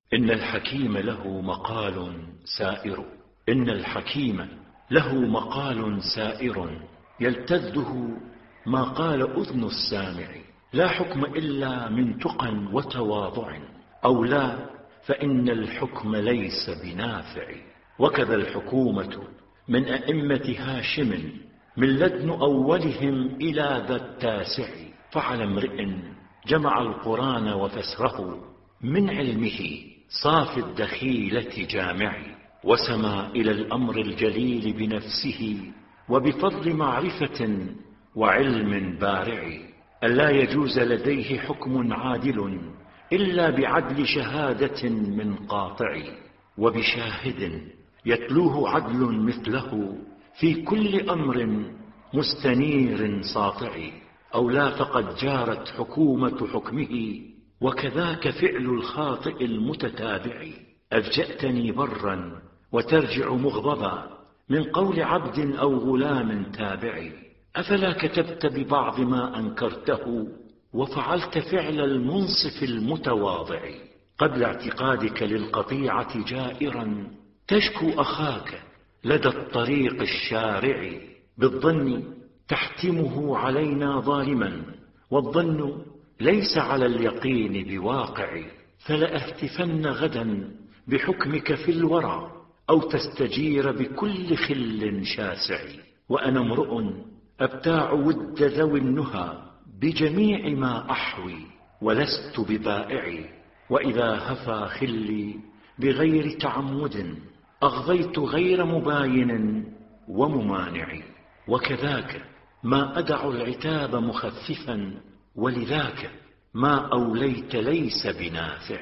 إن الحكيم له مقال سائر، إن الحكيم له مقال سائر يلتذه ما قال أذن السامع. لا حكم إلا من تقى وتواضع، أو لا فإن الحكم ليس بنافع. وكذا الحكومة من أئمة هاشم، من لدن أولهم إلى ذا التاسع. فعلى امرئ جمع القرآن وفسره، من علمه صاف الدخيلة جامع. وسما إلى الأمر الجليل بنفسه، وبفضل معرفة وعلم بارع. ألا يجوز لديه حكم عادل إلا بعدل شهادة من قاطع، وبشاهد يتلوه عدل مثله في كل أمر مستنير ساطع. أو لا فقد جارت حكومة حكمه، وكذاك فعل الخاطئ المتتابع. أفجأتني برا وترجع مغضبا، من قول عبد أو غلام تابع. أفلا كتبت ببعض ما أنكرته، وفعلت فعل المنصف المتواضع. قبل اعتقادك للقطيعة جائرا، تشكو أخاك لدى الطريق الشارع. بالظن تحتمه علينا ظالما، والظن ليس على اليقين بواقع. فلأهتفن غدا بحكمك في الورى، أو تستجير بكل خل شاسع. وأنا امرؤ أبتاع ود ذوي النهى بجميع ما أحوي، ولست ببائع. وإذا هفى خلي بغير تعمد، أغضيت غير مباين وممانع. وكذاك ما أدع العتاب مخففا، ولذاك ما أوليت ليس بنافع.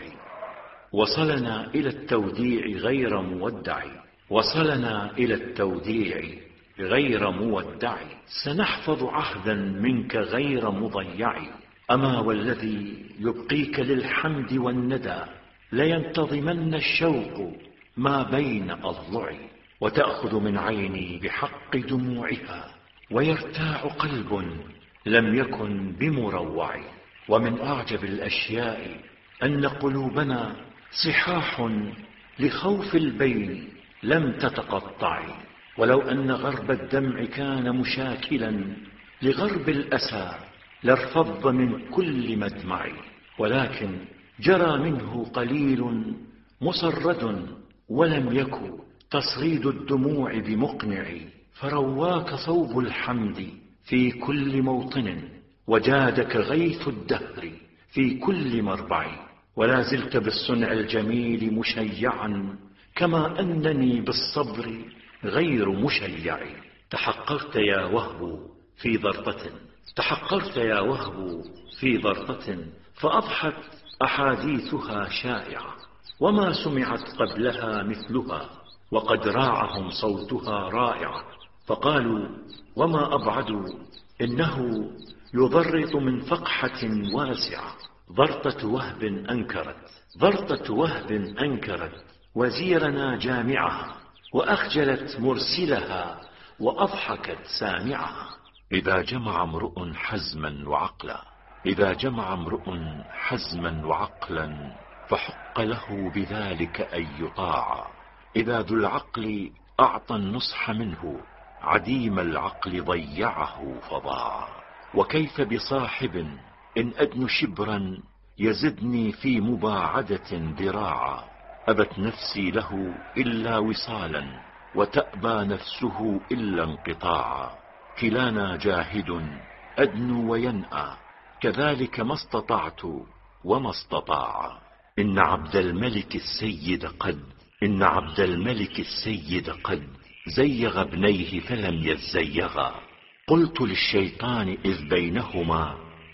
وصلنا إلى التوديع غير مودع، وصلنا إلى التوديع غير مودع. سنحفظ عهدا منك غير مضيع. أما والذي يبقيك للحمد والندى، لينتظمن الشوق ما بين أضلعي. وتأخذ من عيني بحق دموعها، ويرتاع قلب لم يكن بمروع. ومن أعجب الأشياء أن قلوبنا صحاح لخوف البين لم تتقطع. ولو أن غرب الدمع كان مشاكلا لغرب الأسى، لارفض من كل مدمع. ولكن جرى منه قليل مصرد، ولم يكن تصريد الدموع بمقنع. فرواك صوب الحمد في كل موطن، وجادك غيث الدهر في كل مربع. ولا زلت بالصنع الجميل مشيعا، كما أنني بالصبر غير مشيع. تحقرت يا وهب في ضربة، تحقرت يا وهب في ضربة، فأضحت أحاديثها شائعة، وما سمعت قبلها مثلها. وقد راعهم صوتها رائعة، فقالوا وما أبعدوا إنه يضرط من فقحة واسعة. ضرطة وهب أنكرت، ضرطة وهب أنكرت وزيرنا جامعها، وأخجلت مرسلها وأضحكت سامعها. إذا جمع امرؤ حزما وعقلا، إذا جمع امرؤ حزما وعقلا، فحق له بذلك أن يطاع. إذا ذو العقل أعطى النصح منه، عديم العقل ضيعه فضاع. وكيف بصاحب إن أدن شبرا يزدني في مباعدة ذراعا. أبت نفسي له إلا وصالا، وتأبى نفسه إلا انقطاعا. كلانا جاهد أدنو وينأى، كذلك ما استطعت وما استطاع. إن عبد الملك السيد قد، إن عبد الملك السيد قد زيغ ابنيه فلم يزيغا. قلت للشيطان إذ بينهما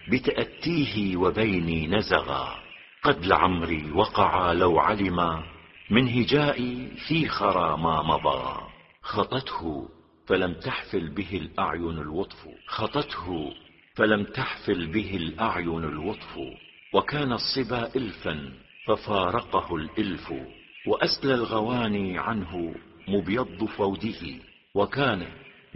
بتأتيه وبيني نزغا، قد لعمري وقعا لو علما من هجائي في خرى ما مضى. خطته فلم تحفل به الأعين الوطف، خطته فلم تحفل به الأعين الوطف. وكان الصبا إلفا ففارقه الإلف، وأسلى الغواني عنه مبيض فوده. وكان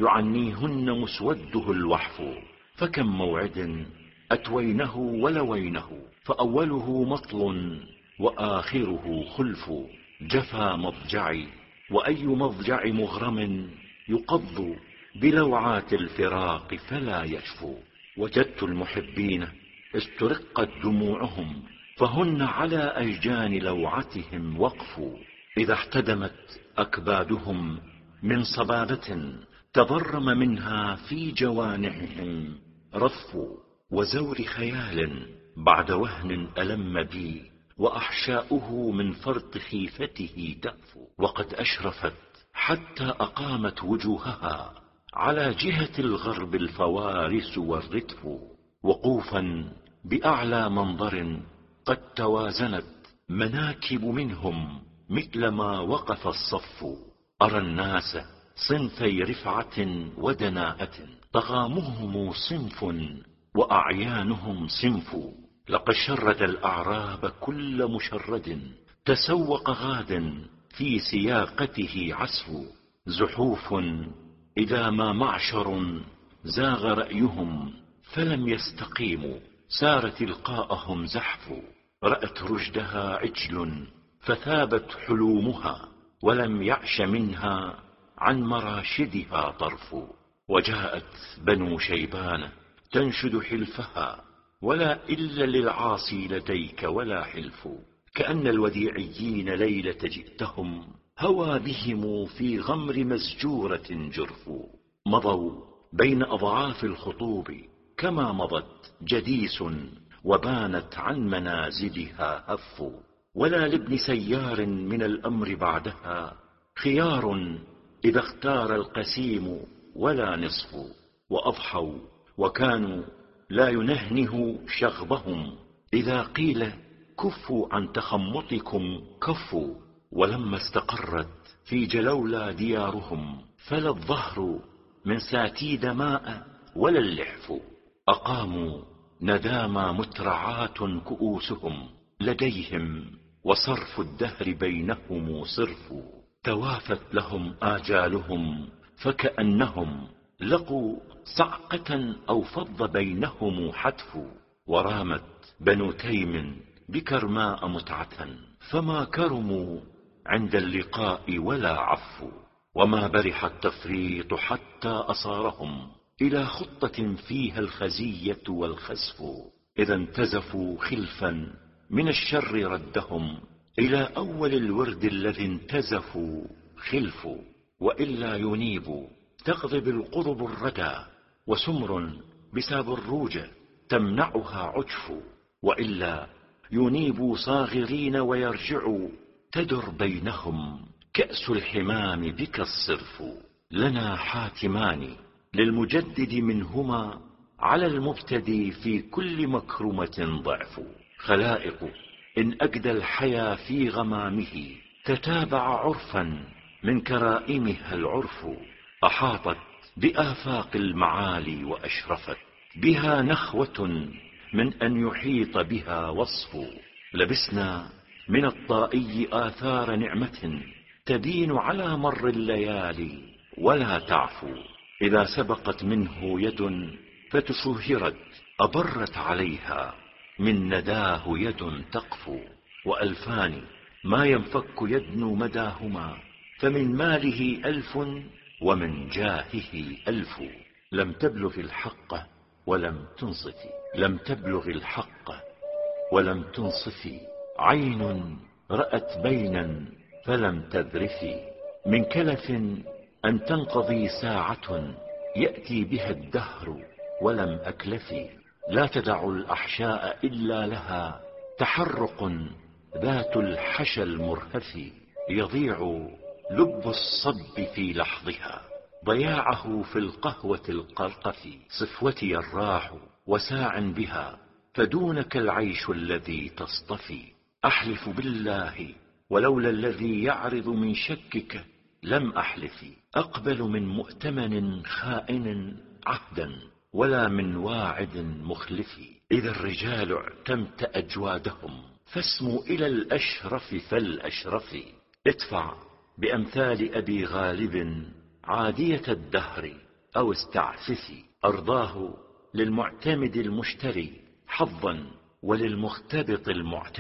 يعنيهن مسوده الوحف، فكم موعد أتوينه ولوينه. فأوله مطل وآخره خلف. جفا مضجعي، وأي مضجع مغرم يقض بلوعات الفراق فلا يشفو. وجدت المحبين استرقت دموعهم، فهن على أشجان لوعتهم وقف. إذا احتدمت أكبادهم من صبابة تضرم منها في جوانحهم رف. وزور خيال بعد وهن ألم بي، وأحشاؤه من فرط خيفته تأفو. وقد أشرفت حتى أقامت وجوهها على جهة الغرب الفوارس والردف. وقوفا بأعلى منظر قد توازنت مناكب منهم مثل ما وقف الصف. أرى الناس صنفي رفعة ودناءة، طغامهم صنف وأعيانهم صنف. لقد شرد الأعراب كل مشرد، تسوق غاد في سياقته عسف. زحوف إذا ما معشر زاغ رأيهم فلم يستقيموا، سار تلقاءهم زحف. رأت رشدها عجل فثابت حلومها، ولم يعش منها عن مراشدها طرف. وجاءت بنو شيبان تنشد حلفها، ولا إلا للعاصي لديك ولا حلف. كأن الوديعيين ليلة جئتهم هوى بهم في غمر مسجورة جرف. مضوا بين أضعاف الخطوب كما مضت جديس، وبانت عن منازلها هف. ولا لابن سيار من الأمر بعدها خيار إذا اختار القسيم ولا نصف. وأضحوا وكانوا لا ينهنه شغبهم، إذا قيل كفوا عن تخمطكم كفوا. ولما استقرت في جلولى ديارهم فلا الظهر من ساتيد ماء ولا اللحف. أقاموا ندامى مترعات كؤوسهم لديهم، وصرف الدهر بينهم صرف. توافت لهم آجالهم فكأنهم لقوا صعقة أو فض بينهم حتف. ورامت بنو تيم بكرماء متعة، فما كرموا عند اللقاء ولا عفوا. وما برح التفريط حتى أصارهم إلى خطة فيها الخزية والخسف. إذا انتزفوا خلفا من الشر ردهم إلى أول الورد الذي انتزفوا خلف. وإلا ينيب تغضب القضب الردى، وسمر بسابروج تمنعها عجف. وإلا ينيب صاغرين ويرجعوا تدر بينهم كأس الحمام بك الصرف. لنا حاتمان للمجدد منهما على المبتدي في كل مكرمة ضعف. خلائق إن أجدى الحيا في غمامه تتابع عرفا من كرائمها العرف. أحاطت بآفاق المعالي وأشرفت بها نخوة من أن يحيط بها وصف. لبسنا من الطائي آثار نعمة تبين على مر الليالي ولا تعفو. إذا سبقت منه يد فتشهرت أبرت عليها من نداه يد تقفو. وألفان ما ينفك يدنو مداهما، فمن ماله 1000 ومن جاهه 1000. لم تبلغ الحق ولم تنصفي، لم تبلغ الحق ولم تنصفي. عين رأت بينا فلم تذرفي، من كلف أن تنقضي ساعة يأتي بها الدهر ولم أكلفي. لا تدع الأحشاء إلا لها تحرق ذات الحشى المرهف. يضيع لب الصب في لحظها ضياعه في القهوة القرقف. صفوتي الراح وساع بها فدونك العيش الذي تصطفي. أحلف بالله ولولا الذي يعرض من شكك لم أحلف. أقبل من مؤتمن خائن عهدا ولا من واعد مخلف. إذا الرجال اعتمت أجوادهم فاسموا إلى الأشرف فالأشرف. ادفع بأمثال أبي غالب عادية الدهر أو استعففي. أرضاه للمعتمد المشتري حظا وللمختبط المعتفي.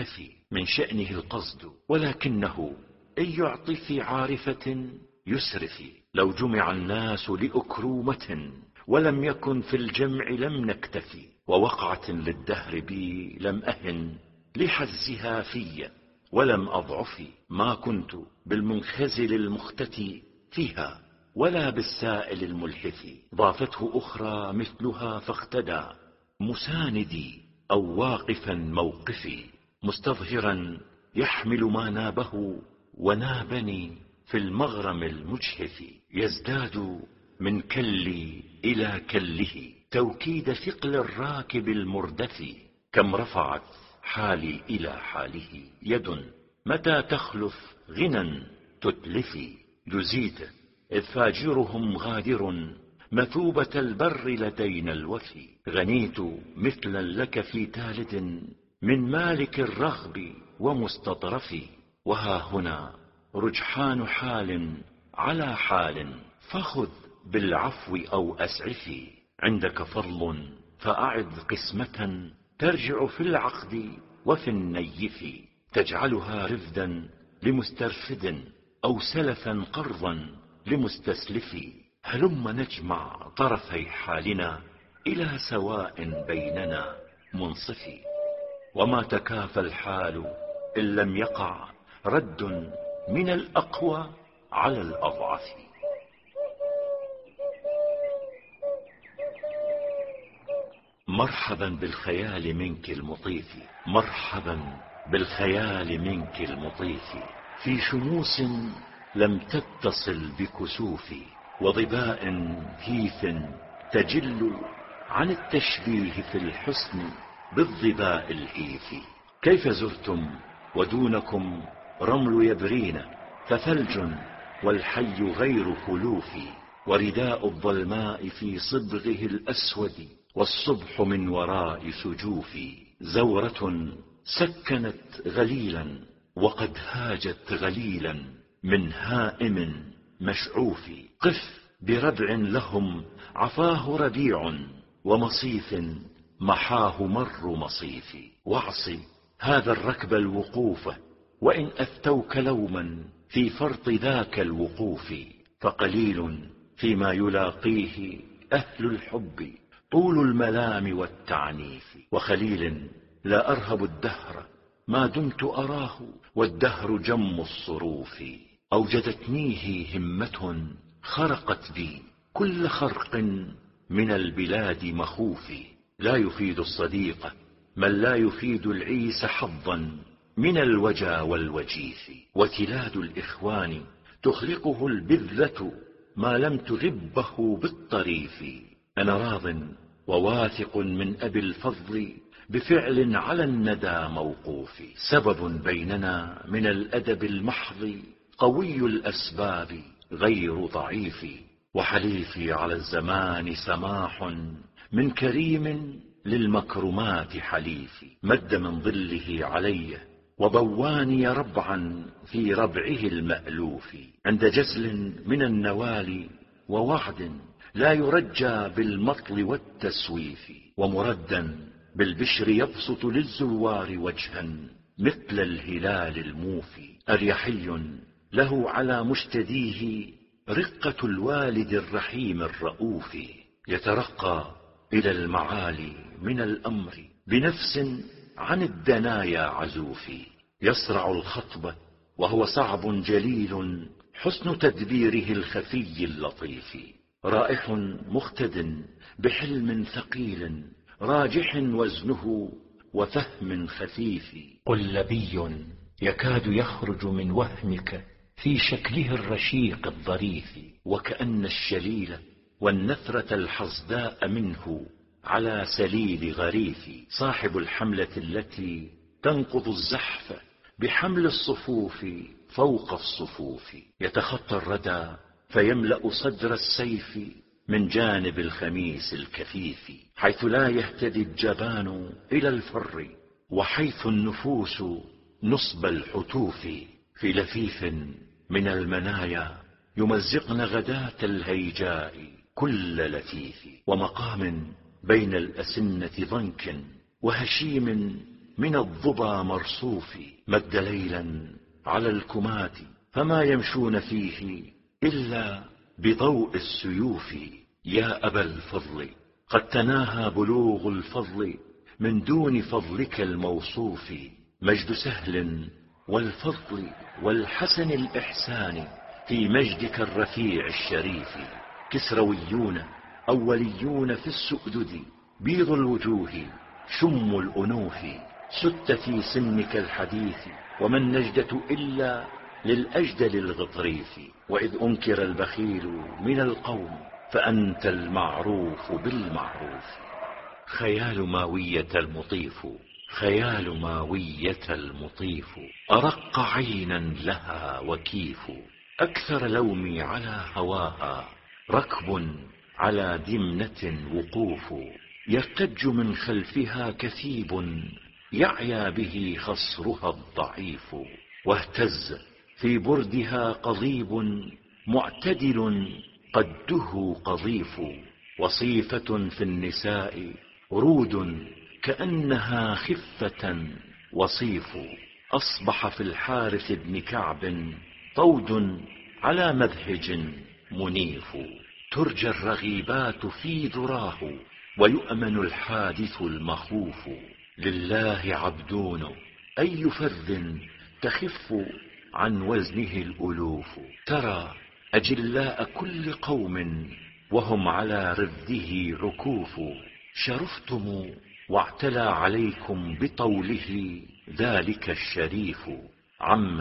من شأنه القصد، ولكنه إن يعطي في عارفة يسرف. لو جمع الناس لأكرومة ولم يكن في الجمع لم نكتفي، ووقعة للدهر بي لم أهن لحزها في ولم أضعف. ما كنت بالمنخزل المختتي فيها ولا بالسائل الملحف، ضافته أخرى مثلها فاختدى مساندي أو واقفا موقفي، مستظهرا يحمل ما نابه ونابني في المغرم المجحف. يزداد من كلي إلى كله توكيد ثقل الراكب المردف، كم رفعت حالي إلى حاله يد متى تخلف غنى تتلفي. جزيت إذ فاجرهم غادر مثوبة البر لدينا الوفي، غنيت مثلا لك في تالد من مالك الرغب ومستطرف. وها هنا رجحان حال على حال، فخذ بالعفو أو أسعفي. عندك فضل فأعد قسمة ترجع في العقد وفي النيف، تجعلها رفدا لمسترفد أو سلفا قرضا لمستسلف. هلم نجمع طرفي حالنا إلى سواء بيننا منصف، وما تكافى الحال إن لم يقع رد من الأقوى على الأضعف. مرحبا بالخيال منك المطيف، مرحبا بالخيال منك المطيف، في شموس لم تتصل بكسوف، وضباء هيف تجل عن التشبيه في الحسن بالضباء الهيف. كيف زرتم ودونكم رمل يبرين، فثلج والحي غير خلوف، ورداء الظلماء في صبغه الأسود، والصبح من وراء سجوف. زورة سكنت غليلا وقد هاجت غليلا من هائم مشعوف. قف بربع لهم عفاه ربيع، ومصيف محاه مر مصيف. واعص هذا الركب الوقوف، وإن أفتوك لوما في فرط ذاك الوقوف، فقليل فيما يلاقيه أهل الحب طول الملام والتعنيف. وخليل لا أرهب الدهر ما دمت أراه، والدهر جم الصروف. أوجدتنيه همة خرقت بي كل خرق من البلاد مخوف. لا يفيد الصديق من لا يفيد العيس حظا من الوجا والوجيف، وتلاد الإخوان تخلقه البذلة ما لم تغبه بالطريف. أنا راض وواثق من أبي الفضل بفعل على الندى موقوف، سبب بيننا من الأدب المحض قوي الأسباب غير ضعيف. وحليفي على الزمان سماح من كريم للمكرمات حليفي، مد من ظله علي وضواني ربعا في ربعه المألوف. عند جزل من النوال ووعد لا يرجى بالمطل والتسويف، ومردا بالبشر يبسط للزوار وجها مثل الهلال الموفي. أريحي له على مشتديه رقة الوالد الرحيم الرؤوف، يترقى إلى المعالي من الأمر بنفس عن الدنايا عزوف. يسرع الخطب وهو صعب جليل حسن تدبيره الخفي اللطيف. رائح مختد بحلم ثقيل راجح وزنه وفهم خفيف. قلبي يكاد يخرج من وهمك في شكله الرشيق الظريف، وكأن الشليل والنثرة الحصداء منه على سليل غريف. صاحب الحملة التي تنقض الزحف بحمل الصفوف فوق الصفوف، يتخطى الردى فيملأ صدر السيف من جانب الخميس الكثيف، حيث لا يهتدي الجبان إلى الفر، وحيث النفوس نصب الحتوف. في لفيف من المنايا يمزقن غداة الهيجاء كل لفيف، ومقام بين الأسنة ضنك، وهشيم من الظبا مرصوف مد ليلا على الكمات فما يمشون فيه إلا بضوء السيوف. يا أبا الفضل قد تناهى بلوغ الفضل من دون فضلك الموصوف. مجد سهل والفضل والحسن الإحسان في مجدك الرفيع الشريف. كسرويون أوليون في السؤدد بيض الوجوه شم الأنوف. ست في سنك الحديث وما النجدة إلا للأجدل الغطريف. وإذ أنكر البخيل من القوم فأنت المعروف بالمعروف. خيال ماوية المطيف خيال ماوية المطيف أرق عينا لها وكيف. أكثر لومي على هواها ركب على دمنة وقوف. يرتج من خلفها كثيب يعيا به خصرها الضعيف. واهتز في بردها قضيب معتدل قده قضيف. وصيفة في النساء رود كأنها خفة وصيف. أصبح في الحارث بن كعب طود على مذهج منيف. ترجى الرغيبات في ذراه ويؤمن الحادث المخوف. لله عبدون أي فرد تخف عن وزنه الألوف. ترى أجلاء كل قوم وهم على رذه ركوف. شرفتم واعتلى عليكم بطوله ذلك الشريف. عم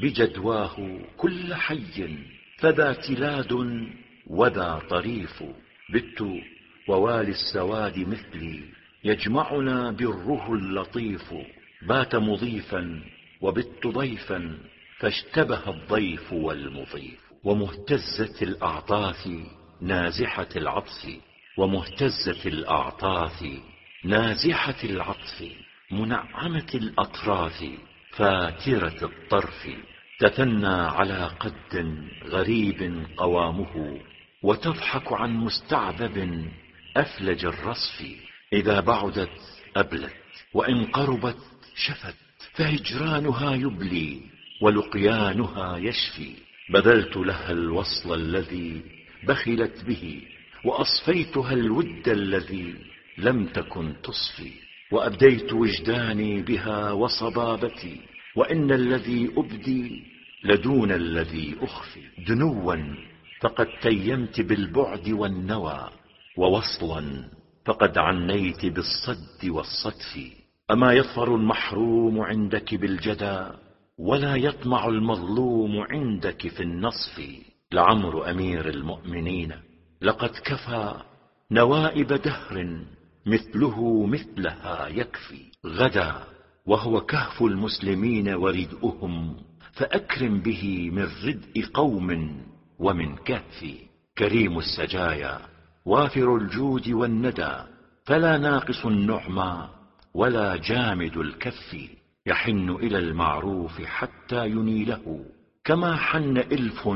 بجدواه كل حي فذا تلاد وذا طريف. بت ووالي السواد مثلي يجمعنا بره اللطيف. بات مضيفا وبت ضيفا فاشتبه الضيف والمضيف. ومهتزة الأعطاف نازحة العطف ومهتزة الأعطاف نازحة العطف منعمة الأطراف فاترة الطرف. تثنى على قد غريب قوامه وتضحك عن مستعذب أفلج الرصف. إذا بعدت أبلت وإن قربت شفت فهجرانها يبلي ولقيانها يشفي. بذلت لها الوصل الذي بخلت به وأصفيتها الود الذي لم تكن تصفي. وأبديت وجداني بها وصبابتي وإن الذي أبدي لدون الذي أخفي. دنوا فقد تيمت بالبعد والنوى ووصلا فقد عنيت بالصد والصدف. أما يظفر المحروم عندك بالجدى ولا يطمع المظلوم عندك في النصف. لعمر أمير المؤمنين لقد كفى نوائب دهر مثله مثلها يكفي. غدا وهو كهف المسلمين وردءهم فأكرم به من ردء قوم ومن كهف. كريم السجايا وافر الجود والندى فلا ناقص النعمى ولا جامد الكف. يحن إلى المعروف حتى ينيله كما حن إلف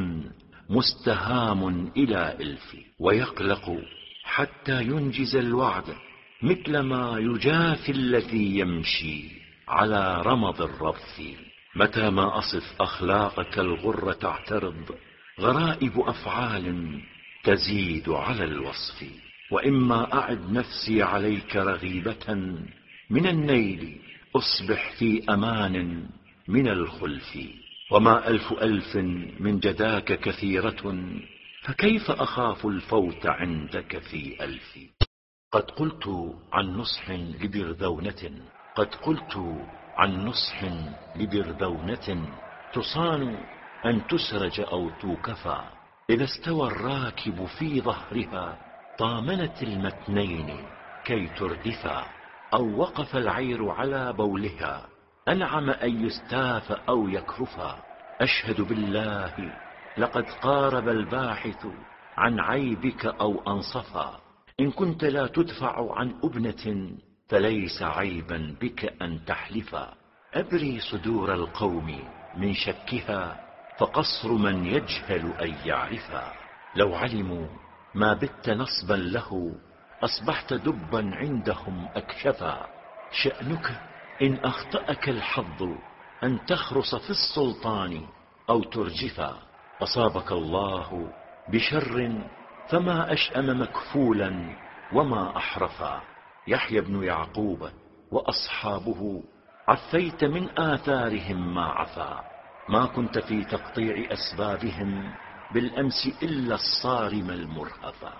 مستهام إلى إلف. ويقلق حتى ينجز الوعد مثلما يجافي الذي يمشي على رمض الرف. متى ما أصف أخلاقك الغر تعترض غرائب أفعال تزيد على الوصف. وإما أعد نفسي عليك رغيبة من النيل أصبح في أمان من الخلف. وما ألف من جداك كثيرة فكيف أخاف الفوت عندك في ألف. قد قلت عن نصح لبرذونة قد قلت عن نصح لبرذونة تصان أن تسرج أو توكفى. إذا استوى الراكب في ظهرها طامنت المتنين كي تردفا. أو وقف العير على بولها أنعم أن يستاف أو يكرفا. أشهد بالله لقد قارب الباحث عن عيبك أو أنصفا. إن كنت لا تدفع عن أبنة فليس عيبا بك أن تحلفا. أبري صدور القوم من شكها فقصر من يجهل أن يعرفا. لو علموا ما بت نصبا له أصبحت دبا عندهم أكشفا. شأنك إن أخطأك الحظ أن تخرص في السلطان أو ترجفا، أصابك الله بشر فما أشأم مكفولا وما أحرفا. يحيى بن يعقوب وأصحابه عفيت من آثارهم ما عفا، ما كنت في تقطيع أسبابهم بالأمس إلا الصارم المرهفا.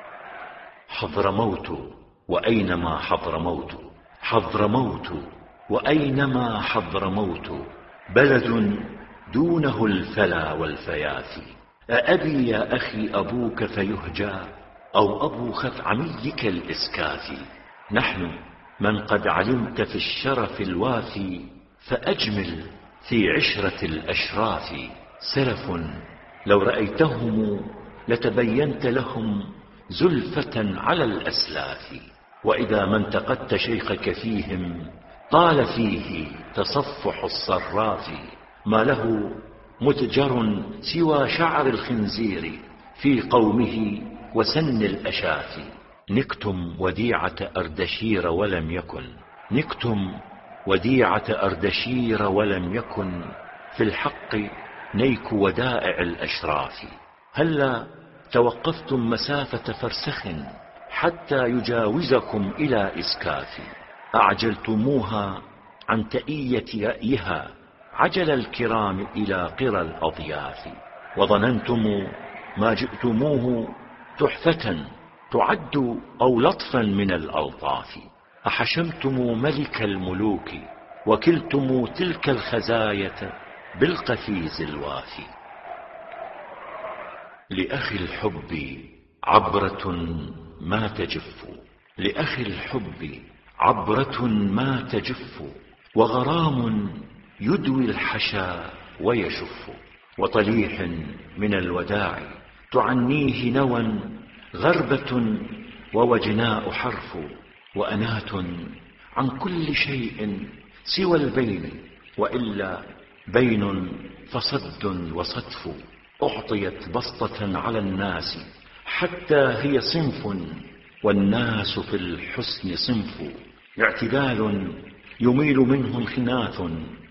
حضرموت وأينما حضرموت، حضرموت وأينما حضرموت، بلد دونه الفلا والفيافي. أأبي يا أخي أبوك فيهجى أو أبو خثعميك الإسكافي؟ نحن من قد علمت في الشرف الوافي، فأجمل في عشرة الأشراف. سلف لو رأيتهم لتبينت لهم زلفة على الأسلاف، وإذا ما انتقدت شيخك فيهم طال فيه تصفح الصراف. ما له متجر سوى شعر الخنزير في قومه وسن الأشاف. نكتم وديعة أردشير ولم يكن، نكتم وديعة أردشير ولم يكن في الحق نيك ودائع الأشراف. هلا توقفتم مسافة فرسخ حتى يجاوزكم إلى إسكاف، أعجلتموها عن تئية رأيها عجل الكرام إلى قرى الأضياف. وظننتم ما جئتموه تحفة تعد أو لطفا من الألطاف. أحشمتم ملك الملوك وكلتم تلك الخزاية بالقفيز الوافي. لأخي الحب عبرة ما تجف، لأخي الحب عبرة ما تجف، وغرام يدوي الحشا ويشف. وطليح من الوداع تعنيه نوى غربة ووجناء حرف، وأنات عن كل شيء سوى البين، وإلا بين فصد وصدف. أعطيت بسطة على الناس حتى هي صنف، والناس في الحسن صنف. اعتدال يميل منه انخناث،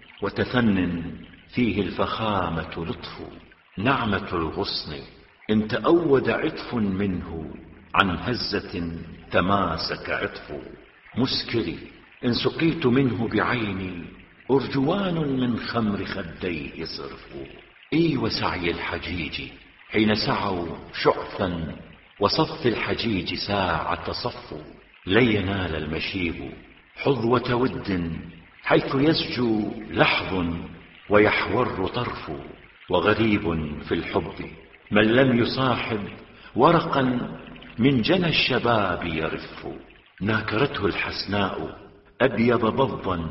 وتثن فيه الفخامة لطف. نعمة الغصن إن تأود عطف منه عن هزة تماسك عطف. مسكري إن سقيت منه بعيني أرجوان من خمر خديه صرف. إي وسعي الحجيج حين سعوا شعثا، وصف الحجيج ساعة صف. لن ينال المشيب حظوة ود حيث يسجو لحظ ويحور طرف. وغريب في الحب من لم يصاحب ورقا من جنى الشباب يرف. ناكرته الحسناء أبيض بضا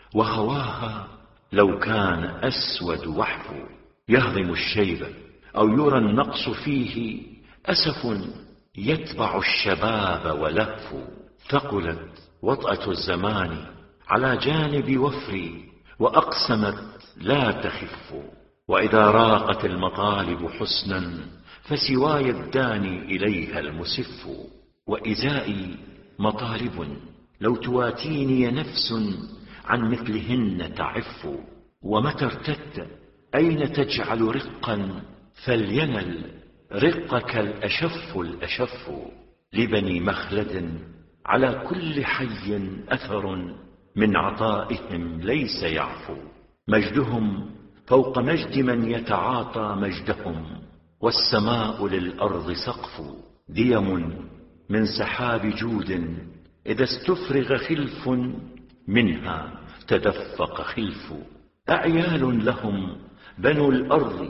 وهواها لو كان أسود وحف. يهضم الشيب أو يرى النقص فيه أسف يتبع الشباب ولهف. ثقلت وطأة الزمان على جانب وفري وأقسمت لا تخف. وإذا راقت المطالب حسنا فسواي الداني إليها المسف. وإزائي مطالب لو تواتيني نفس عن مثلهن تعف. ومتى ارتدت أين تجعل رقا فلينل رقك الأشف الأشف. لبني مخلد على كل حي أثر من عطائهم ليس يعفو. مجدهم فوق مجد من يتعاطى مجدهم، والسماء للأرض سقف. ديم من سحاب جود إذا استفرغ خلف منها تدفق خلف. أعيال لهم بنو الأرض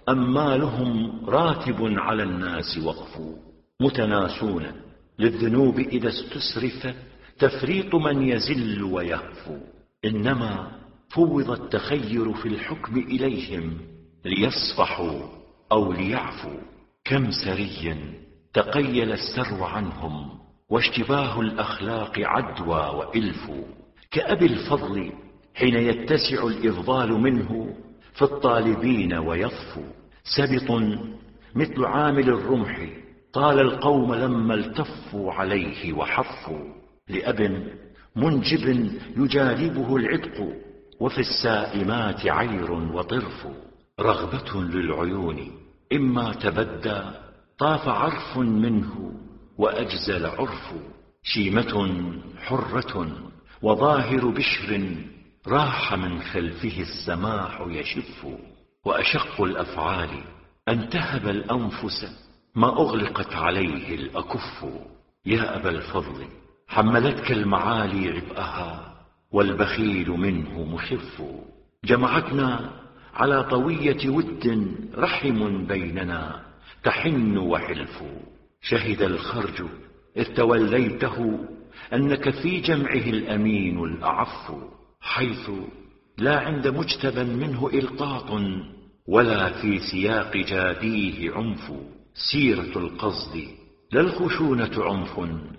أمالهم راتب على الناس وقف. متناسون للذنوب إذا استسرف تفريط من يزل ويهفو. إنما فوض التخير في الحكم إليهم ليصفحوا أو ليعفوا. كم سري تقيل السر عنهم واشتباه الأخلاق عدوى وإلف. كأبي الفضل حين يتسع الإفضال منه في الطالبين ويطفو. سبط مثل عامل الرمح طال القوم لما التفوا عليه وحفوا. لأب منجب يجالبه العتق، وفي السائمات عير وطرف. رغبة للعيون إما تبدى، طاف عرف منه وأجزل عرف. شيمة حرة وظاهر بشر، راح من خلفه السماح يشف. وأشق الأفعال أن تهب الأنفس، ما أغلقت عليه الأكف. يا أبا الفضل حملتك المعالي عبئها، والبخيل منه مخف. جمعتنا على طوية ود، رحم بيننا تحن وحلف. شهد الخرج إذ توليته، أنك في جمعه الأمين الأعف. حيث لا عند مجتبى منه إلقاط، ولا في سياق جاديه عنف. سيرة القصد لا الخشونة عنف،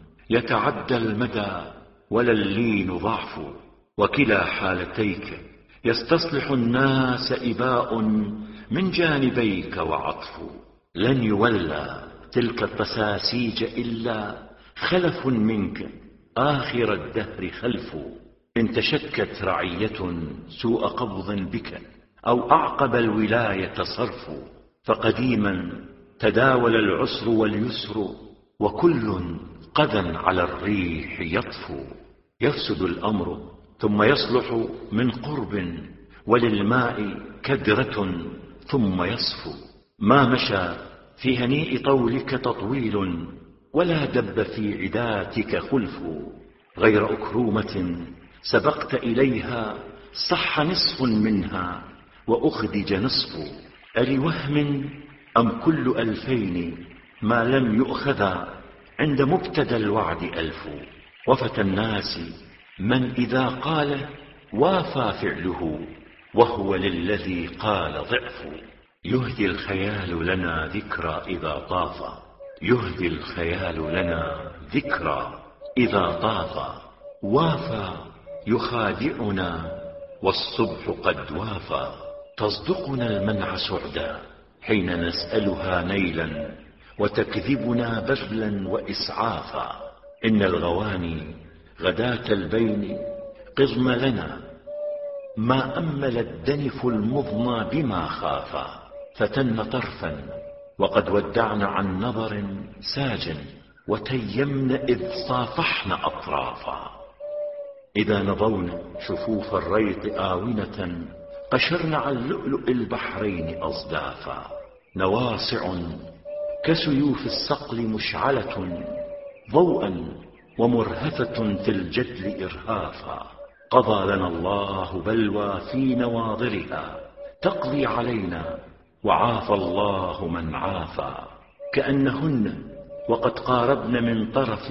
يتعدى المدى ولا اللين ضعف. وكلا حالتيك يستصلح الناس إباء، من جانبيك وعطف. لن يولى تلك التساسيج إلا خلف منك، آخر الدهر خلف. إن تشكت رعية سوء قبض بك، أو أعقب الولاية صرف. فقديما تداول العسر واليسر، وكل قذى على الريح يطفو. يفسد الأمر ثم يصلح من قرب، وللماء كدرة ثم يصفو. ما مشى في هنيء طولك تطويل، ولا دب في عداتك خلف. غير أكرومة سبقت إليها، صح نصف منها وأخدج نصف. ألوهم أم كل 2000 ما لم يؤخذ، عند مبتدى الوعد 1000. وفتى الناس من إذا قال وافى فعله، وهو للذي قال ضعف. يهدي الخيال لنا ذكرى إذا طاف، يهدي الخيال لنا ذكرى إذا طاف. وافى يخادعنا والصبح قد وافى، تصدقنا المنع سعدا حين نسألها نيلا، وتكذبنا بذلا وإسعافا. إن الغواني غداة البين قضم لنا، ما أمل الدنف المضنى بما خافا. فتن طرفا وقد ودعن عن نظر ساج، وتيمن إذ صافحن أطرافا. إذا نضون شفوف الريط آونة، قشرن عن لؤلؤ البحرين أصدافا. نواصع كسيوف الصقل مشعلة ضوءا، ومرهفة في الجدل إرهافا. قضى لنا الله بلوى في نواظرها، تقضي علينا وعافى الله من عافى. كأنهن وقد قاربن من طرف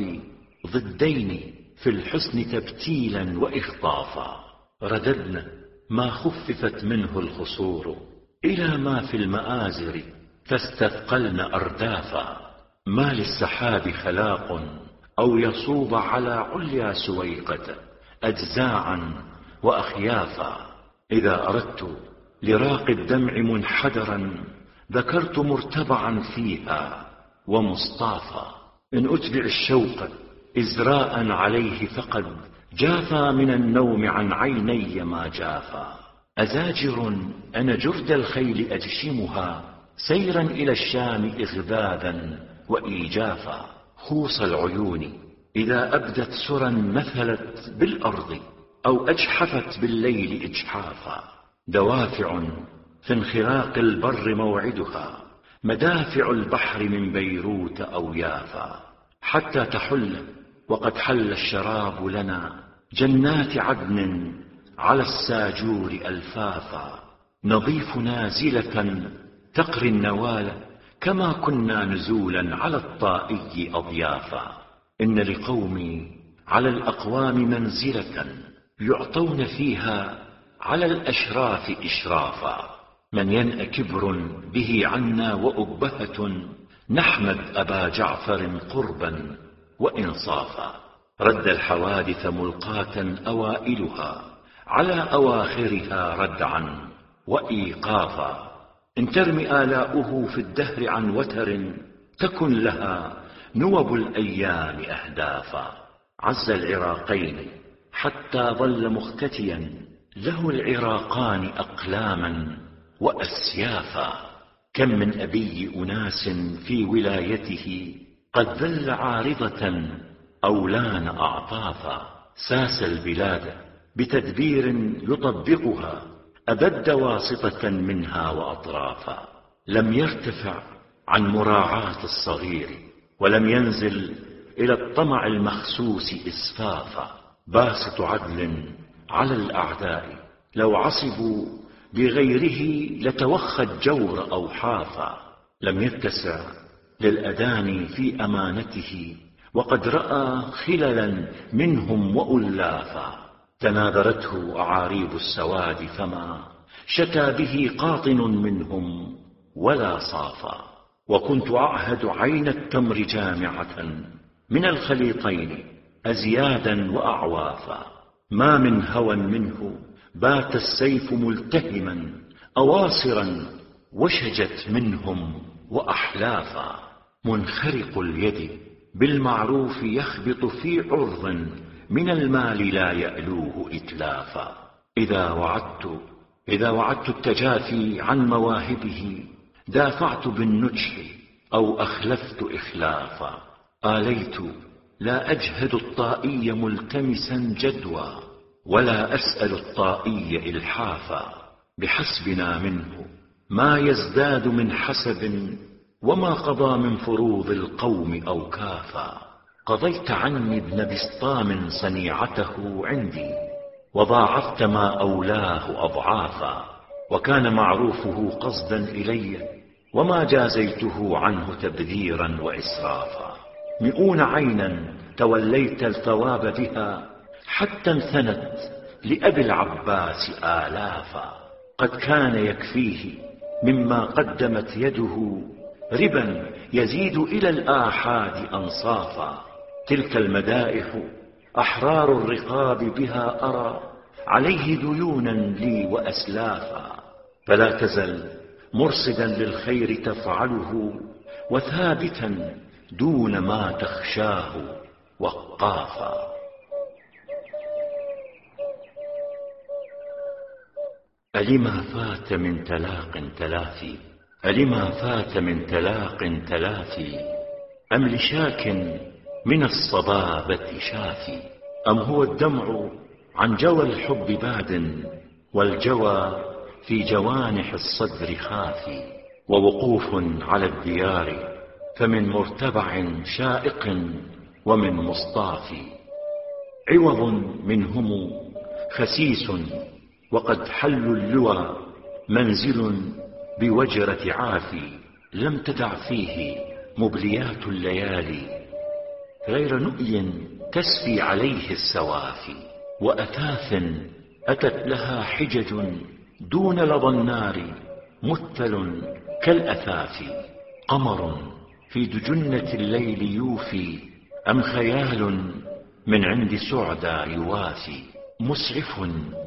ضدين، في الحسن تبتيلا وإخطافا. رددن ما خففت منه الخصور، إلى ما في المآزر فاستثقلن أردافا. ما للسحاب خلاق أو يصوب على عليا سويقة، أجزاعا وأخيافا. إذا أردت لراق الدمع منحدرا، ذكرت مرتبعا فيها ومصطافا. إن أتبع الشوق إزراء عليه، فقد جافى من النوم عن عيني ما جافى. أزاجر أنا جرد الخيل أجشمها، سيرا إلى الشام إغبابا وإيجافا. خوص العيون إذا أبدت سرا مثلت بالأرض، أو أجحفت بالليل إجحافا. دوافع في انخراق البر موعدها، مدافع البحر من بيروت أو يافا. حتى تحل وقد حل الشراب لنا، جنات عدن على الساجور ألفافا. نضيف نازلة تقري النوال، كما كنا نزولا على الطائي أضيافا. إن لقومي على الأقوام منزلة، يعطون فيها على الأشراف إشرافا. من ينأ كبر به عنا وأبهة، نحمد أبا جعفر قربا وإنصافا. رد الحوادث ملقاة أوائلها، على أواخرها ردعا وإيقافا. إن ترم آلاؤه في الدهر عن وتر، تكن لها نوب الأيام أهدافا. عز العراقين حتى ظل مختتيا له العراقان أقلاما وأسيافا. كم من أبي أناس في ولايته قد ذل عارضة أو لان أعطافا. ساس البلاد بتدبير يطبقها، أبد واسطة منها وأطرافا. لم يرتفع عن مراعاة الصغير، ولم ينزل إلى الطمع المخسوس إسفافا. باسط عدل على الأعداء، لو عصبوا بغيره لتوخى الجور أو حافا. لم يتسع للأداني في أمانته، وقد رأى خللا منهم وألافا. تناذرته أعاريب السواد، فما شكا به قاطن منهم ولا صافا. وكنت أعهد عين التمر جامعة من الخليطين أزيادا وأعوافا. ما من هوى منه بات السيف ملتهما أواصرا، وشجت منهم وأحلافا. منخرق اليد بالمعروف يخبط في عرض، من المال لا يألوه إتلافا. إذا وعدت التجافي عن مواهبه، دافعت بالنجح أو أخلفت إخلافا. آليت لا أجهد الطائي ملتمسا جدوى، ولا أسأل الطائي إلحافا. بحسبنا منه ما يزداد من حسب، وما قضى من فروض القوم أو كافا. قضيت عني ابن بسطام صنيعته عندي، وضاعفت ما أولاه أضعافا. وكان معروفه قصدا إلي، وما جازيته عنه تبذيرا وإسرافا. 100 عينا توليت الثواب بها، حتى انثنت لأبي العباس آلافا. قد كان يكفيه مما قدمت يده، ربا يزيد إلى الآحاد أنصافا. تلك المدائح أحرار الرقاب بها أرى، عليه ديونا لي وأسلافا. فلا تزل مرصدا للخير تفعله، وثابتا دون ما تخشاه وقافا. ألما فات من تلاق تلافي، ألما فات من تلاق تلافي، أم لشاك من الصبابة شافي؟ أم هو الدمع عن جوى الحب باد، والجوى في جوانح الصدر خافي؟ ووقوف على الديار، فمن مرتبع شائق ومن مصطافي. عوض منهم خسيس، وقد حلوا اللوى، منزل بوجرة عافي. لم تدع فيه مبليات الليالي، غير نؤي تسفي عليه السوافي. وأثاث أتت لها حجج، دون لظى النار مثل كالأثاف. قمر في دجنة الليل يوفي، أم خيال من عند سعدى يوافي؟ مسعف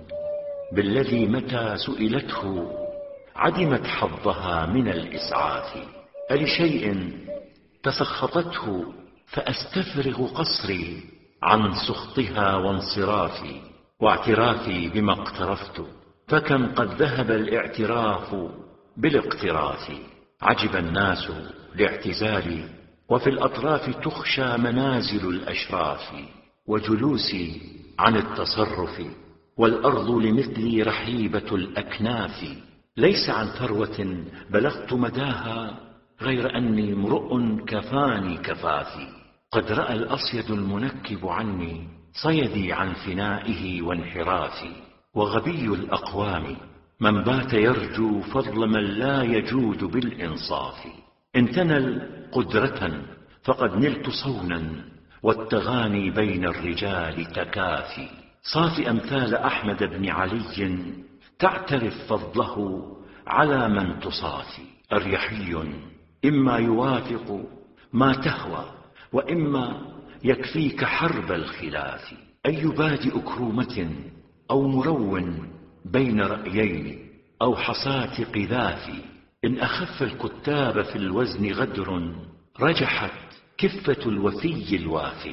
بالذي متى سئلته عدمت حظها من الإسعاف. ألشيء تسخطته فأستفرغ قصري عن سخطها وانصرافي، واعترافي بما اقترفت، فكم قد ذهب الاعتراف بالاقتراف. عجب الناس لاعتزالي، وفي الأطراف تخشى منازل الأشراف. وجلوسي عن التصرف، والأرض لمثلي رحيبة الأكناف. ليس عن ثروة بلغت مداها، غير أني امرؤ كفاني كفافي. قد رأى الأصيد المنكب عني صيدي عن فنائه وانحرافي. وغبي الأقوام من بات يرجو فضل من لا يجود بالإنصاف. إن تنل قدرة فقد نلت صونا، والتغاني بين الرجال تكافي. صاف أمثال أحمد بن علي، تعترف فضله على من تصافي. أريحي إما يوافق ما تهوى، وإما يكفيك حرب الخلاف. أي بادئ كرومة أو مرو بين رأيين، أو حصاة قذاف. إن أخف الكتاب في الوزن غدر، رجحت كفة الوفي الوافي.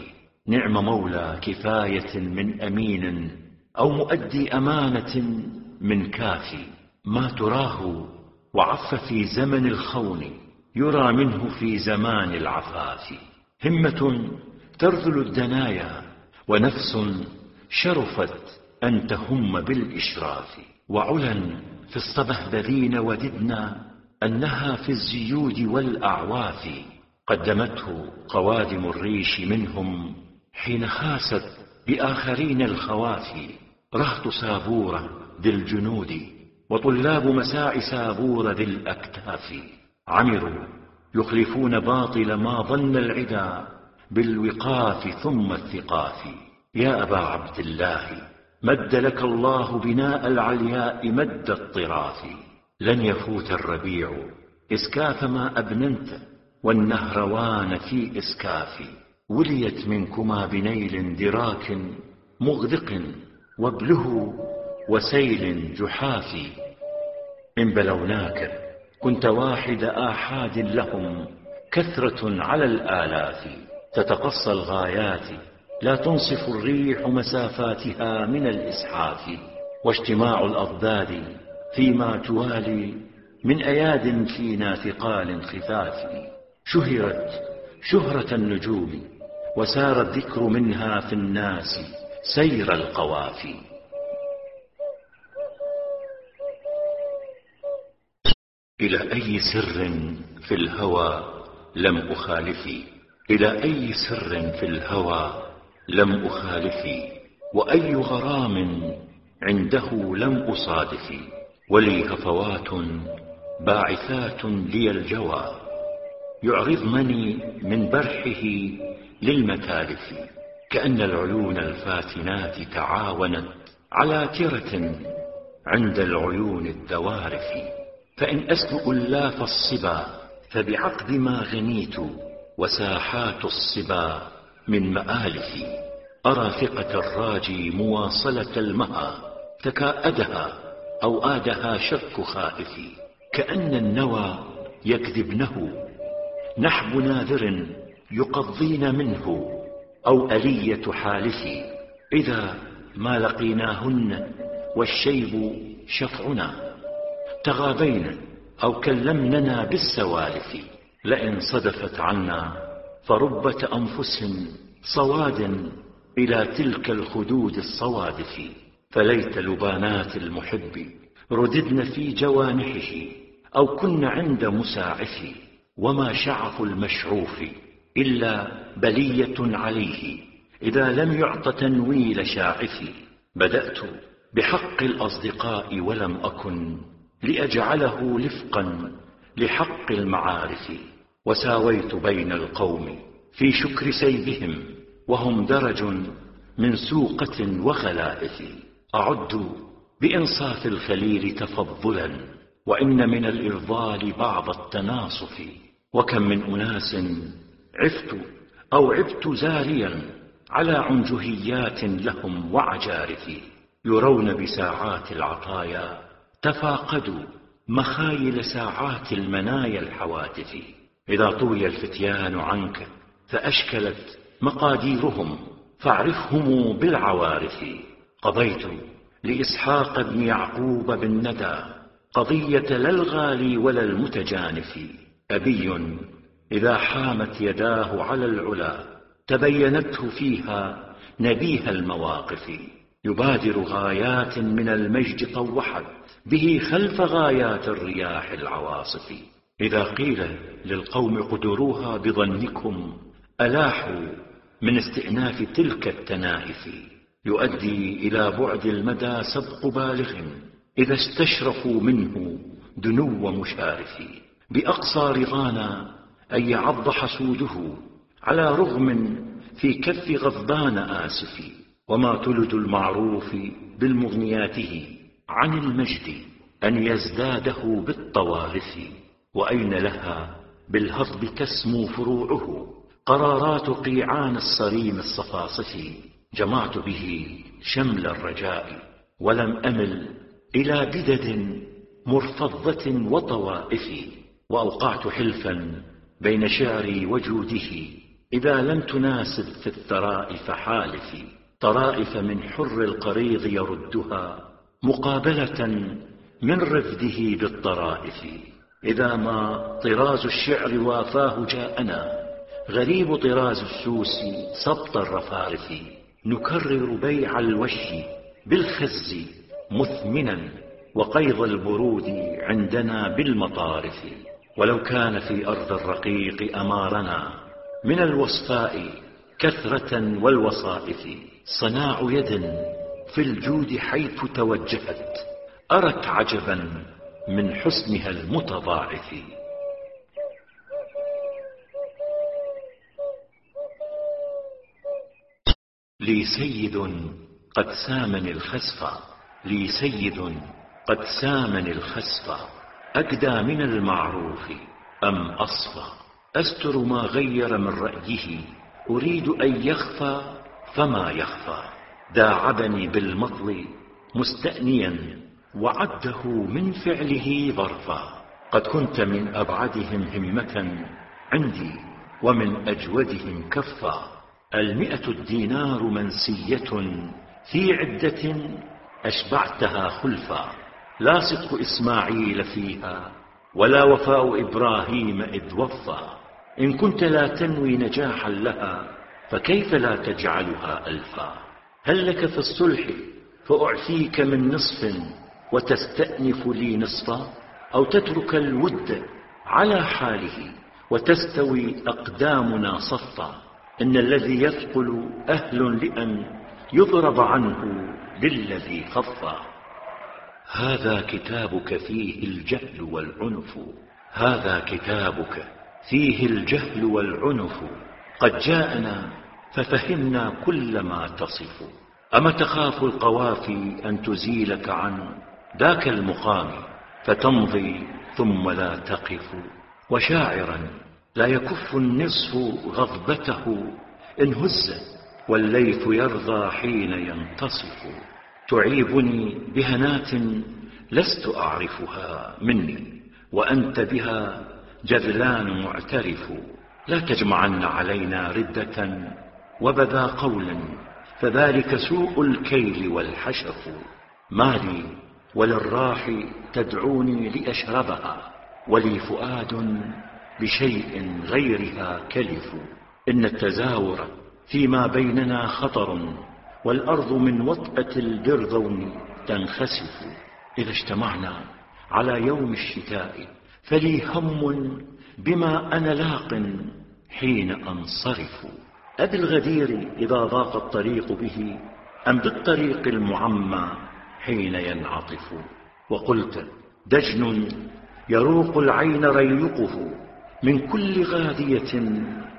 نعم مولى كفاية من أمين، أو مؤدي أمانة من كافي. ما تراه وعف في زمن الخون، يرى منه في زمان العفاف. همة ترذل الدنايا، ونفس شرفت أن تهم بالإشراف. وعلا في الصبهبرين وددنا أنها في الزيود والأعواف. قدمته قوادم الريش منهم حين خاست بآخرين الخوافي. رهط سابورة ذي الجنود، وطلاب مساع سابور ذي الأكتاف. عمروا يخلفون باطل ما ظن العدا بالوقاف ثم الثقاف. يا أبا عبد الله مد لك الله بناء العلياء مد الطراف. لن يفوت الربيع إسكاف ما أبننت، والنهروان في إسكاف. وليت منكما بنيل دراك مغدق، وابله وسيل جحاف. إن بلوناك كنت واحد آحاد لهم، كثرة على الآلاف. تتقصى الغايات لا تنصف الريح مسافاتها من الإسحاف. واجتماع الأضداد فيما توالي من أياد فينا ثقال خفاف. شهرت شهرة النجوم، وسار الذكر منها في الناس سير القوافي. إلى أي سر في الهوى لم أخالفي، إلى أي سر في الهوى لم أخالفي. وأي غرام عنده لم أصادفي. ولي هفوات باعثات لي الجوى، يعرضنني من برحه للمتالف. كأن العيون الفاتنات تعاونت على ترة عند العيون الذوارف. فإن أسلؤ اللاف الصبا فبعقد ما غنيت، وساحات الصبا من مآلفي. أرى ثقة الراجي مواصلة المها، تكاءدها أو آدها شك خائفي. كأن النوى يكذبنه نحب ناذر يقضين منه، أو ألية حالفي. إذا ما لقيناهن والشيب شفعنا، تغابين أو كلمننا بالسوالف. لئن صدفت عنا فربة أنفس صواد إلى تلك الخدود الصوادف. فليت لبانات المحب رددن في جوانحه، أو كن عند مساعف. وما شعف المشعوف إلا بلية عليه، إذا لم يعط تنويل شاعف. بدأت بحق الأصدقاء ولم أكن لأجعله لفقا لحق المعارف. وساويت بين القوم في شكر سيبهم، وهم درج من سوقة وخلائف. أعد بإنصاف الخليل تفضلا، وإن من الإرضال بعض التناصف. وكم من أناس عفت أو عبت زاريا على عنجهيات لهم وعجارف. يرون بساعات العطايا تفاقدوا مخايل ساعات المنايا الحواتف. إذا طوي الفتيان عنك فأشكلت مقاديرهم، فاعرفهم بالعوارف. قضيت لإسحاق بن يعقوب بالندى قضية لا الغالي ولا المتجانف. أبي إذا حامت يداه على العلا تبينته فيها نبيه المواقف. يبادر غايات من المجد طوحت به خلف غايات الرياح العواصف. إذا قيل للقوم قدروها بظنكم، ألاحوا من استئناف تلك التنائف. يؤدي إلى بعد المدى سبق بالغ إذا استشرفوا منه دنو مشارف. بأقصى رضانا أن يعض حسوده على رغم في كف غضبان آسف. وما تلد المعروف بالمغنياته عن المجد أن يزداده بالطوارف. وأين لها بالهضب تسمو فروعه قرارات قيعان الصريم الصفاصف. جمعت به شمل الرجاء ولم أمل إلى بدد مرفضة وطوائف. وأوقعت حلفا بين شعري وجوده إذا لم تناسب في الثراء فحالفي، طرائف من حر القريض يردها مقابلة من رفده بالطرائف. إذا ما طراز الشعر وافاه جاءنا، غريب طراز السوس سبط الرفارف. نكرر بيع الوش بالخز مثمنا، وقيض البرود عندنا بالمطارف. ولو كان في أرض الرقيق أمارنا من الوصفاء كثرة والوصائف. صناع يد في الجود حيث توجهت، أرت عجبا من حسنها المتضاعف. لي سيد قد سامني الخسف، لي سيد قد سامني الخسف، أجدى من المعروف أم أصفى. أستر ما غير من رأيه، أريد أن يخفى فما يخفى. داعبني بالمطل مستأنيا، وعده من فعله ظرفا. قد كنت من أبعدهم همة عندي، ومن أجودهم كفا. 100 الدينار منسية في عدة أشبعتها خلفا. لا صدق إسماعيل فيها، ولا وفاء إبراهيم إذ وفى. إن كنت لا تنوي نجاحا لها، فكيف لا تجعلها ألفا. هل لك في الصلح فأعفيك من نصف، وتستأنف لي نصفا؟ أو تترك الود على حاله، وتستوي أقدامنا صفا. إن الذي يثقل أهل لأن يضرب عنه بالذي خفا. هذا كتابك فيه الجهل والعنف، هذا كتابك فيه الجهل والعنف. قد جاءنا ففهمنا كل ما تصف. أما تخاف القوافي أن تزيلك عن ذاك المقام، فتمضي ثم لا تقف. وشاعرا لا يكف النصف غضبته إن هز، والليث يرضى حين ينتصف. تعيبني بهنات لست أعرفها مني، وأنت بها جذلان معترف. لا تجمعن علينا ردة وبذا قولا، فذلك سوء الكيل والحشف. مالي وللراح تدعوني لأشربها، ولي فؤاد بشيء غيرها كلف. إن التزاور فيما بيننا خطر، والأرض من وطأة البرذون تنخسف. إذا اجتمعنا على يوم الشتاء، فلي هم بما أنا لاق حين أنصرف. أبي الغدير إذا ضاق الطريق به، أم بالطريق المعمى حين ينعطف. وقلت دجن يروق العين ريقه، من كل غادية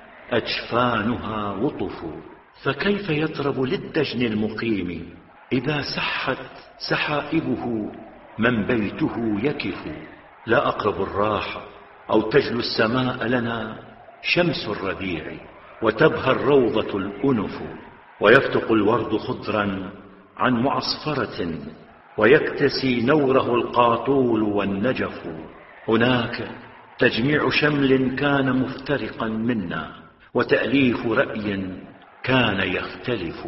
أجفانها وطف. فكيف يطرب للدجن المقيم إذا سحت سحائبه من بيته يكف. لا أقرب الراحة أو تجلو السماء لنا شمس الربيع، وتبهى الروضة الأنف. ويفتق الورد خضرا عن معصفرة، ويكتسي نوره القاطول والنجف. هناك تجميع شمل كان مفترقا منا، وتأليف رأي كان يختلف.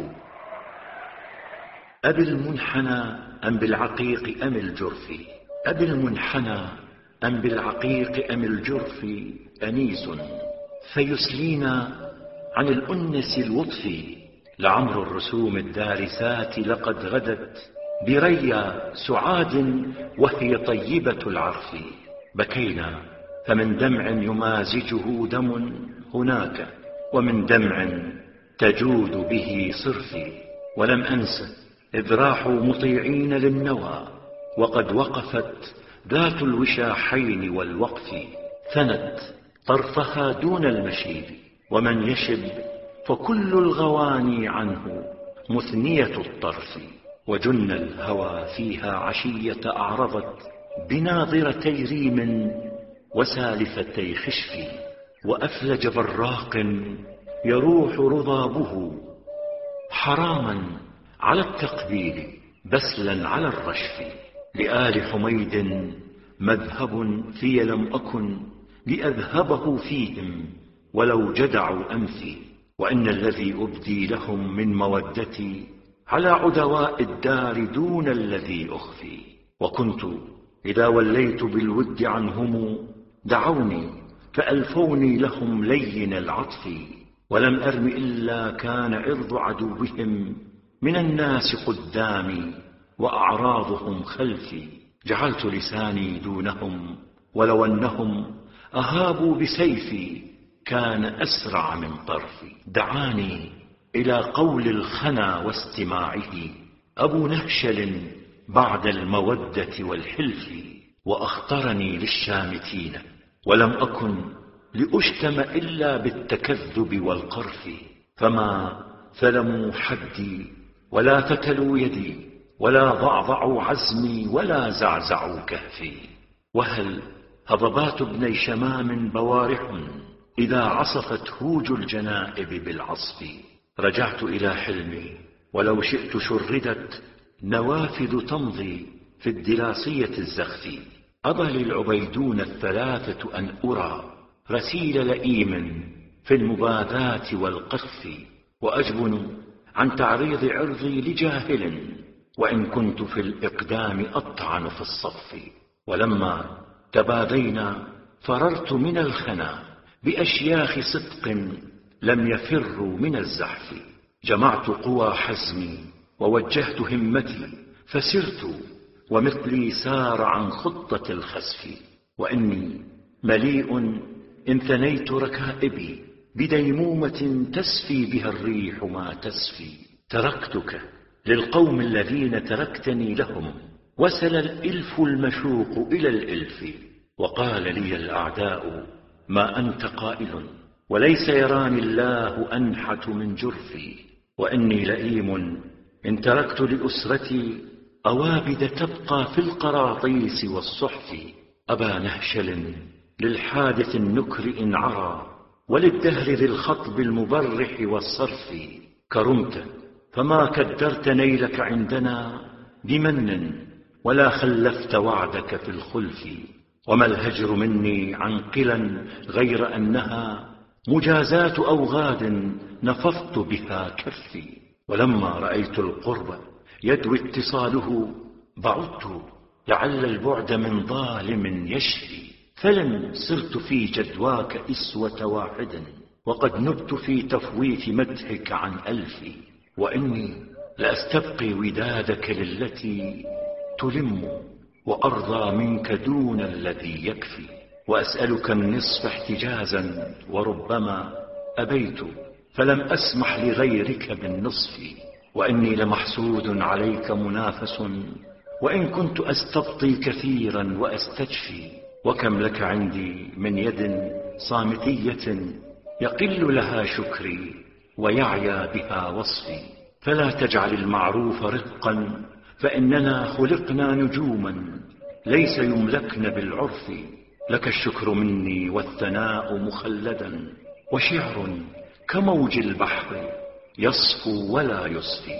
أبي المنحنى أم بالعقيق أم الجرف، أبي المنحنى أم بالعقيق أم الجرف أنيس، فيسلينا عن الأنس اللطف. لعمر الرسوم الدارسات لقد غدت بريا سعاد، وهي طيبة العرف. بكينا فمن دمع يمازجه دم هناك، ومن دمع تجود به صرفي. ولم أنس إذ راحوا مطيعين للنوى، وقد وقفت ذات الوشاحين والوقف. ثنت طرفها دون المشيب، ومن يشب فكل الغواني عنه مثنية الطرف. وجن الهوى فيها عشية أعرضت بناظرتي ريم وسالفتي خشف. وأفلج براق يروح رضابه، حراما على التقبيل بسلا على الرشف. لآل حميد مذهب في لم أكن لأذهبه فيهم، ولو جدعوا أنفي، وإن الذي أبدي لهم من مودتي على عدواء الدار دون الذي أخفي. وكنت إذا وليت بالود عنهم دعوني فألفوني لهم لين العطف، ولم أرم إلا كان عرض عدوهم من الناس قدامي وأعراضهم خلفي. جعلت لساني دونهم ولو أنهم أهابوا بسيفي كان أسرع من طرفي. دعاني إلى قول الخنا واستماعه أبو نهشل بعد المودة والحلف، وأخطرني للشامتين ولم أكن لأشتم إلا بالتكذب والقرف. فما ثلموا حدي ولا فتلوا يدي ولا ضعضعوا عزمي ولا زعزعوا كهفي. وهل هضبات ابني شمام بوارح إذا عصفت هوج الجنائب بالعصف. رجعت إلى حلمي ولو شئت شردت نوافذ تمضي في الدلاسية الزخف. أبى للعبيدون الثلاثة أن أرى رسيل لئيم في المبادات والقذف، وأجبن عن تعريض عرضي لجاهل وإن كنت في الإقدام أطعن في الصف. ولما تبادينا فررت من الخنا بأشياخ صدق لم يفروا من الزحف. جمعت قوى حزمي ووجهت همتي فسرت ومثلي سار عن خطة الخسف. وإني مليء إن ثنيت ركائبي بديمومة تسفي بها الريح ما تسفي. تركتك للقوم الذين تركتني لهم وسل الإلف المشوق إلى الإلف. وقال لي الأعداء ما أنت قائل وليس يراني الله أنحت من جرفي. وإني لئيم إن تركت لأسرتي أوابد تبقى في القراطيس والصحف. أبا نهشل للحادث النكر إن عرى وللدهر ذي الخطب المبرح والصرف. كرمت فما كدرت نيلك عندنا بمن ولا خلفت وعدك في الخلف. وما الهجر مني عن قلا غير أنها مجازات أوغاد نفضت بها كفي. ولما رأيت القرب يدوي اتصاله بعدت لعل البعد من ظالم يشفي. فلم صرت في جدواك إسوة واحد وقد نبت في تفويت مدحك عن ألف. وإني لأستبقي ودادك للتي تلم وأرضى منك دون الذي يكفي. وأسألك النصف احتجازا وربما أبيت فلم أسمح لغيرك بالنصف. وإني لمحسود عليك منافس وإن كنت أستبطي كثيرا وأستجفي. وكم لك عندي من يد صامتية يقل لها شكري ويعيا بها وصفي. فلا تجعل المعروف رقا فإننا خلقنا نجوما ليس يملكن بالعرف. لك الشكر مني والثناء مخلدا وشعر كموج البحر يصفو ولا يصفي.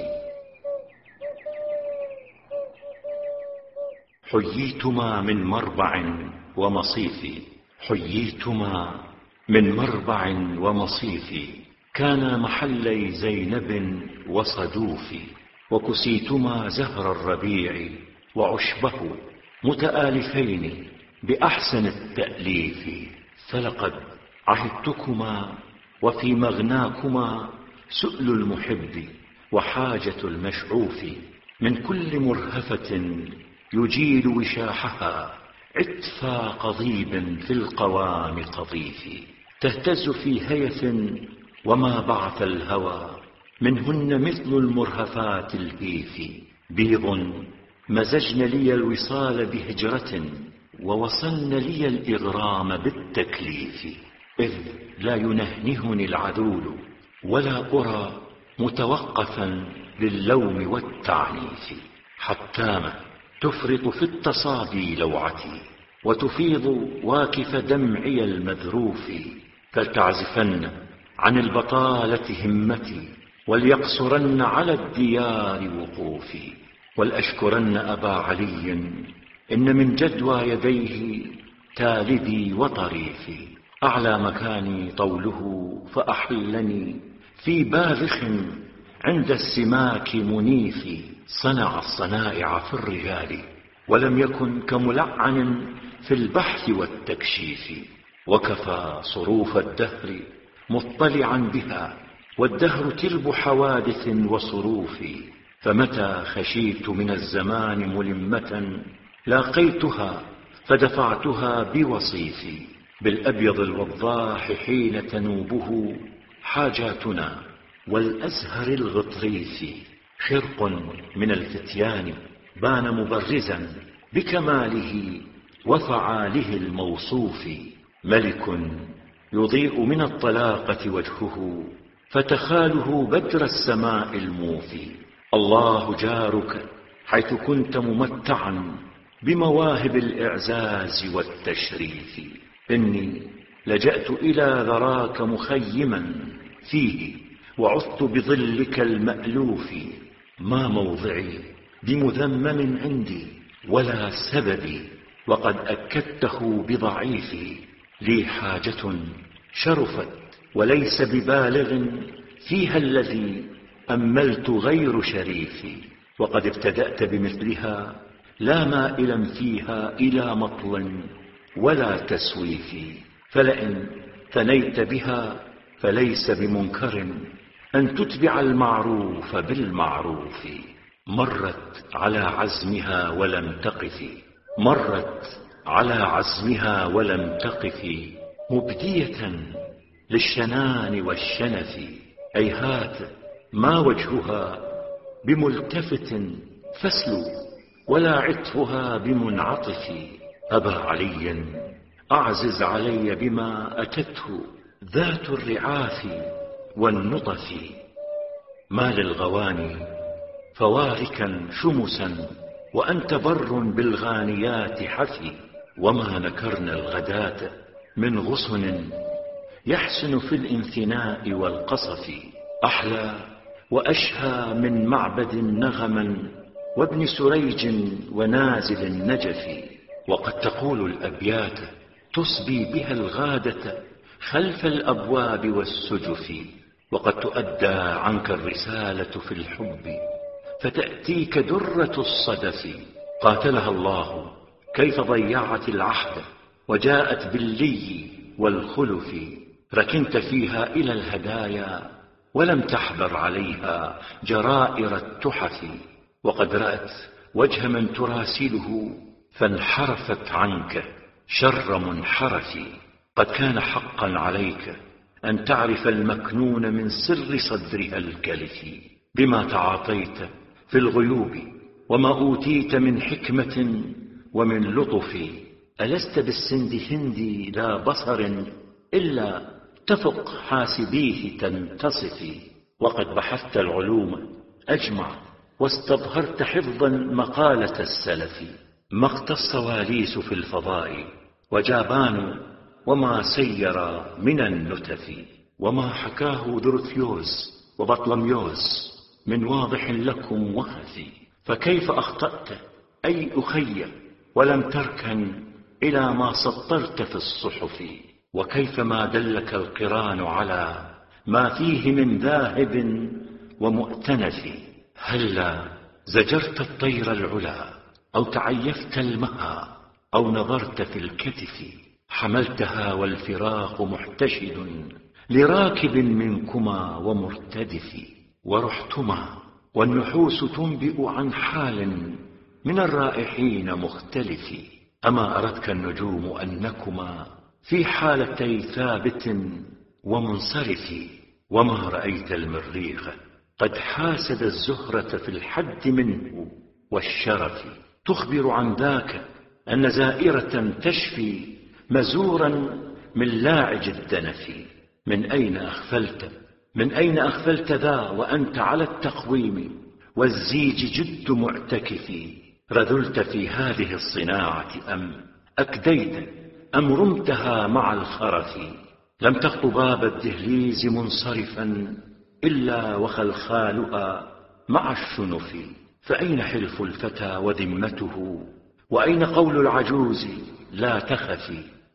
حييتما من مربع ومصيف حييتما من مربع ومصيف كان محلي زينب وصدوف. وكسيتما زهر الربيع وعشبه متآلفين بأحسن التأليف. فلقد عهدتكما وفي مغناكما سؤل المحب وحاجة المشعوف. من كل مرهفة يجيل وشاحها عتفى قضيب في القوام قضيف. تهتز في هيث وما بعث الهوى منهن مثل المرهفات الهيف. بيض مزجن لي الوصال بهجرة ووصلن لي الإغرام بالتكليف. إذ لا ينهنهني العذول ولا أرى متوقفا للوم والتعنيف. حتام تفرط في التصابي لوعتي وتفيض واكف دمعي المذروف. فلتعزفن عن البطالة همتي وليقصرن على الديار وقوفي. ولأشكرن أبا علي إن من جدوى يديه تالبي وطريفي. أعلى مكاني طوله فأحلني في باذخ عند السماك منيف. صنع الصنائع في الرجال ولم يكن كملعن في البحث والتكشيف. وكفى صروف الدهر مطلعا بها والدهر تلب حوادث وصروف. فمتى خشيت من الزمان ملمة لاقيتها فدفعتها بوصيفي. بالأبيض الوضاح حين تنوبه حاجاتنا والأزهر الغطريف. خرق من الفتيان بان مبرزا بكماله وفعاله الموصوف. ملك يضيء من الطلاقة وجهه فتخاله بدر السماء الموفي. الله جارك حيث كنت ممتعا بمواهب الإعزاز والتشريف. إني لجأت إلى ذراك مخيما فيه وعثت بظلك المألوف. ما موضعي بمذمم عندي ولا سببي وقد أكدته بضعيفي. لي حاجة شرفت وليس ببالغ فيها الذي أملت غير شريفي. وقد ابتدأت بمثلها لا مائلا فيها إلى مطل ولا تسويف. فلئن ثنيت بها فليس بمنكر أن تتبع المعروف بالمعروف. مرت على عزمها ولم تقف مرت على عزمها ولم تقف مبدية للشنان والشنف. هيهات ما وجهها بملتفت فسلو ولا عطفها بمنعطف. أبا علي أعزز علي بما أتته ذات الرعاف والنطف. ما للغواني فواركا شمسا وأنت بر بالغانيات حفي. وما نكرنا الغداة من غصن يحسن في الانثناء والقصف. أحلى وأشهى من معبد نغما وابن سريج ونازل النجف. وقد تقول الأبيات تصبي بها الغادة خلف الأبواب والسجف. وقد تؤدى عنك الرسالة في الحب فتأتيك درة الصدف. قاتلها الله كيف ضيعت العهد وجاءت باللي والخلف. ركنت فيها إلى الهدايا ولم تحبر عليها جرائر التحف. وقد رأت وجه من تراسله فانحرفت عنك شر منحرف. قد كان حقا عليك أن تعرف المكنون من سر صدرها الكلف. بما تعاطيت في الغيوب وما أوتيت من حكمة ومن لطف. ألست بالسند هندي لا بصر إلا تفق حاسبيه تنتصف. وقد بحثت العلوم أجمع واستظهرت حفظا مقالة السلف. ما اختص واليس في الفضاء وجابان وما سير من النتف. وما حكاه دروثيوس وبطلميوس من واضح لكم وخفي. فكيف أخطأت أي أخي ولم تركن إلى ما سطرت في الصحف. وكيف ما دلك القران على ما فيه من ذاهب ومؤتنف. هلا زجرت الطير العلا أو تعيفت المها أو نظرت في الكتف. حملتها والفراق محتشد لراكب منكما ومرتدف. ورحتما والنحوس تنبئ عن حال من الرائحين مختلف. أما أردك النجوم أنكما في حالتي ثابت ومنصرف. وما رأيت المريخ قد حاسد الزهرة في الحد منه والشرف. تخبر عن ذاك أن زائرة تشفي مزورا من لاعج الدنف. من أين أغفلت ذا وأنت على التقويم والزيج جد معتكف. رذلت في هذه الصناعة أم أكديت أم رمتها مع الخرف. لم تخط باب الدهليز منصرفا إلا وخلخالها مع الشنف. فأين حلف الفتى وذمته وأين قول العجوز لا تخفي.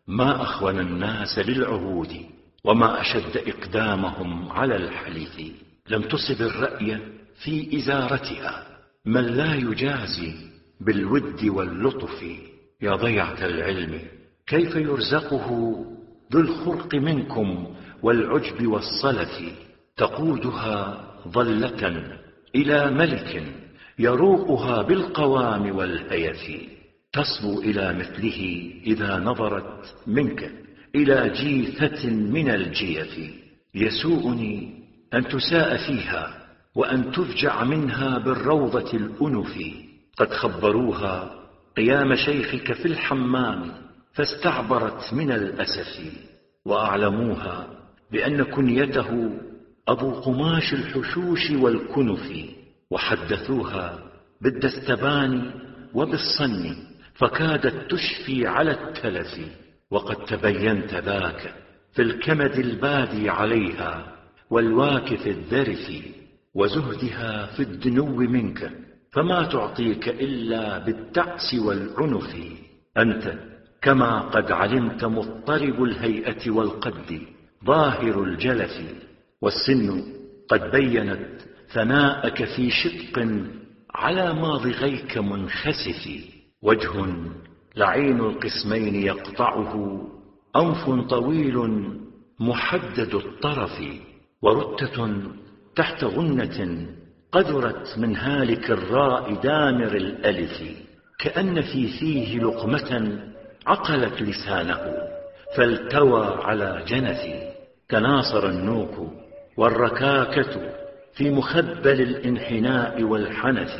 ما أخون الناس للعهود، وما أشد إقدامهم على الحلف. لم تصب الرأي في إزارتها من لا يجازي بالود واللطف. يا ضيعة العلم كيف يرزقه ذو الخرق منكم والعجب والصلف. تقودها ضلة إلى ملك يروقها بالقوام والهيف. تصبو إلى مثله إذا نظرت منك إلى جيفة من الجيف. يسوءني أن تساء فيها وأن تفجع منها بالروضة الأنف. قد خبروها قيام شيخك في الحمام فاستعبرت من الأسف، وأعلموها بأن كنيته أبو قماش الحشوش والكنف. وحدثوها بالدستبان وبالصن فكادت تشفي على التلف. وقد تبينت ذاك في الكمد البادي عليها والواكف الذرف، وزهدها في الدنو منك فما تعطيك إلا بالتعس والعنف. أنت كما قد علمت مضطرب الهيئة والقد ظاهر الجلف، والسن قد بينت ثناءك في شق على ماضغيك منخسف. وجه لعين القسمين يقطعه أنف طويل محدد الطرف، ورتة تحت غنة قذرت من هالك الراء دامر الألف. كأن في فيه لقمة عقلت لسانه فالتوى على جنف. تناصر النوك والركاكة في مخبل الانحناء والحنف،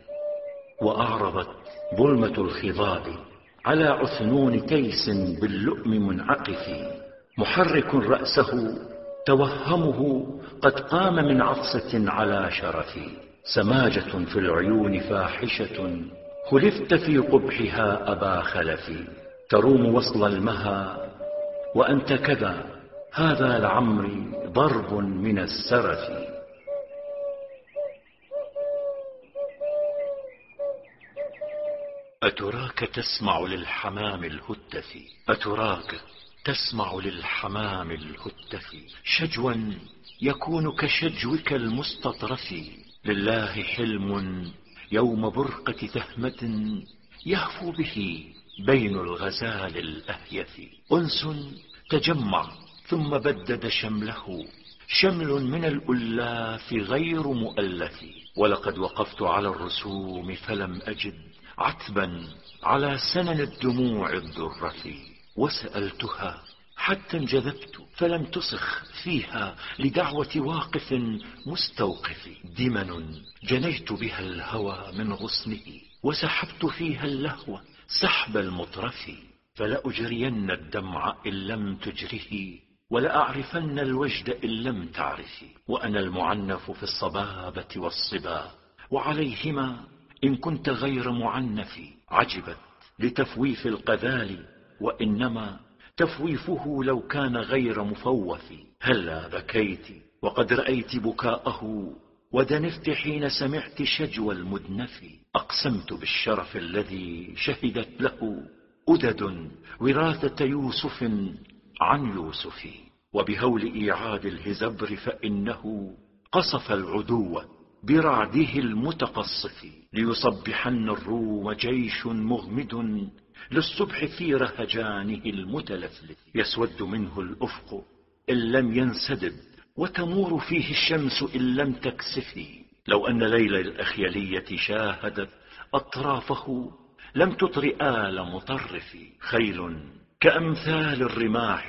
وأعرضت ظلمة الخضاب على عثنون تيس باللؤم منعقف. محرك رأسه توهمه قد قام من عطسة على شرف. سماجة في العيون فاحشة خلفت في قبحها أبا خلف. تروم وصل المها وأنت كذا، هذا لعمري ضرب من السرف. أتراك تسمع للحمام الهتف، أتراك تسمع للحمام الهتف. شجوا يكون كشجوك المستطرف. لله حلم يوم برقة تهمة يهفو به بين الغزال الأهيف. أنس تجمع ثم بدد شمله، شمل من الألاف غير مؤلف. ولقد وقفت على الرسوم فلم أجد عتبا على سنن الدموع الذرف. وسألتها حتى انجذبت فلم تصخ فيها لدعوة واقف مستوقف. دمن جنيت بها الهوى من غصنه، وسحبت فيها اللهو سحب المطرف. فلأجرين الدمع إن لم تجره، ولأعرفن الوجد إن لم تعرفي. وأنا المعنف في الصبابة والصبا، وعليهما إن كنت غير معنف. عجبت لتفويف القذال، وإنما تفويفه لو كان غير مفوف. هلا بكيت وقد رأيت بكاءه، ودنفت حين سمعت شجوى المدنف. أقسمت بالشرف الذي شهدت له أدد وراثة يوسف عن يوسف. وبهول إيعاد الهزبر فإنه قصف العدو برعده المتقصف. ليصبحن الروم جيش مغمد للصبح في رهجانه المتلفلف. يسود منه الأفق إن لم ينسدب، وتمور فيه الشمس إن لم تكسف. لو أن ليل الأخيلية شاهدت أطرافه لم تطر آل مطرف. خيل كأمثال الرماح،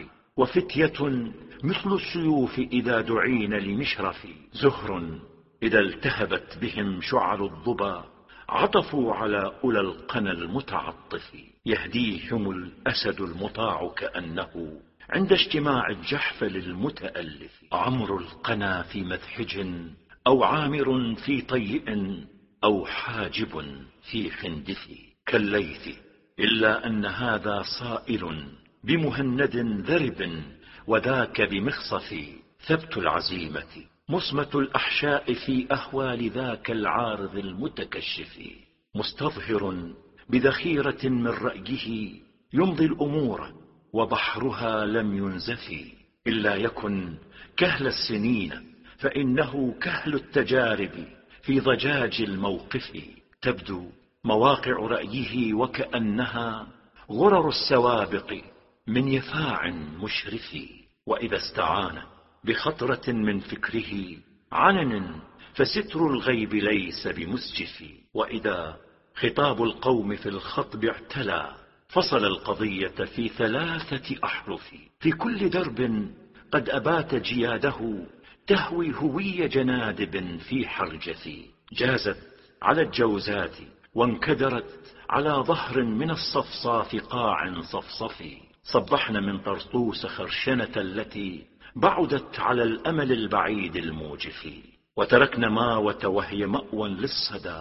وفتية مثل السيوف إذا دعين لمشرف. زهر إذا التهبت بهم شعر الضبا عطفوا على أولى القنا المتعطف. يهديهم الأسد المطاع كأنه عند اجتماع الجحفل المتألف. عمر القنا في مذحج، أو عامر في طيء، أو حاجب في خندف. كالليث إلا أن هذا صائل بمهند ذرب، وذاك بمخصف. ثبت العزيمة مصمة الأحشاء في أهوال ذاك العارض المتكشف. مستظهر بذخيرة من رأيه يمضي الأمور وبحرها لم ينزف. إلا يكن كهل السنين فإنه كهل التجارب في ضجاج الموقف. تبدو مواقع رأيه وكأنها غرر السوابق من يفاع مشرف. وإذا استعان بخطرة من فكره عنن فستر الغيب ليس بمسجف. وإذا خطاب القوم في الخطب اعتلى فصل القضية في 3 أحرف. في كل درب قد أبات جياده تهوي هوي جنادب في حرجف. جازت على الجوزات وانكدرت على ظهر من الصفصاف قاع صفصف. صبحن من طرطوس خرشنة التي بعدت على الأمل البعيد الموجف. وتركن ماوة وهي مأوى للصدى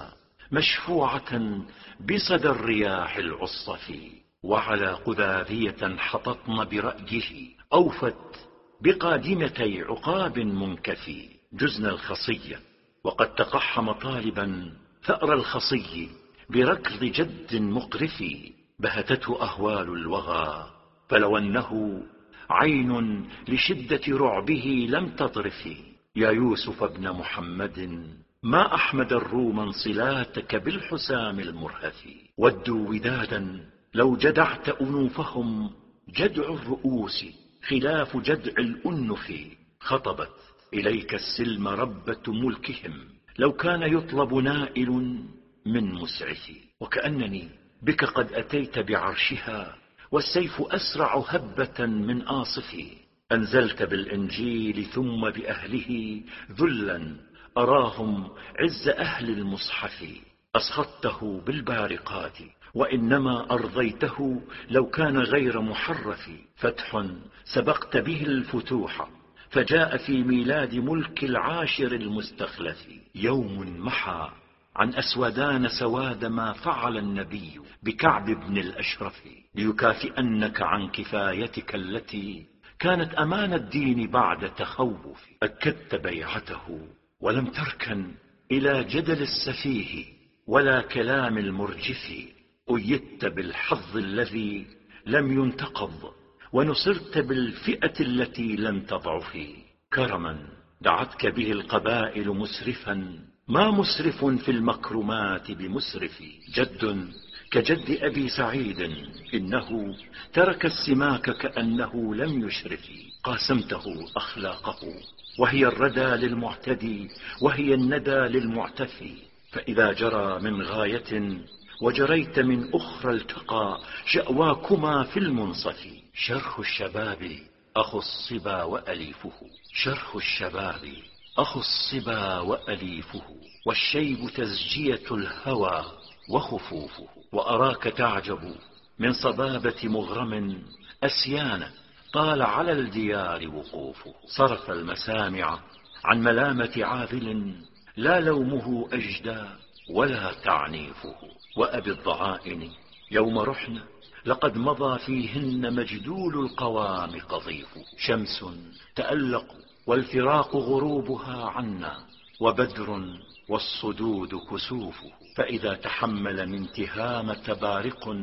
مشفوعة بصدى الرياح العصف. وعلى قذاذية حططن برأيه أوفت بقادمتي عقاب منكف. جزن الخصية وقد تقحم طالبا ثأر الخصي بركض جد مقرف. بهتته أهوال الوغى فلو أنه عين لشدة رعبه لم تطرف. يا يوسف ابن محمد ما أحمد الروم صلاتك بالحسام المرهف. ودوا ودادا لو جدعت أنوفهم جدع الرؤوس خلاف جدع الأنف. خطبت إليك السلم ربة ملكهم لو كان يطلب نائل من مسعف. وكأنني بك قد أتيت بعرشها والسيف أسرع هبة من آصف. أنزلت بالإنجيل ثم بأهله ذلا أراهم عز أهل المصحف. أسخطته بالبارقات وإنما أرضيته لو كان غير محرف. فتح سبقت به الفتوح فجاء في ميلاد ملك العاشر المستخلف. يوم محى عن أسودان سواد ما فعل النبي بكعب بن الأشرف ليكافئنك عن كفايتك التي كانت أمان الدين بعد تخوف. أكدت بيعته ولم تركن إلى جدل السفيه ولا كلام المرجف. أيدت بالحظ الذي لم ينتقض ونصرت بالفئة التي لم تضعف. كرما دعتك به القبائل مسرفا ما مسرف في المكرمات بمسرف. جد كجد أبي سعيد إنه ترك السماك كأنه لم يشرف. قاسمته أخلاقه وهي الردى للمعتدي وهي الندى للمعتفي. فإذا جرى من غاية وجريت من أخرى التقى شأواكما في المنصف. شرح الشباب أخو الصبا وأليفه شرح الشباب أخو الصبا وأليفه. والشيب تزجية الهوى وخفوفه. وأراك تعجب من صبابة مغرم أسيان طال على الديار وقوفه. صرف المسامع عن ملامة عاذل لا لومه أجدى ولا تعنيفه. وأبي الضعائن يوم رحنا لقد مضى فيهن مجدول القوام قضيف. شمس تألق والفراق غروبها عنا وبدر والصدود كسوفه. فإذا تحمل من تهامة بارق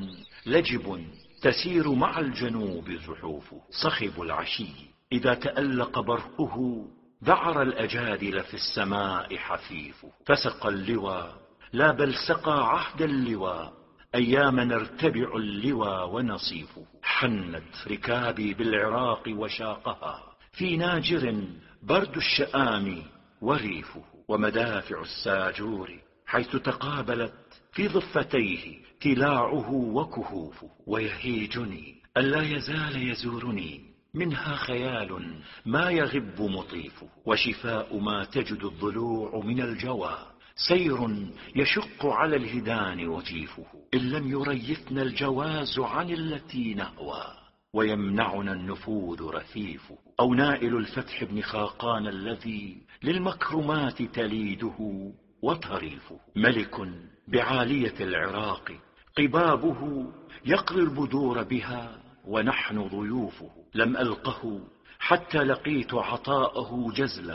لجب تسير مع الجنوب زحوفه. صخب العشي إذا تألق برقه ذعر الأجادل في السماء حفيفه. فسقى اللوى لا بل سقى عهد اللوى أياما نرتبع اللوى ونصيفه. حنت ركابي بالعراق وشاقها في ناجر برد الشآم وريفه. ومدافع الساجور حيث تقابلت في ضفتيه تلاعه وكهوفه. ويهيجني ألا يزال يزورني منها خيال ما يغب مطيفه. وشفاء ما تجد الضلوع من الجوى سير يشق على الهدان وجيفه. إن لم يريثنا الجواز عن التي نهوى ويمنعنا النفوذ رفيفه. أو نائل الفتح بن خاقان الذي للمكرمات تليده وطريفه. ملك بعالية العراق قبابه يقري البدور بها ونحن ضيوفه. لم ألقه حتى لقيت عطاءه جزلا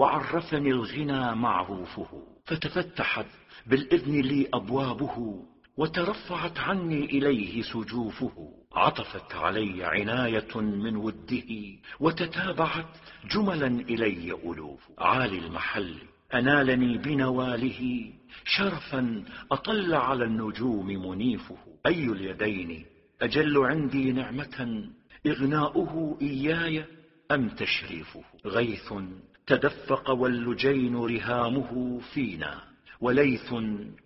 وعرفني الغنى معروفه. فتفتحت بالإذن لي أبوابه وترفعت عني إليه سجوفه. عطفت علي عناية من وده، وتتابعت جملا إلي ألوف. عالي المحل أنالني بنواله، شرفا أطل على النجوم منيفه. أي اليدين أجل عندي نعمة، إغناؤه إياي أم تشريفه؟ غيث تدفق واللجين رهامه فينا، وليث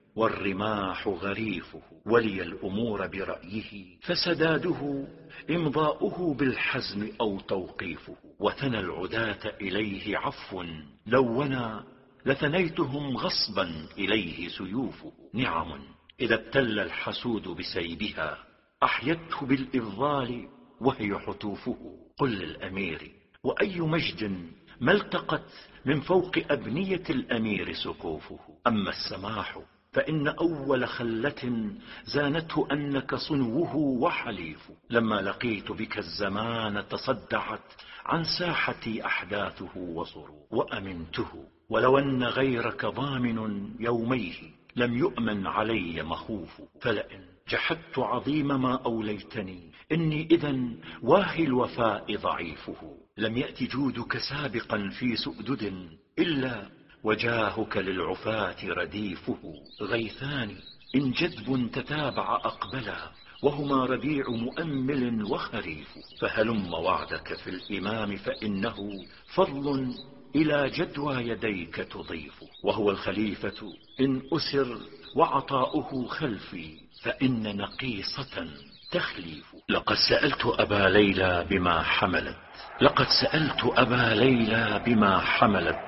والرماح غريفه. ولي الأمور برأيه، فسداده إمضاؤه بالحزم أو توقيفه. وثنى العداة إليه عفو، لونا لثنيتهم غصبا إليه سيوفه. نعم إذا ابتل الحسود بسيبها، أحيته بالإفضال وهي حتوفه. قل للأمير وأي مجد ما التقت من فوق أبنية الأمير سقوفه. أما السماح فإن أول خلة زانته أنك صنوه وحليفه. لما لقيت بك الزمان تصدعت عن ساحتي أحداثه وصروف. وأمنته ولو أن غيرك ضامن يوميه، لم يؤمن علي مخوف. فلئن جحدت عظيم ما أوليتني، إني إذن واهي الوفاء ضعيفه. لم يأت جودك سابقا في سؤدد، إلا وجاهك للعفاة رديفه. غيثان إن جدب تتابع أقبلا، وهما ربيع مؤمل وخريف. فهلم وعدك في الإمام، فإنه فضل إلى جدوى يديك تضيف. وهو الخليفة إن أسر وعطاؤه خلفي، فإن نقيصة تخليف. لقد سألت أبا ليلى بما حملت، لقد سألت أبا ليلى بما حملت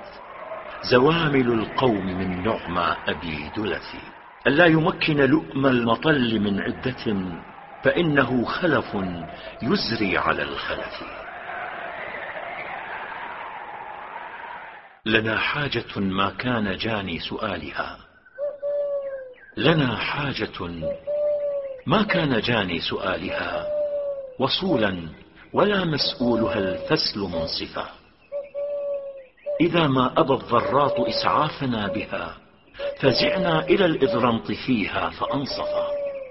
زوامل القوم من نعمى أبي دلثي. ألا يمكن لؤم المطل من عدة، فإنه خلف يزري على الخلف. لنا حاجة ما كان جاني سؤالها، لنا حاجة ما كان جاني سؤالها، وصولا ولا مسؤولها الفسل منصفا. إذا ما أبى الضرات إسعافنا بها، فزعنا إلى الإذرنط فيها فأنصفا.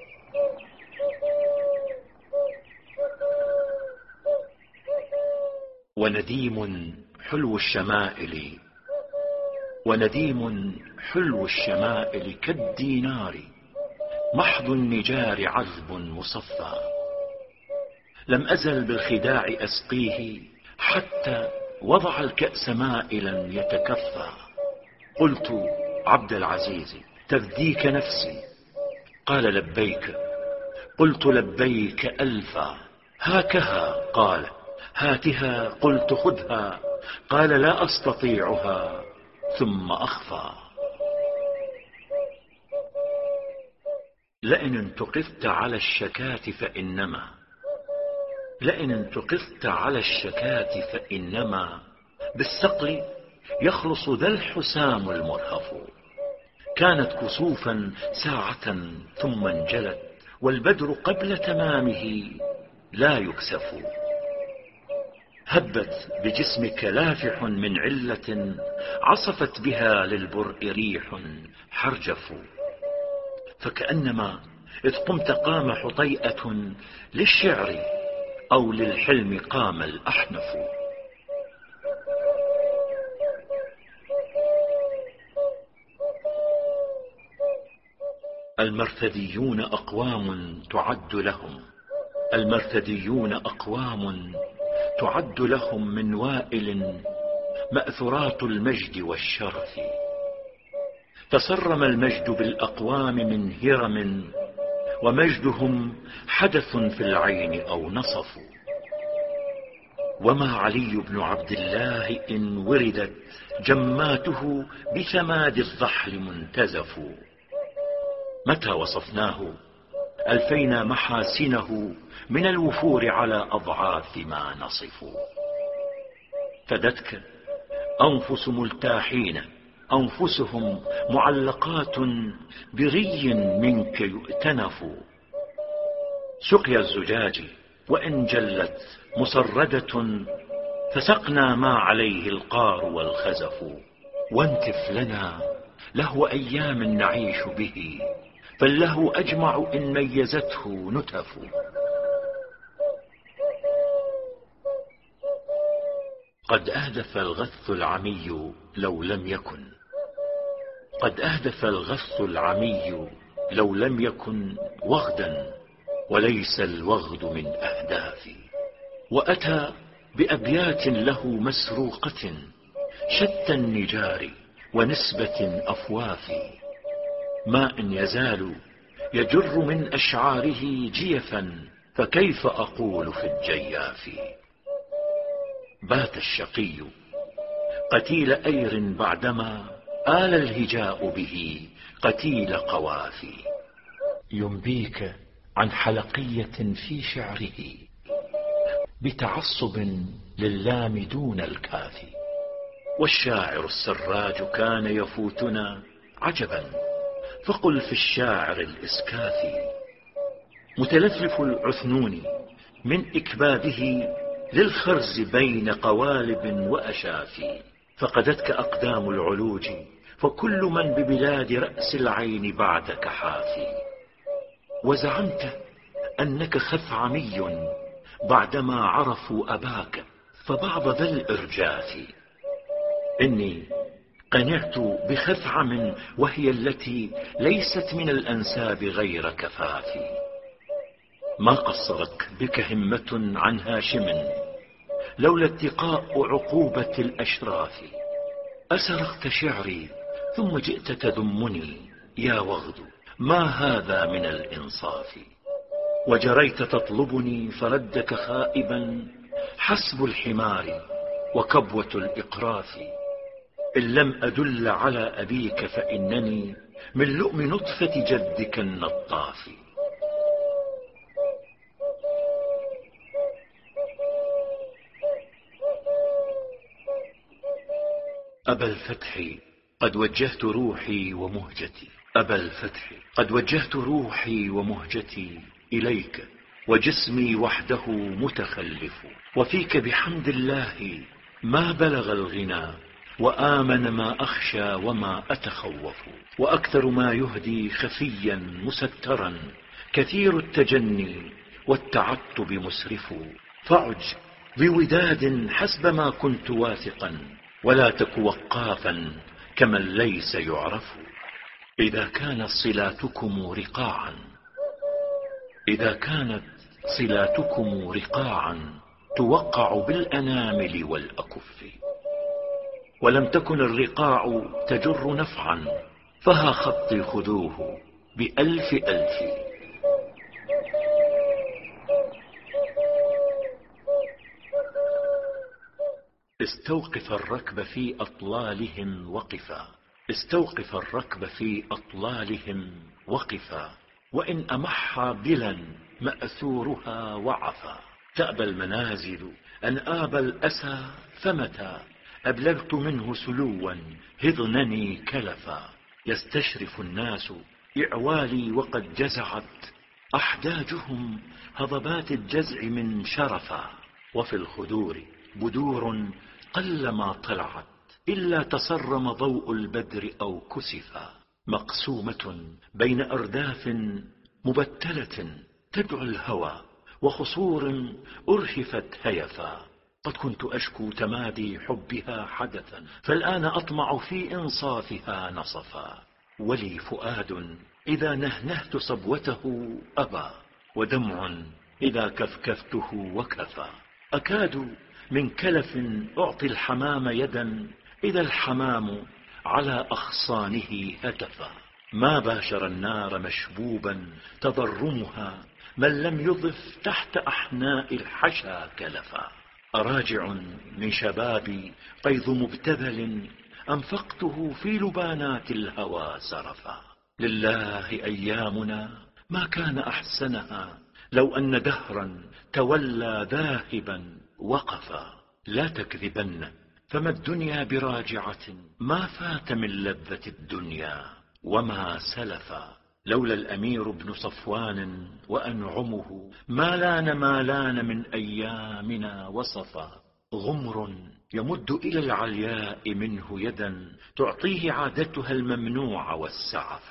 ونديم حلو الشمائل، ونديم حلو الشمائل كالدينار، محض النجار عذب مصفى. لم أزل بالخداع أسقيه، حتى وضع الكأس مائلا يتكفى. قلت عبد العزيز تفديك نفسي، قال لبيك. قلت لبيك ألفا. هاكها، قال هاتها. قلت خذها، قال لا أستطيعها. ثم أخفى. لئن انتقفت على الشكاة فإنما، لئن انتقفت على الشكاة فإنما بالثقل يخلص ذا الحسام المرهف. كانت كسوفا ساعة ثم انجلت، والبدر قبل تمامه لا يكسف. هبت بجسمك لافح من علة، عصفت بها للبرء ريح حرجف. فكأنما إذ قمت قام حطيئة للشعر، أو للحلم قام الأحنف. المرثديون أقوام تعد لهم، المرثديون أقوام تعد لهم من وائل مأثرات المجد والشرف. تصرم المجد بالأقوام من هرم، ومجدهم حدث في العين أو نصف. وما علي بن عبد الله إن وردت جماته بثماد الضحل منتزف. متى وصفناه ألفينا محاسنه، من الوفور على أضعاف ما نصف. فدتك أنفس ملتاحين، أنفسهم معلقات بري منك يؤتنف. سقيا الزجاج وإن جلت مسردة، فسقنا ما عليه القار والخزف. وانتف لنا لهو أيام نعيش به، فاللهو أجمع إن ميزته نتف. قد أهدف الغث العمي لو لم يكن، قد أهدف الغث العمي لو لم يكن وغدا، وليس الوغد من أهدافي. وأتى بأبيات له مسروقة شتى النجار ونسبة أفوافي. ما إن يزال يجر من أشعاره جيفا، فكيف أقول في الجياف. بات الشقي قتيل أير بعدما آل الهجاء به قتيل قوافي. ينبيك عن حلقية في شعره بتعصب للام دون الكاف. والشاعر السراج كان يفوتنا عجبا، فقل في الشاعر الإسكافي. متلفلف العثنون من إكباده للخرز بين قوالب وأشافي. فقدتك أقدام العلوج، فكل من ببلاد رأس العين بعدك حافي. وزعمت أنك خثعمي بعدما عرفوا أباك، فبعض ذا الإرجاف. إني قنعت بخثعم وهي التي ليست من الأنساب غير كفافي. ما قصرت بك همة عن هاشم لولا اتقاء عقوبة الأشراف. أسرقت شعري ثم جئت تذمني يا وغد، ما هذا من الإنصاف. وجريت تطلبني فردك خائبا حسب الحمار وكبوة الإقراف. إن لم أدل على أبيك فإنني من لؤم نطفة جدك النطاف. أبا الفتح قد وجهت روحي ومهجتي، أبا الفتح قد وجهت روحي ومهجتي إليك، وجسمي وحده متخلف. وفيك بحمد الله ما بلغ الغنى، وآمن ما أخشى وما أتخوف. وأكثر ما يهدي خفيا مسترا، كثير التجني والتعتب مسرف. فعج بوداد حسب ما كنت واثقا، ولا تك وقافا كمن ليس يعرف. إذا كانت صلاتكم رقاعا، إذا كانت صلاتكم رقاعا توقع بالأنامل والأكف. ولم تكن الرقاع تجر نفعا، فها خطي خذوه بألف ألف. استوقف الركب في أطلالهم وقفا، استوقف الركب في أطلالهم وقفا. وإن أمح بلا مأثورها وعفا. تأبى المنازل أن آبى الأسى، فمتى أبلغت منه سلوا هضنني كلفا. يستشرف الناس إعوالي وقد جزعت أحداجهم هضبات الجزع من شرفا. وفي الخدور بدور قلما طلعت إلا تصرم ضوء البدر أو كسفا. مقسومة بين أرداف مبتلة تدعو الهوى، وخصور أرهفت هيفا. قد كنت أشكو تمادي حبها حدثا، فالآن أطمع في إنصافها نصفا. ولي فؤاد إذا نهنهت صبوته أبى، ودمع إذا كفكفته وكفى. أكاد من كلف أعطي الحمام يدا، إذا الحمام على أغصانه هتفا. ما باشر النار مشبوبا تضرمها، من لم يضف تحت أحناء الحشا كلفا. أراجع من شبابي قيظ مبتذل، أنفقته في لبانات الهوى سرفا. لله أيامنا ما كان أحسنها، لو أن دهرا تولى ذاهبا وقفا. لا تكذبن فما الدنيا براجعة، ما فات من لذة الدنيا وما سلفا. لولا الأمير بن صفوان وأنعمه، ما لان من أيامنا وصفا. غمر يمد إلى العلياء منه يدا، تعطيه عادتها الممنوع والسعفا.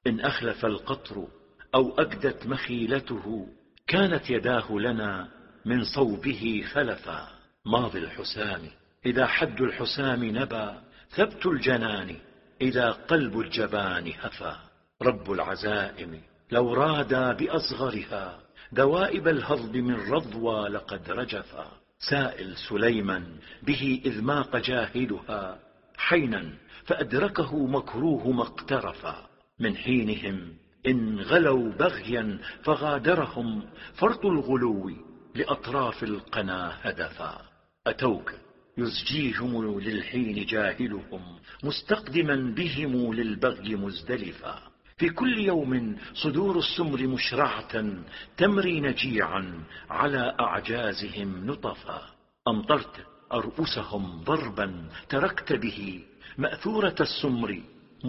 إن أخلف القطر أو أجدت مخيلته كانت يداه لنا من صوبه خلفا. ماضي الحسام إذا حد الحسام نبى، ثبت الجنان إذا قلب الجبان هفا. رب العزائم لو رادى بأصغرها دوائب الهضب من رضوى لقد رجفا. سائل سليما به إذ ماق جاهدها حينا فأدركه مكروه ما اقترفا. من حينهم إن غلوا بغيا فغادرهم فرط الغلو لأطراف القنا هدفا. أتوك يزجيهم للحين جاهلهم مستقدما بهم للبغي مزدلفا. في كل يوم صدور السمر مشرعة تمري نجيعا على أعجازهم نطفا. أمطرت أرؤسهم ضربا تركت به مأثورة السمر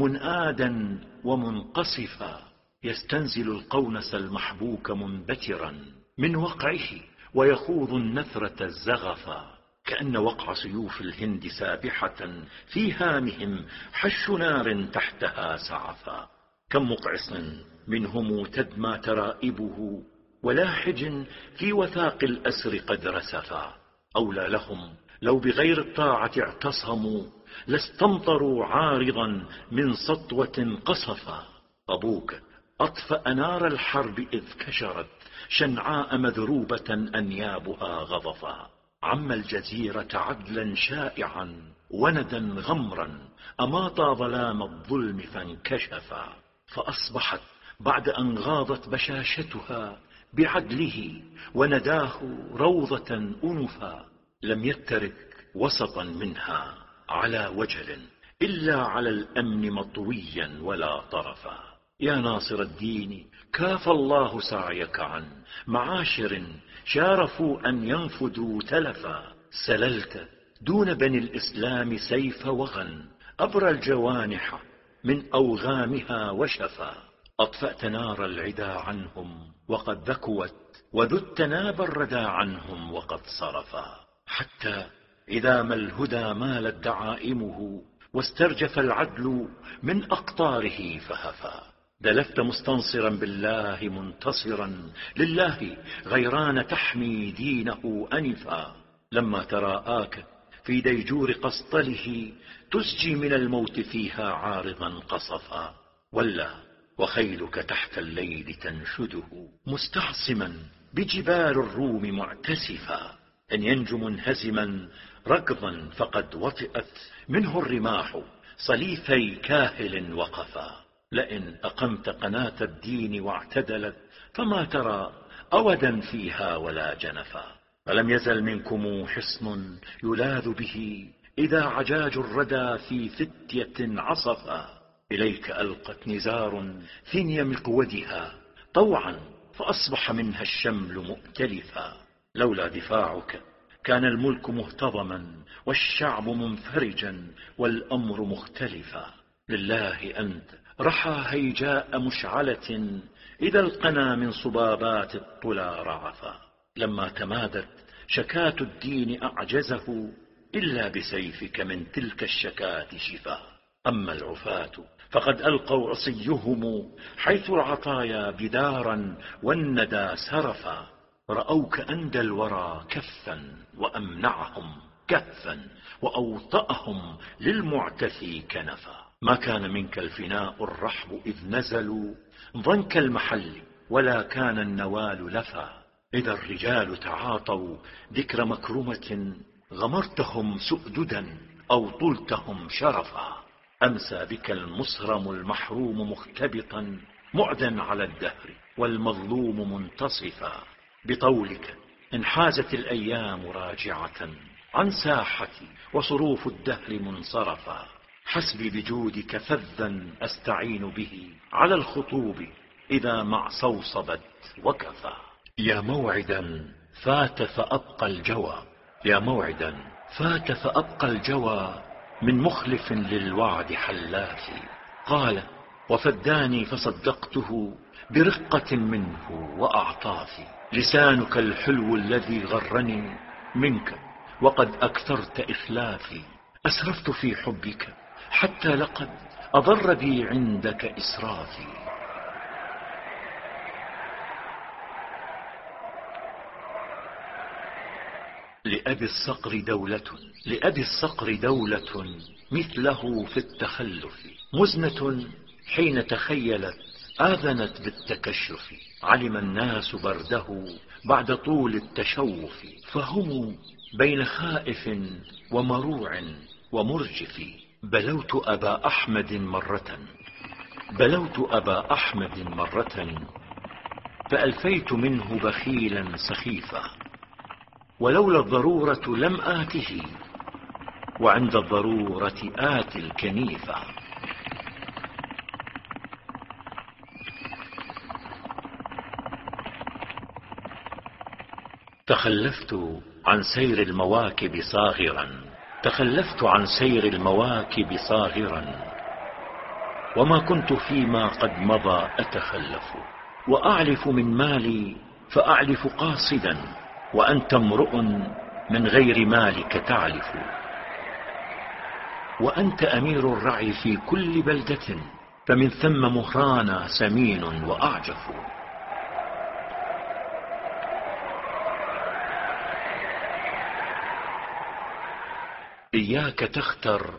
منآدا ومنقصفا. يستنزل القونس المحبوك منبترا من وقعه ويخوض النثرة الزغفا. كأن وقع سيوف الهند سابحة في هامهم حش نار تحتها سعفا. كم مقعص منهم تدمى ترائبه ولاحج في وثاق الأسر قد رسفا. أولى لهم لو بغير الطاعة اعتصموا لاستمطروا عارضا من سطوة قصفا. أبوك أطفأ نار الحرب إذ كشرت شنعاء مذروبة أنيابها غضفا. عم الجزيرة عدلا شائعا وندا غمرا أماطى ظلام الظلم فانكشفا. فأصبحت بعد أن غاضت بشاشتها بعدله ونداه روضة أنفا. لم يترك وسطا منها على وجل إلا على الأمن مطويا ولا طرفا. يا ناصر الدين كاف الله سعيك عن معاشر شارفوا أن ينفذوا تلفا. سللت دون بني الإسلام سيف وغن أبرى الجوانح من أوغامها وشفا. أطفأت نار العدا عنهم وقد ذكوت وذدت ناب الردى عنهم وقد صرفا. حتى إذا ما الهدى مالت دعائمه واسترجف العدل من أقطاره فهفا. دلفت مستنصرا بالله منتصرا لله غيران تحمي دينه أنفا. لما تراءاك في ديجور قسطله تسجي من الموت فيها عارضا قصفا. ولا وخيلك تحت الليل تنشده مستعصما بجبال الروم معتسفا. إن ينج منهزما ركضا فقد وطئت منه الرماح صليفي كاهل وقفا. لئن أقمت قناة الدين واعتدلت فما ترى أودا فيها ولا جنفا. فلم يزل منكم حصن يلاذ به إذا عجاج الردى في فتية عصفا. إليك ألقت نزار ثني مقودها طوعا فأصبح منها الشمل مؤتلفا. لولا دفاعك كان الملك مهتضما والشعب منفرجا والأمر مختلفا. لله أنت رحى هيجاء مشعلة إذا القنا من صبابات الطلا رعفا. لما تمادت شكاة الدين أعجزه إلا بسيفك من تلك الشكاة شفا. أما العفاة فقد ألقوا عصيهم حيث العطايا بدارا والندى سرفا. رأوك أندى الورى كفا وأمنعهم كهفا وأوطأهم للمعتفي كنفا. ما كان منك الفناء الرحب إذ نزلوا ضنك المحل ولا كان النوال لفا. إذا الرجال تعاطوا ذكر مكرمة غمرتهم سؤددا أو طلتهم شرفا. أمسى بك المصرم المحروم مختبطا معدا على الدهر والمظلوم منتصفا. بطولك انحازت الأيام راجعة عن ساحتي وصروف الدهر منصرفا. حسبي بجودك فذا أستعين به على الخطوب إذا مع صوصبت وكفى. يا موعدا فات فأبقى الجوى، يا موعدا فات فأبقى الجوى من مخلف للوعد حلافي. قال وفداني فصدقته برقة منه وأعطافي. لسانك الحلو الذي غرني منك وقد أكثرت إخلافي. أسرفت في حبك حتى لقد أضر بي عندك إسرافي. لأبي الصقر دولة مثله في التخلف، مزنة حين تخيلت آذنت بالتكشف. علم الناس برده بعد طول التشوف، فهم بين خائف ومروع ومرجف. بلوت أبا أحمد مرة فألفيت منه بخيلا سخيفا، ولولا الضرورة لم آته، وعند الضرورة آتي الكنيفة. تخلفت عن سير المواكب صاغرا، وما كنت فيما قد مضى أتخلف. وأعلف من مالي فأعلف قاصدا، وأنت امرؤ من غير مالك تعلف. وأنت أمير الرعي في كل بلدة، فمن ثم مهرانا سمين وأعجف. إياك تختر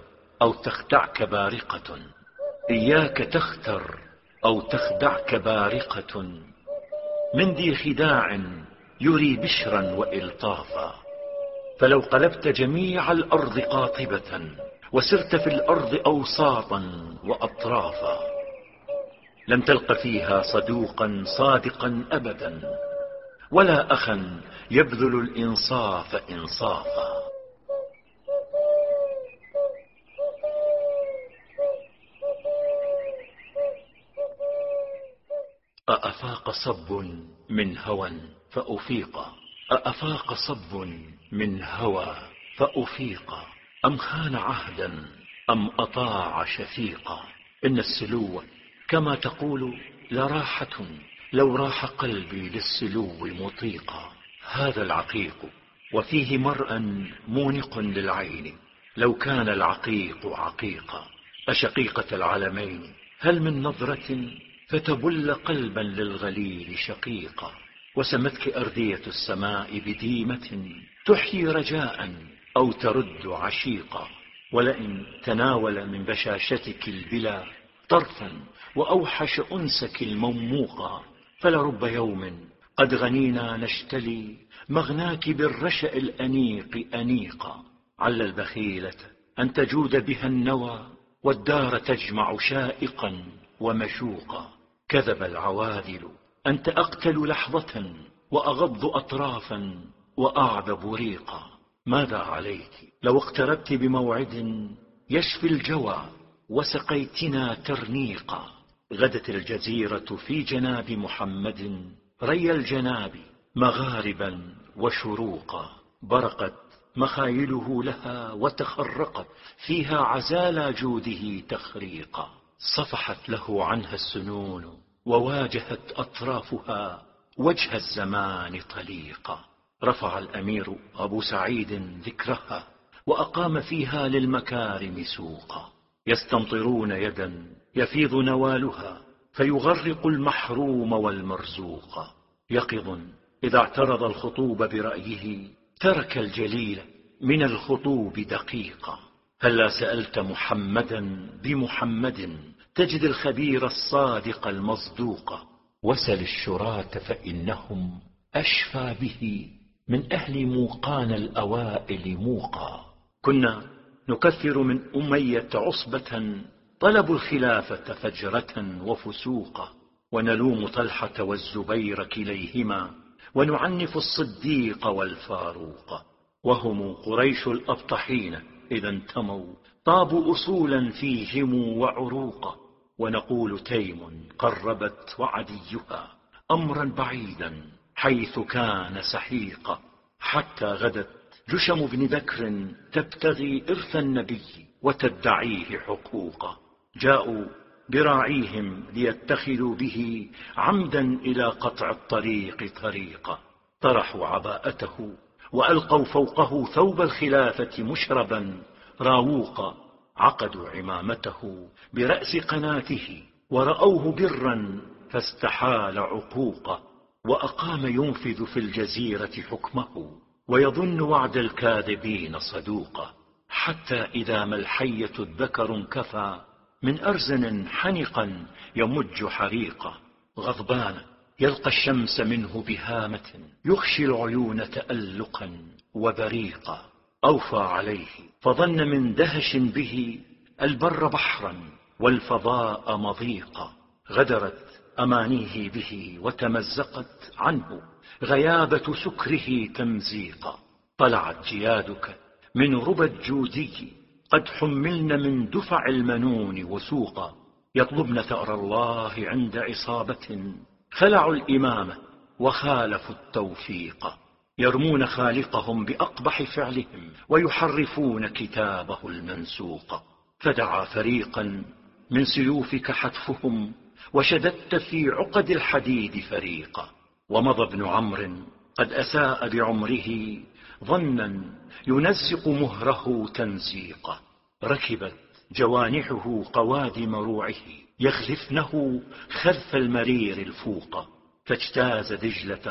أو تخدعك بارقة، من ذي خداع يري بشرا وإلطافا. فلو قلبت جميع الأرض قاطبة، وسرت في الأرض أوساطا وأطرافا، لم تلق فيها صدوقا صادقا أبدا، ولا أخا يبذل الإنصاف إنصافا. أأفاق صب من هوى فأفيق، أم خان عهدا أم أطاع شفيقا. إن السلو كما تقول لراحة، لو راح قلبي للسلو مطيقا. هذا العقيق وفيه مرءا مونق للعين، لو كان العقيق عقيقا. أشقيقة العلمين هل من نظرة فتبل قلبا للغليل شقيقا. وسمتك أردية السماء بديمة، تحيي رجاء أو ترد عشيقا. ولئن تناول من بشاشتك البلا طرفا، وأوحش أنسك الموموقا، فلرب يوم قد غنينا نشتلي مغناك بالرشأ الأنيق أنيقا. عل البخيلة أن تجود بها النوى، والدار تجمع شائقا ومشوقا. كذب العواذل أنت أقتل لحظة، وأغض أطرافا وأعذب ريقا. ماذا عليك لو اقتربت بموعد يشفي الجوى، وسقيتنا ترنيقا. غدت الجزيرة في جناب محمد ري الجناب مغاربا وشروقا. برقت مخايله لها وتخرقت، فيها عزال جوده تخريقا. صفحت له عنها السنون، وواجهت أطرافها وجه الزمان طليقا. رفع الأمير أبو سعيد ذكرها، وأقام فيها للمكارم سوقا. يستمطرون يدا يفيض نوالها، فيغرق المحروم والمرزوق. يقظ إذا اعترض الخطوب برأيه، ترك الجليل من الخطوب دقيقا. هلا سألت محمدا بمحمد، تجد الخبير الصادق المصدوق. وسل الشراة فإنهم أشفى به، من أهل موقان الأوائل موقا. كنا نكثر من أمية عصبة، طلبوا الخلافة فجرة وفسوقا. ونلوم طلحة والزبير كليهما، ونعنف الصديق والفاروق. وهم قريش الأبطحين إذا انتموا، طابوا أصولا فيهم وعروقا. ونقول تيم قربت وعديها أمرا بعيدا حيث كان سحيقا. حتى غدت جشم بن بكر تبتغي إرث النبي وتدعيه حقوقا. جاءوا براعيهم ليتخذوا به عمدا إلى قطع الطريق طريقا. طرحوا عباءته وألقوا فوقه ثوب الخلافة مشربا راووقا. عقدوا عمامته برأس قناته، ورأوه برا فاستحال عقوقا. وأقام ينفذ في الجزيرة حكمه، ويظن وعد الكاذبين صدوقا، حتى إذا ما الحية الذكر انكفى من أرزن حنقا يمج حريقا، غضبان يلقى الشمس منه بهامة يخشي العيون تألقا وبريقا، أوفى عليه فظن من دهش به البر بحرا والفضاء مضيقا، غدرت أمانيه به وتمزقت عنه غيابة سكره تمزيقا، طلعت جيادك من ربى الجودي قد حملن من دفع المنون وسوقا، يطلبن ثأر الله عند عصابة خلعوا الإمامة وخالفوا التوفيق، يرمون خالقهم بأقبح فعلهم ويحرفون كتابه المنسوق، فدعا فريقا من سيوفك حتفهم وشددت في عقد الحديد فريقا، ومضى ابن عمرو قد أساء بعمره ظنا ينزق مهره تنزيقا، ركبت جوانحه قوادم روعه يخلفنه خلف المرير الفوق، فاجتاز دجلة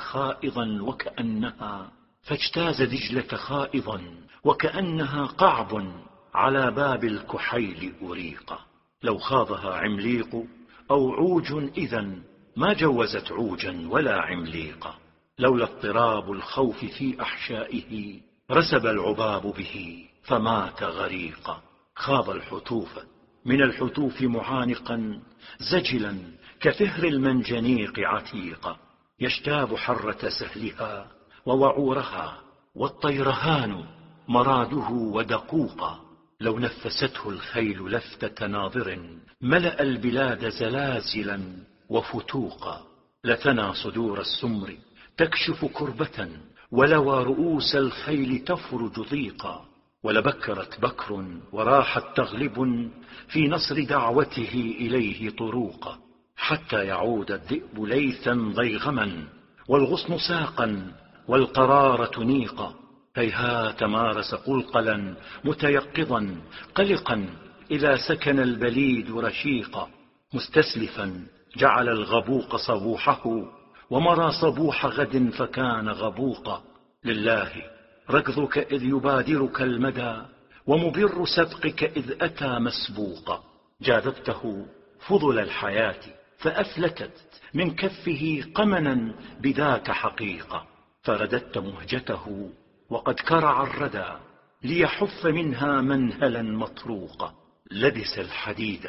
خائضا وكأنها قعب على باب الكحيل أريقا، لو خاضها عمليق أو عوج إذن ما جوزت عوجا ولا عمليقا، لولا اضطراب الخوف في أحشائه رسب العباب به فمات غريقا، خاض الحتوف من الحتوف معانقا زجلا كفهر المنجنيق عتيقا، يشتاب حرة سهلها ووعورها والطيرهان مراده ودقوقا، لو نفسته الخيل لفتة ناظر ملأ البلاد زلازلا وفتوقا، لثنى صدور السمر تكشف كربة ولوى رؤوس الخيل تفرج ضيقا، ولبكرت بكر وراحت تغلب في نصر دعوته إليه طروقا، حتى يعود الذئب ليثا ضيغما والغصن ساقا والقرارة نيقا، هيهات مارس قلقلا متيقظا قلقا إذا سكن البليد رشيقا، مستسلفا جعل الغبوق صبوحه ومرى صبوح غد فكان غبوقا، لله ركضك إذ يبادرك المدى ومبر سبقك إذ أتى مسبوقا، جاذبته فضل الحياة فأفلتت من كفه قمنا بذاك حقيقا، فرددت مهجته وقد كرع الردى ليحف منها منهلا مطروقا، لبس الحديد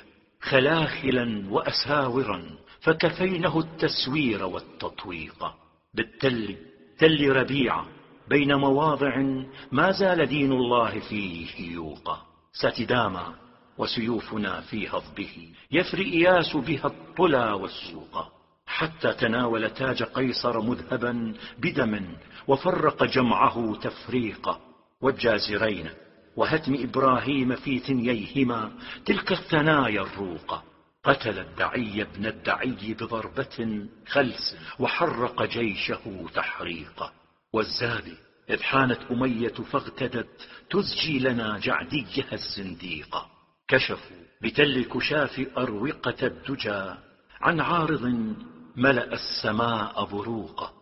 خلاخلا وأساورا فكفينه التسوير والتطويق، بالتل تل ربيع بين مواضع ما زال دين الله فيه يوقى، ستداما وسيوفنا في هضبه يفري إياس بها الطلا والسوق، حتى تناول تاج قيصر مذهبا بدم وفرق جمعه تفريقا، والجازرين وهتم إبراهيم في ثنييهما تلك الثنايا الروقة، قتل الدعي بن الدعي بضربة خلس وحرق جيشه تحريقا، والزابي إذ حانت أمية فاغتدت تزجي لنا جعديها الزنديقة، كشفوا بتل الكشاف أروقة الدجى عن عارض ملأ السماء بروقا،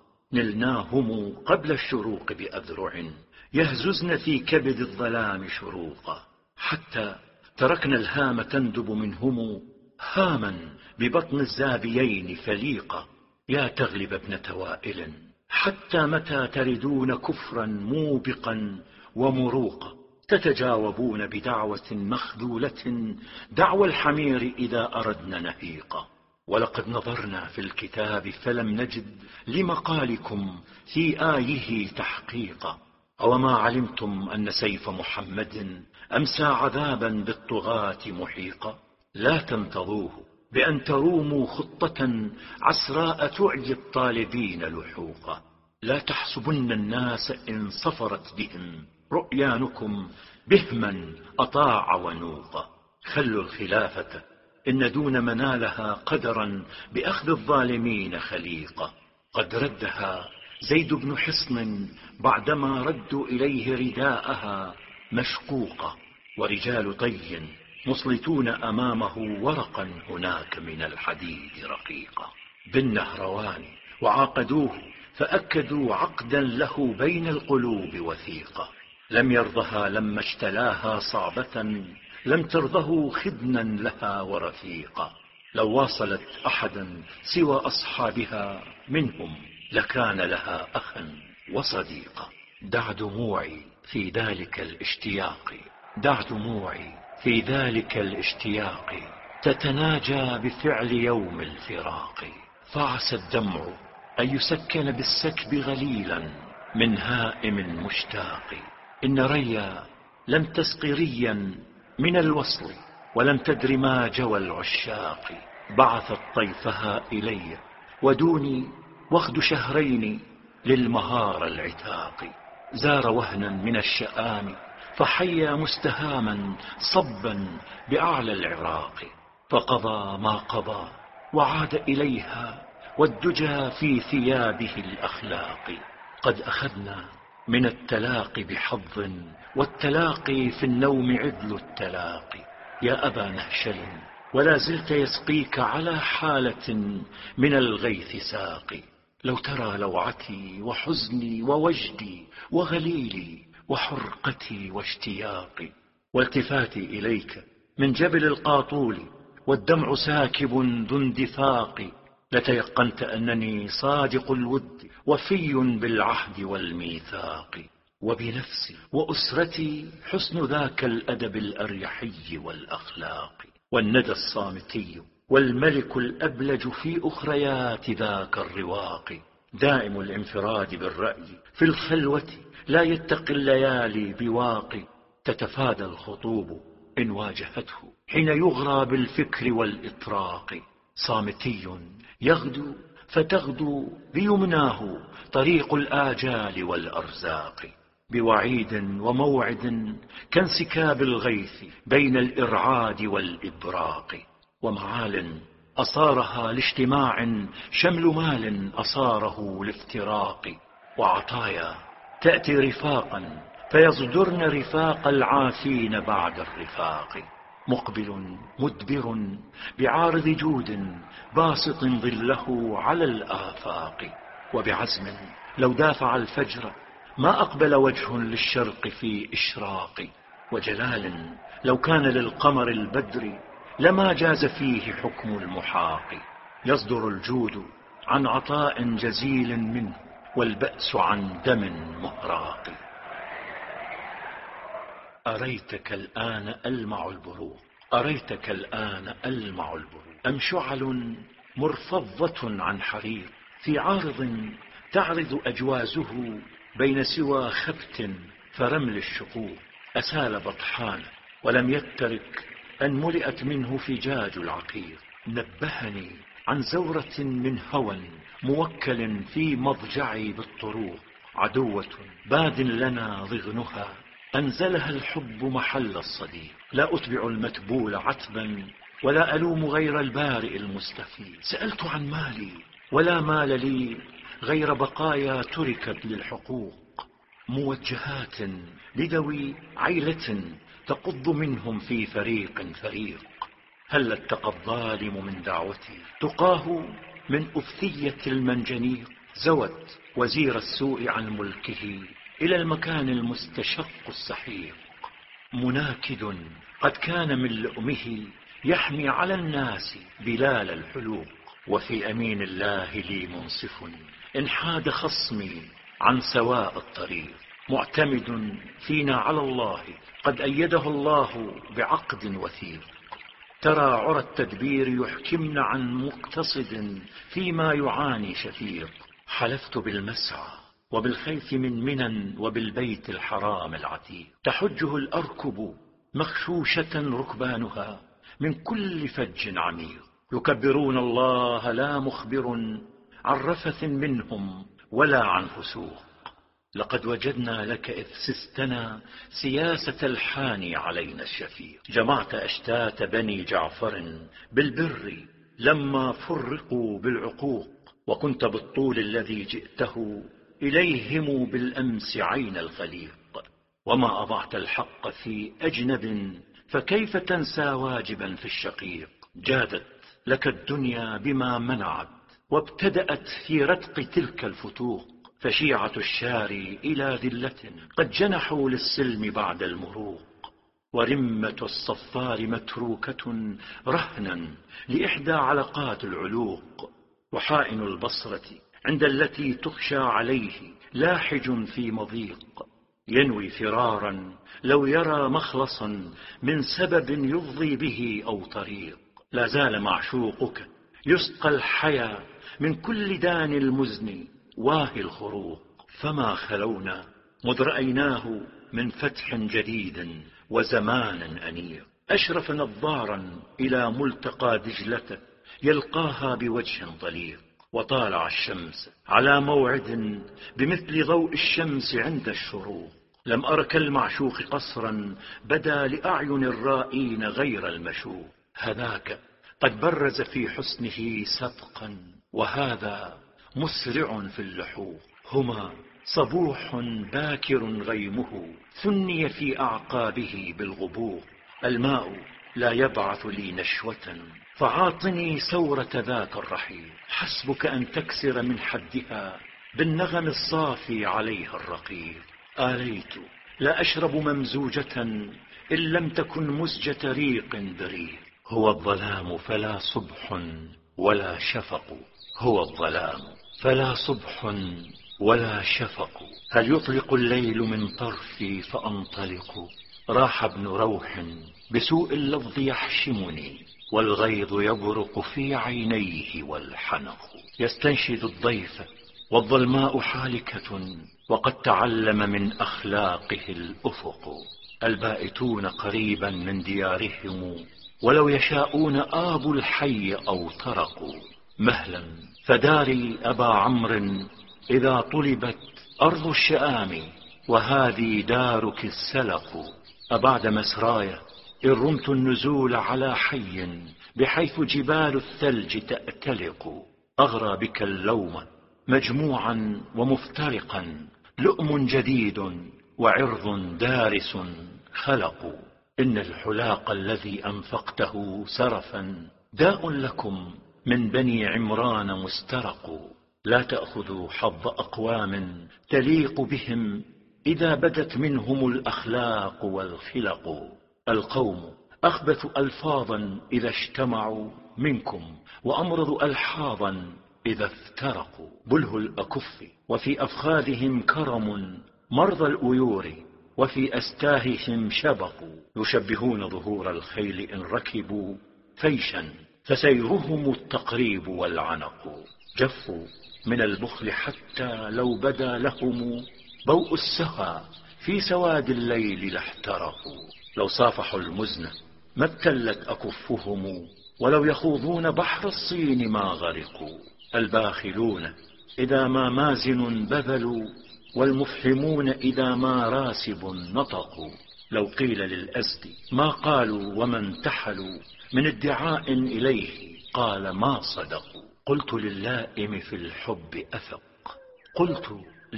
نلناهم قبل الشروق بأذرع يهززن في كبد الظلام شروقا، حتى تركنا الهام تندب منهم هاما ببطن الزابيين فليقا، يا تغلب ابن توائل حتى متى تردون كفرا موبقا ومروقا، تتجاوبون بدعوة مخذولة دعوى الحمير إذا أردنا نهيقا، ولقد نظرنا في الكتاب فلم نجد لمقالكم في آيه تحقيقا، أوما علمتم أن سيف محمد أمسى عذابا بالطغاة محيقا، لا تنتظوه بأن تروموا خطة عسراء تعي الطالبين لحوقا، لا تحسبن الناس إن صفرت بهم رؤيانكم بهما أطاع ونوقا، خلوا الخلافة إن دون منالها قدرا بأخذ الظالمين خليقا، قد ردها زيد بن حصن بعدما ردوا إليه رداءها مشقوقا، ورجال طي مصلتون أمامه ورقا هناك من الحديد رقيقا، بالنهروان وعاقدوه فأكدوا عقدا له بين القلوب وثيقة. لم يرضها لما اشتلاها صعبة، لم ترضه خدنا لها ورفيقا. لو واصلت أحدا سوى أصحابها منهم لكان لها أخا وصديقا. دع دموعي في ذلك الاشتياق، دع دموعي في ذلك الاشتياق تتناجى بفعل يوم الفراق. فعسى الدمع أن يسكن بالسكب غليلا من هائم مشتاق. إن ريا لم تسق ريا من الوصل، ولم تدر ما جوى العشاق. بعثت طيفها إلي ودوني وخد شهرين للمهار العتاق. زار وهنا من الشآم فحيا مستهاما صبا بأعلى العراق. فقضى ما قضى وعاد إليها والدجى في ثيابه الأخلاق. قد أخذنا من التلاقي بحظ، والتلاقي في النوم عدل التلاقي. يا أبا نهشل ولا زلت يسقيك على حالة من الغيث ساقي. لو ترى لوعتي وحزني ووجدي وغليلي وحرقتي واشتياقي، والتفاتي إليك من جبل القاطول والدمع ساكب ذو اندفاق. لتيقنت أنني صادق الود وفي بالعهد والميثاق. وبنفسي وأسرتي حسن ذاك الأدب الأريحي والأخلاق. والندى الصامتي والملك الأبلج في أخريات ذاك الرواق. دائم الانفراد بالرأي في الخلوة لا يتقي الليالي بواق. تتفادى الخطوب إن واجهته حين يغرى بالفكر والإطراق. صامتي يغدو فتغدو بيمناه طريق الآجال والأرزاق. بوعيد وموعد كانسكاب الغيث بين الإرعاد والإبراق. ومعال أصارها لاجتماع شمل مال أصاره لافتراق. وعطايا تأتي رفاقا فيصدرن رفاق العافين بعد الرفاق. مقبل مدبر بعارض جود باسط ظله على الآفاق. وبعزم لو دافع الفجر ما أقبل وجه للشرق في إشراق. وجلال لو كان للقمر البدر لما جاز فيه حكم المحاق. يصدر الجود عن عطاء جزيل منه، والبأس عن دم مهراق. أريتك الآن ألمع البروق، أريتك الآن ألمع البروق. أم شعل مرفضة عن حرير في عارض تعرض أجوازه بين سوى خبت فرمل الشقوق. أسال بطحان ولم يترك أن ملئت منه فجاج العقير. نبهني عن زورة من هوى موكل في مضجعي بالطروق. عدوة باد لنا ضغنها أنزلها الحب محل الصديق. لا أتبع المتبول عتبا ولا ألوم غير البارئ المستفيد. سألت عن مالي ولا مال لي غير بقايا تركت للحقوق. موجهات لذوي عيلة تقض منهم في فريق فريق. هل اتقى الظالم من دعوتي تقاه من أفثية المنجنيق. زوت وزير السوء عن ملكه إلى المكان المستشق السحيق. مناكد قد كان من لؤمه يحمي على الناس بلال الحلوق. وفي أمين الله لي منصف إن حاد خصمي عن سواء الطريق. معتمد فينا على الله قد أيده الله بعقد وثيق. ترى عرى التدبير يحكمن عن مقتصد فيما يعاني شفيق. حلفت بالمسعى وبالخيف من منن وبالبيت الحرام العتيق. تحجه الأركب مخشوشة ركبانها من كل فج عميق. يكبرون الله لا مخبر عن رفث منهم ولا عن فسوق. لقد وجدنا لك إذ سستنا سياسة الحاني علينا الشفيق. جمعت أشتات بني جعفر بالبر لما فرقوا بالعقوق. وكنت بالطول الذي جئته إليهم بالأمس عين الخليق. وما أضعت الحق في أجنب فكيف تنسى واجبا في الشقيق. جادت لك الدنيا بما منعت وابتدأت في رتق تلك الفتوق، فشيعة الشاري إلى ذلة قد جنحوا للسلم بعد المروق، ورمة الصفار متروكة رهنا لإحدى علقات العلوق، وحائن البصرة عند التي تخشى عليه لاحج في مضيق، ينوي فرارا لو يرى مخلصا من سبب يفضي به أو طريق. لا زال معشوقك يسقى الحيا من كل دان المزن واهي الخروق، فما خلونا مذ رأيناه من فتح جديد وزمان أنيق. أشرف نظارا إلى ملتقى دجلة يلقاها بوجه طليق، وطالع الشمس على موعد بمثل ضوء الشمس عند الشروق. لم أر كالمعشوق قصرا بدا لأعين الرائين غير المشوق، هذاك قد برز في حسنه سبقا، وهذا مسرع في اللحوق. هما صبوح باكر غيمه ثني في أعقابه بالغبوق، الماء لا يبعث لي نشوة فعاطني سورة ذاك الرحيق، حسبك أن تكسر من حدها بالنغم الصافي عليها الرقيق. آليت لا أشرب ممزوجة إن لم تكن مزجة ريق بريق، هو الظلام فلا صبح ولا شفق، هو الظلام فلا صبح ولا شفق. هل يطلق الليل من طرفي فأنطلق، راح ابن روح بسوء اللفظ يحشمني، والغيظ يبرق في عينيه والحنق. يستنشد الضيف والظلماء حالكة، وقد تعلم من أخلاقه الأفق. البائتون قريبا من ديارهم ولو يشاءون آبوا الحي أو طرقوا، مهلا فداري أبا عمرو إذا طلبت أرض الشآم، وهذه دارك السلق. أبعد مسرايا إن رمت النزول على حي، بحيث جبال الثلج تأتلق. أغرى بك اللوم مجموعا ومفترقا، لؤم جديد وعرض دارس خلق. إن الحلاق الذي أنفقته سرفا داء لكم من بني عمران مسترق. لا تأخذوا حظ أقوام تليق بهم إذا بدت منهم الأخلاق والخلق. القوم أخبث ألفاظا إذا اجتمعوا منكم، وأمرض ألحاظا إذا افترقوا. بله الأكف وفي أفخاذهم كرم مرضى الأيور، وفي أستاههم شبق. يشبهون ظهور الخيل إن ركبوا فيشا، فسيرهم التقريب والعنق. جفوا من البخل حتى لو بدا لهم بوء السهى في سواد الليل لاحترقوا. لو صافحوا المزن ما ابتلت أكفهم، ولو يخوضون بحر الصين ما غرقوا. الباخلون إذا ما مازن بذلوا، والمفحمون إذا ما راسب نطقوا. لو قيل للأسد ما قالوا وما انتحلوا، من ادعاء إليه قال ما صدقوا. قلت للائم في الحب أفق، قلت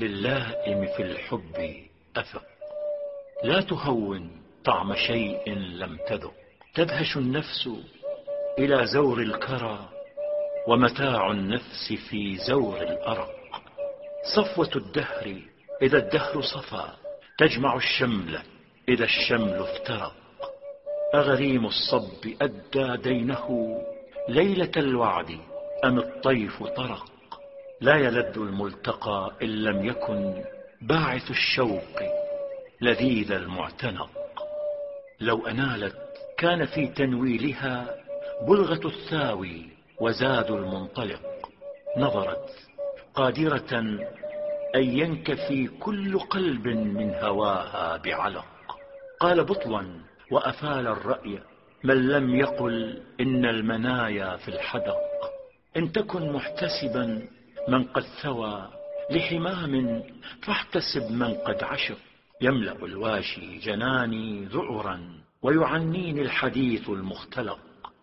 للائم في الحب أفق. لا تهون طعم شيء لم تذق، تدهش النفس إلى زور الكرى، ومتاع النفس في زور الأرق. صفوة الدهر إذا الدهر صفى، تجمع الشمل إذا الشمل افترق. أغريم الصب أدى دينه ليلة الوعد أم الطيف طرق. لا يلذ الملتقى إن لم يكن باعث الشوق لذيذ المعتنق. لو أنالت كان في تنويلها بلغة الثاوي وزاد المنطلق. نظرت قادرة أن ينكفي كل قلب من هواها بعلق. قال بطلا وأفال الرأي من لم يقل إن المنايا في الحدق. إن تكن محتسبا من قد ثوى لحمام، فاحتسب من قد عشق. يملأ الواشي جناني ذعرا، ويعنيني الحديث المختلق.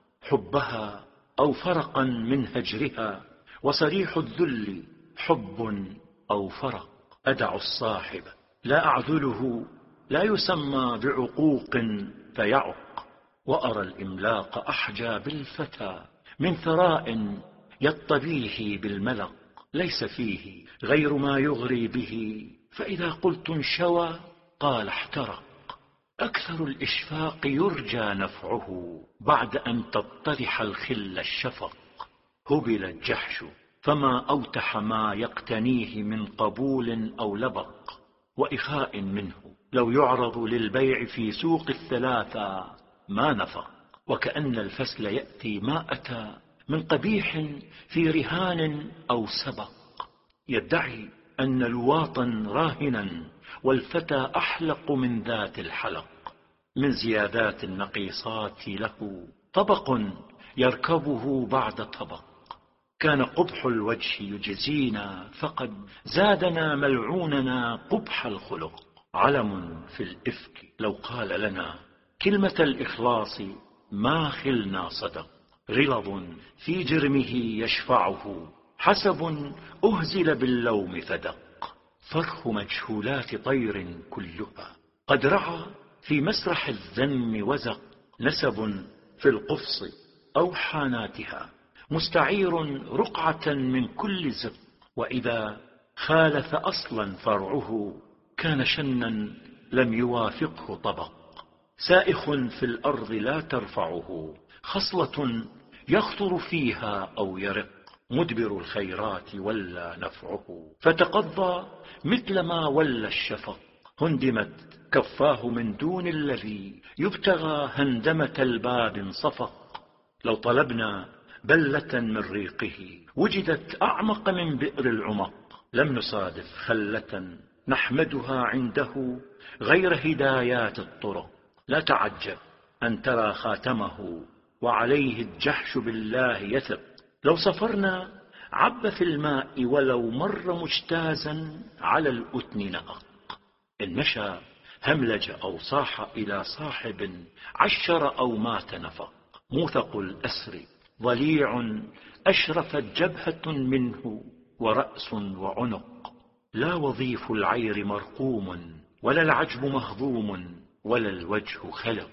حبها أو فرقا من هجرها، وصريح الذل حب أو فرق. أدع الصاحب لا أعذله، لا يسمى بعقوق فيعق. وأرى الإملاق أحجى بالفتى من ثراء يطبيه بالملق، ليس فيه غير ما يغري به، فإذا قلت انشوى قال احترق. أكثر الإشفاق يرجى نفعه بعد أن تطرح الخل الشفق. هبل الجحش فما أوتح ما يقتنيه من قبول أو لبق، وإخاء منه لو يعرض للبيع في سوق الثلاثة ما نفق. وكأن الفسل يأتي ما أتى من قبيح في رهان أو سبق. يدعي أن لواطا راهنا والفتى أحلق من ذات الحلق. من زيادات النقيصات له طبق يركبه بعد طبق. كان قبح الوجه يجزينا فقد زادنا ملعوننا قبح الخلق. علم في الإفك لو قال لنا كلمة الإخلاص ما خلنا صدق. غلظ في جرمه يشفعه حسب أهزل باللوم فدق. فرخ مجهولات طير كلها قد رعى في مسرح الذم وزق. نسب في القفص أو حاناتها مستعير رقعة من كل زق. وإذا خالف أصلا فرعه كان شنا لم يوافقه طبق. سائخ في الأرض لا ترفعه خصلة يخطر فيها أو يرق. مدبر الخيرات ولا نفعه فتقضى مثل ما ولا الشفق. هندمت كفاه من دون الذي يبتغى هندمة الباب انصفق. لو طلبنا بلة من ريقه وجدت أعمق من بئر العمق. لم نصادف خلة نحمدها عنده غير هدايات الطرق. لا تعجب أن ترى خاتمه وعليه الجحش بالله يثق. لو سفرنا عب في الماء ولو مر مجتازا على الأتن نأق. إن مشى هملج أو صاح إلى صاحب عشر أو مات نفق. موثق الأسر ضليع أشرفت جبهة منه ورأس وعنق. لا وظيف العير مرقوم ولا العجب مهضوم ولا الوجه خلق.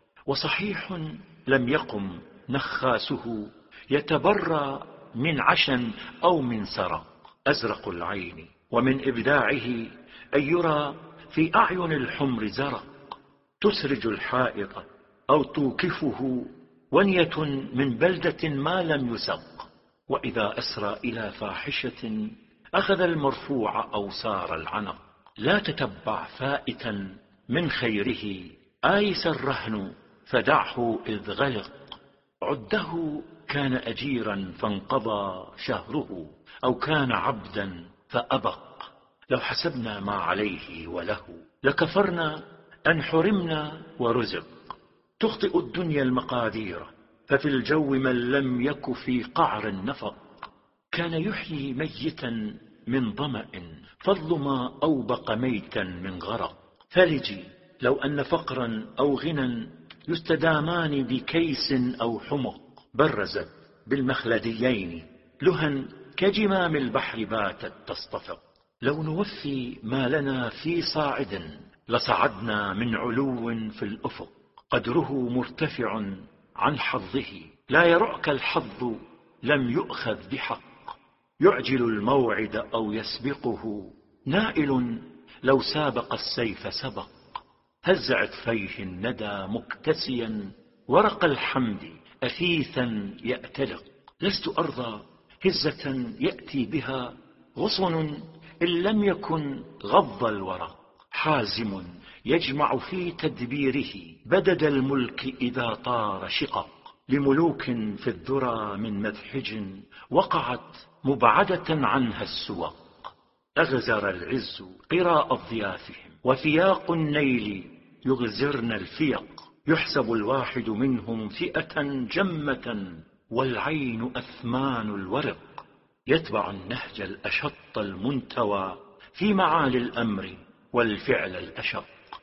وصحيح لم يقم نخاسه يتبرى من عشن أو من سرق. أزرق العين ومن إبداعه أن يرى في أعين الحمر زرق. تسرج الحائط أو توكفه ونية من بلدة ما لم يسق. وإذا أسرى إلى فاحشة أخذ المرفوع أو سار العنق. لا تتبع فائتا من خيره آيس الرهن فدعه إذ غلق. عده كان أجيرا فانقضى شهره أو كان عبدا فأبق. لو حسبنا ما عليه وله لكفرنا أن حرمنا ورزق. تخطئ الدنيا المقادير ففي الجو من لم يك في قعر النفق. كان يحيي ميتا من ظمأ فضل ما أوبق ميتا من غرق. فلجي لو أن فقرا أو غنى يستدامان بكيس أو حمق. برزت بالمخلديين لها كجمام البحر باتت تصطفق. لو نوفي ما لنا في صاعد لصعدنا من علو في الأفق. قدره مرتفع عن حظه لا يرعك الحظ لم يؤخذ بحق. يعجل الموعد أو يسبقه نائل لو سابق السيف سبق. هز عطفيه الندى مكتسيا ورق الحمد أثيثا يأتلق. لست أرضى هزة يأتي بها غصن إن لم يكن غض الورق. حازم يجمع في تدبيره بدد الملك إذا طار شقق. لملوك في الذرى من مذحج وقعت مبعدة عنها السوق. أغزر العز قراء ضيافهم وفياق النيل يغزرن الفيق. يحسب الواحد منهم فئة جمة والعين أثمان الورق. يتبع النهج الأشط المنتوى في معالي الأمر والفعل الأشق.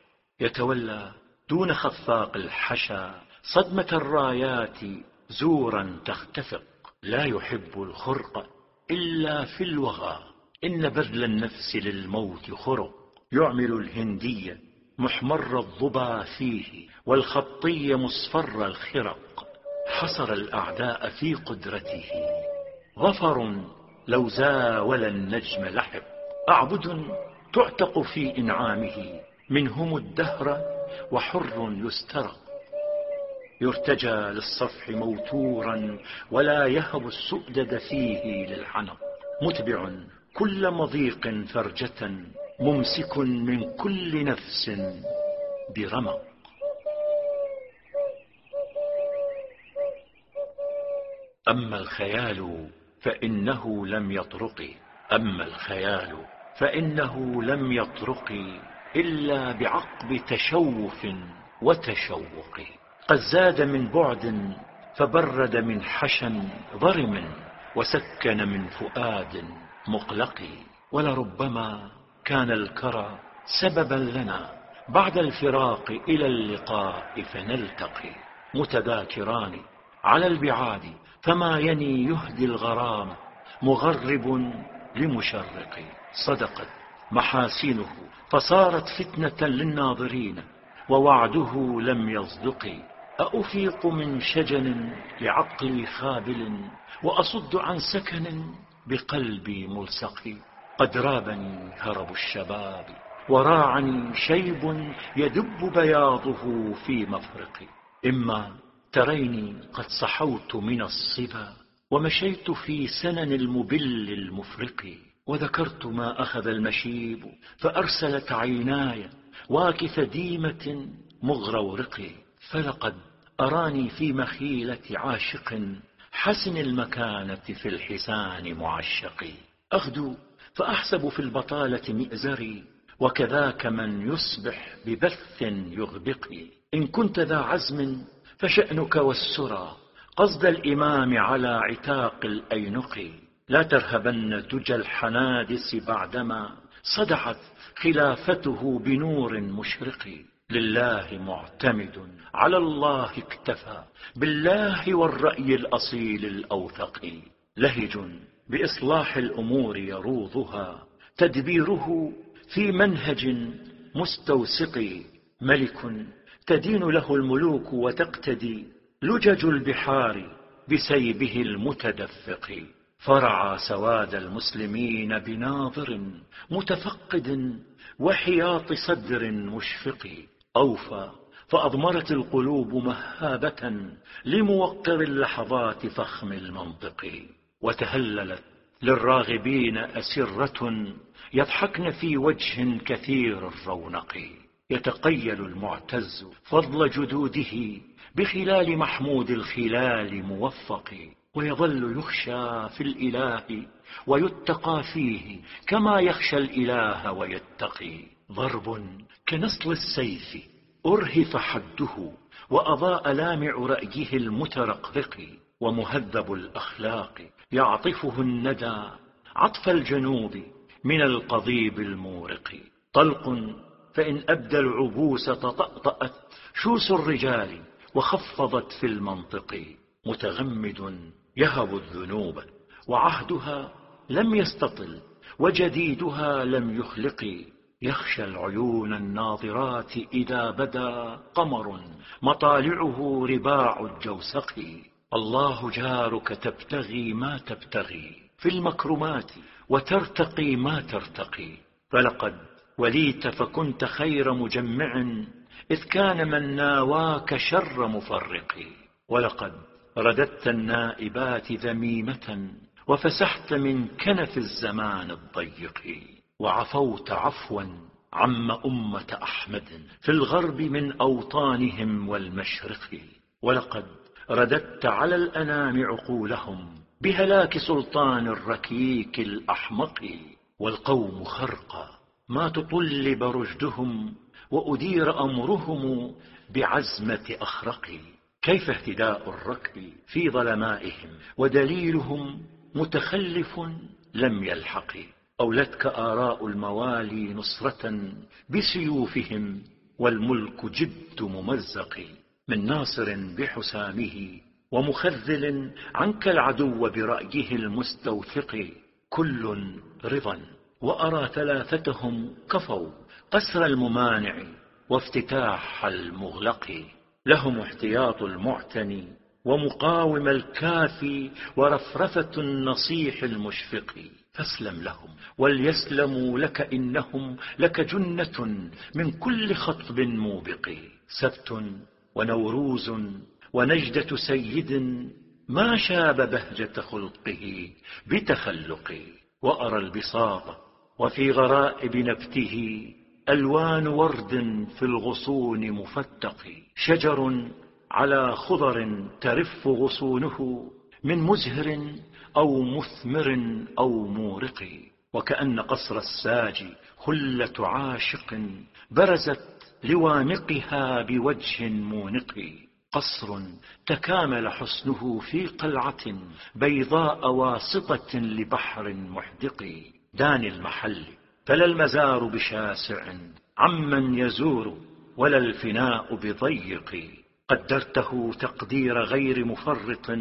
يتولى دون خفاق الحشا صدمة الرايات زورا تختفق. لا يحب الخرق إلا في الوغى إن بذل النفس للموت خرق. يعمل الهندي محمر الضبا فيه والخطي مصفر الخرق. حصر الأعداء في قدرته ظفر لو زاول النجم لحب. أعبد تعتق في إنعامه، منهم الدهر وحر يسترق. يرتجى للصفح موتورا ولا يهب السؤدد فيه للعنق. متبع كل مضيق فرجة، ممسك من كل نفس برمق. أما الخيال فإنه لم يطرق، أما الخيال فإنه لم يطرق إلا بعقب تشوف وتشوق. قد زاد من بعد فبرد من حشا ضرم، وسكن من فؤاد مقلق. ولربما كان الكرى سببا لنا بعد الفراق إلى اللقاء فنلتقي. متذاكران على البعاد، فما يني يهدي الغرام مغرب لمشرق. صدقت محاسنه فصارت فتنة للناظرين، ووعده لم يصدق. أأفيق من شجن لعقلي خابل، وأصد عن سكن بقلبي ملصق. قد رابني هرب الشباب، وراعني شيب يدب بياضه في مفرقي. إما تريني قد صحوت من الصبا، ومشيت في سنن المبل المفرق. وذكرت ما أخذ المشيب، فأرسلت عيناي واكث ديمة مغرورق. فلقد أراني في مخيلة عاشق، حسن المكانة في الحسان معشق. أغدو فأحسب في البطالة مئزري، وكذاك من يصبح ببث يغبقي. إن كنت ذا عزم فشأنك والسرى، قصد الإمام على عتاق الأينق. لا ترهبن دجى الحنادس بعدما صدحت خلافته بنور مشرق. لله معتمد على الله اكتفى، بالله والرأي الأصيل الأوثق. لهج بإصلاح الأمور يروضها، تدبيره في منهج مستوسق. ملك تدين له الملوك وتقتدي، لجج البحار بسيبه المتدفق. فرعى سواد المسلمين بناظر متفقد، وحياط صدر مشفق. أوفى فأضمرت القلوب مهابة، لموقر اللحظات فخم المنطق. وتهللت للراغبين أسرة، يضحكن في وجه كثير الرونق. يتقيل المعتز فضل جدوده، بخلال محمود الخلال موفق. ويظل يخشى في الإله ويتقى فيه، كما يخشى الإله ويتقي. ضرب كنصل السيف أرهف حده، وأضاء لامع رأيه المترقرق. ومهذب الأخلاق يعطفه الندى عطف الجنوب من القضيب المورق. طلق فإن أبدى العبوس تطأطأت شوس الرجال، وخفضت في المنطق. متغمد يهب الذنوب، وعهدها لم يستطل، وجديدها لم يخلق. يخشى العيون الناظرات إذا بدا قمر، مطالعه رباع الجوسق. الله جارك تبتغي ما تبتغي في المكرمات، وترتقي ما ترتقي. فلقد وليت فكنت خير مجمع، إذ كان من ناواك شر مفرق. ولقد رددت النائبات ذميمة، وفسحت من كنف الزمان الضيق. وعفوت عفوا عم أمة أحمد في الغرب من أوطانهم والمشرق. ولقد رددت على الأنام عقولهم بهلاك سلطان الركيك الأحمق. والقوم خرقا ما تطلب رشدهم، وأدير أمرهم بعزمة أخرق. كيف اهتداء الركب في ظلمائهم، ودليلهم متخلف لم يلحق. أولتك آراء الموالي نصرة بسيوفهم، والملك جد ممزق. من ناصر بحسامه، ومخذل عنك العدو برأيه المستوثق. كل رضا، وأرى ثلاثتهم كفوا قسر الممانع وافتتاح المغلق. لهم احتياط المعتني ومقاوم الكافي ورفرفة النصيح المشفق، فاسلم لهم وليسلموا لك، إنهم لك جنة من كل خطب موبق. سبت ونوروز ونجدة سيد ما شاب بهجة خلقه بتخلق. وأرى البساط وفي غرائب نبته ألوان ورد في الغصون مفتق، شجر على خضر ترف غصونه من مزهر أو مثمر أو مورق. وكأن قصر الساج خلة عاشق برزت لوامقها بوجه مونق. قصر تكامل حسنه في قلعة بيضاء واسطة لبحر محدق. داني المحل فلا المزار بشاسع عمن يزور ولا الفناء بضيق. قدرته تقدير غير مفرط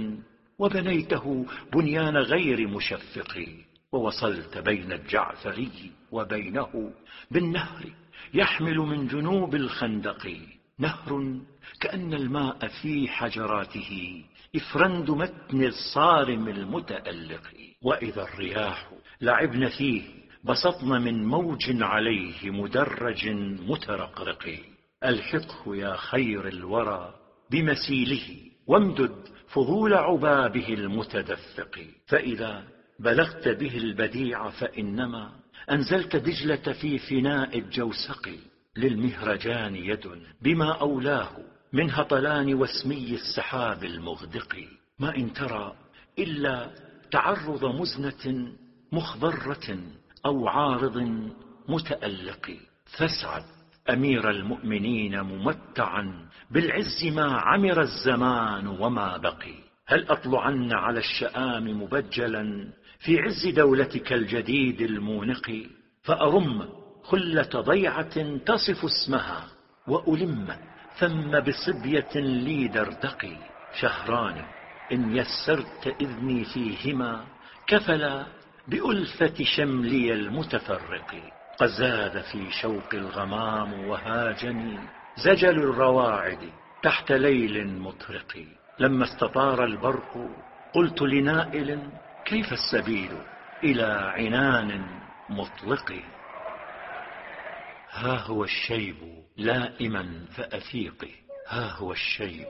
وبنيته بنيان غير مشفق. ووصلت بين الجعفري وبينه بالنهر يحمل من جنوب الخندق. نهر كأن الماء في حجراته إفرند متن الصارم المتألق. وإذا الرياح لعبن فيه بسطن من موج عليه مدرج مترقرق. ألحقه يا خير الورى بمسيله وامدد فضول عبابه المتدفق. فإذا بلغت به البديع فإنما أنزلت دجلة في فناء الجوسق. للمهرجان يد بما أولاه من هطلان وسمي السحاب المغدق. ما إن ترى إلا تعرض مزنة مخضرة أو عارض متألق. فاسعد أمير المؤمنين ممتعا بالعز ما عمر الزمان وما بقي. هل أطلعن على الشآم مبجلا في عز دولتك الجديد المونق. فأرم خلة ضيعة تصف اسمها وألم ثم بصبية لي دردقي. شهران إن يسرت إذني فيهما كفلا بألفة شملي المتفرق. قد زاد في شوق الغمام وهاجني زجل الرواعد تحت ليل مطرق. لما استطار البرق قلت لنائل كيف السبيل إلى عنان مطلق. ها هو الشيب لائما فأفيقي، ها هو الشيب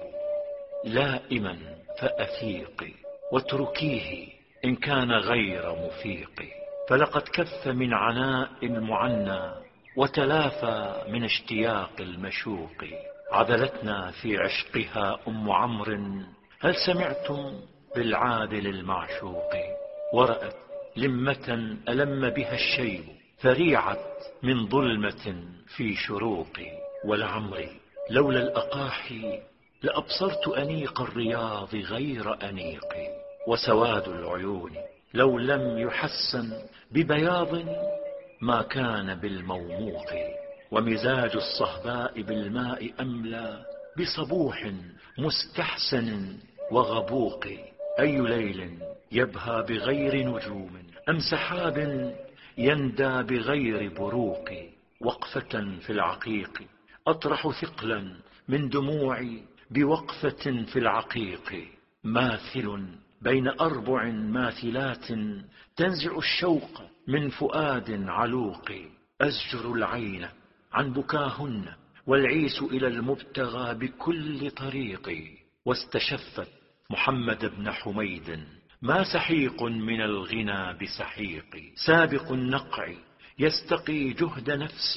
لائما فأفيقي، واتركيه إن كان غير مفيق. فلقد كف من عناء المعنى وتلافى من اشتياق المشوق. عذلتنا في عشقها أم عمرو، هل سمعتم بالعادل المعشوق. ورأت لمة ألم بها الشيب فريعت من ظلمة في شروق. ولعمري لولا الأقاحي لأبصرت أنيق الرياض غير أنيق. وسواد العيون لو لم يحسن ببياض ما كان بالموموق. ومزاج الصهباء بالماء أملى بصبوح مستحسن وغبوق. أي ليل يبهى بغير نجوم أم سحاب يندى بغير بروق. وقفة في العقيق أطرح ثقلا من دموعي بوقفة في العقيق. ماثل بين أربع ماثلات تنزع الشوق من فؤاد علوق. أزجر العين عن بكاهن والعيس إلى المبتغى بكل طريق. واستشفت محمد بن حميد ما سحيق من الغنى بسحيق. سابق النقع يستقي جهد نفس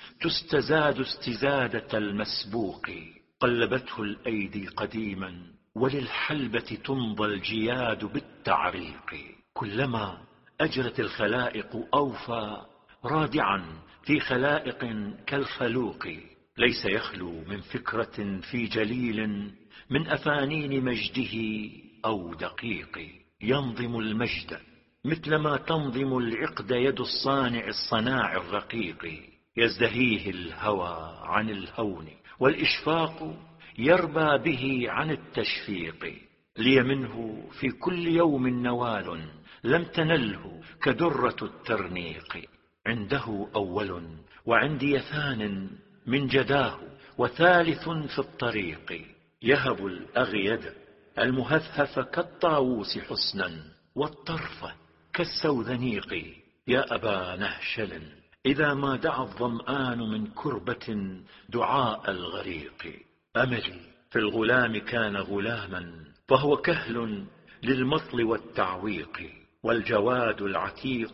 تستزاد استزادة المسبوق. قلبته الأيدي قديما وللحلبة تمضى الجياد بالتعريق. كلما أجرت الخلائق أوفى رادعا في خلائق كالخلوق. ليس يخلو من فكرة في جليل من أفانين مجده أو دقيق. ينظم المجد مثلما تنظم العقد يد الصانع الصناع الرقيق. يزدهيه الهوى عن الهون والإشفاق يربى به عن التشفيق. لي منه في كل يوم نوال لم تنله كدرة الترنيق. عنده أول وعندي ثان من جداه وثالث في الطريق. يهب الأغيد المهثهف كالطاووس حسنا، والطرف كالسوذنيق. يا أبا نهشل، إذا ما دعا الظمآن من كربة دعاء الغريق. أملي في الغلام كان غلاما، فهو كهل للمطل والتعويق. والجواد العتيق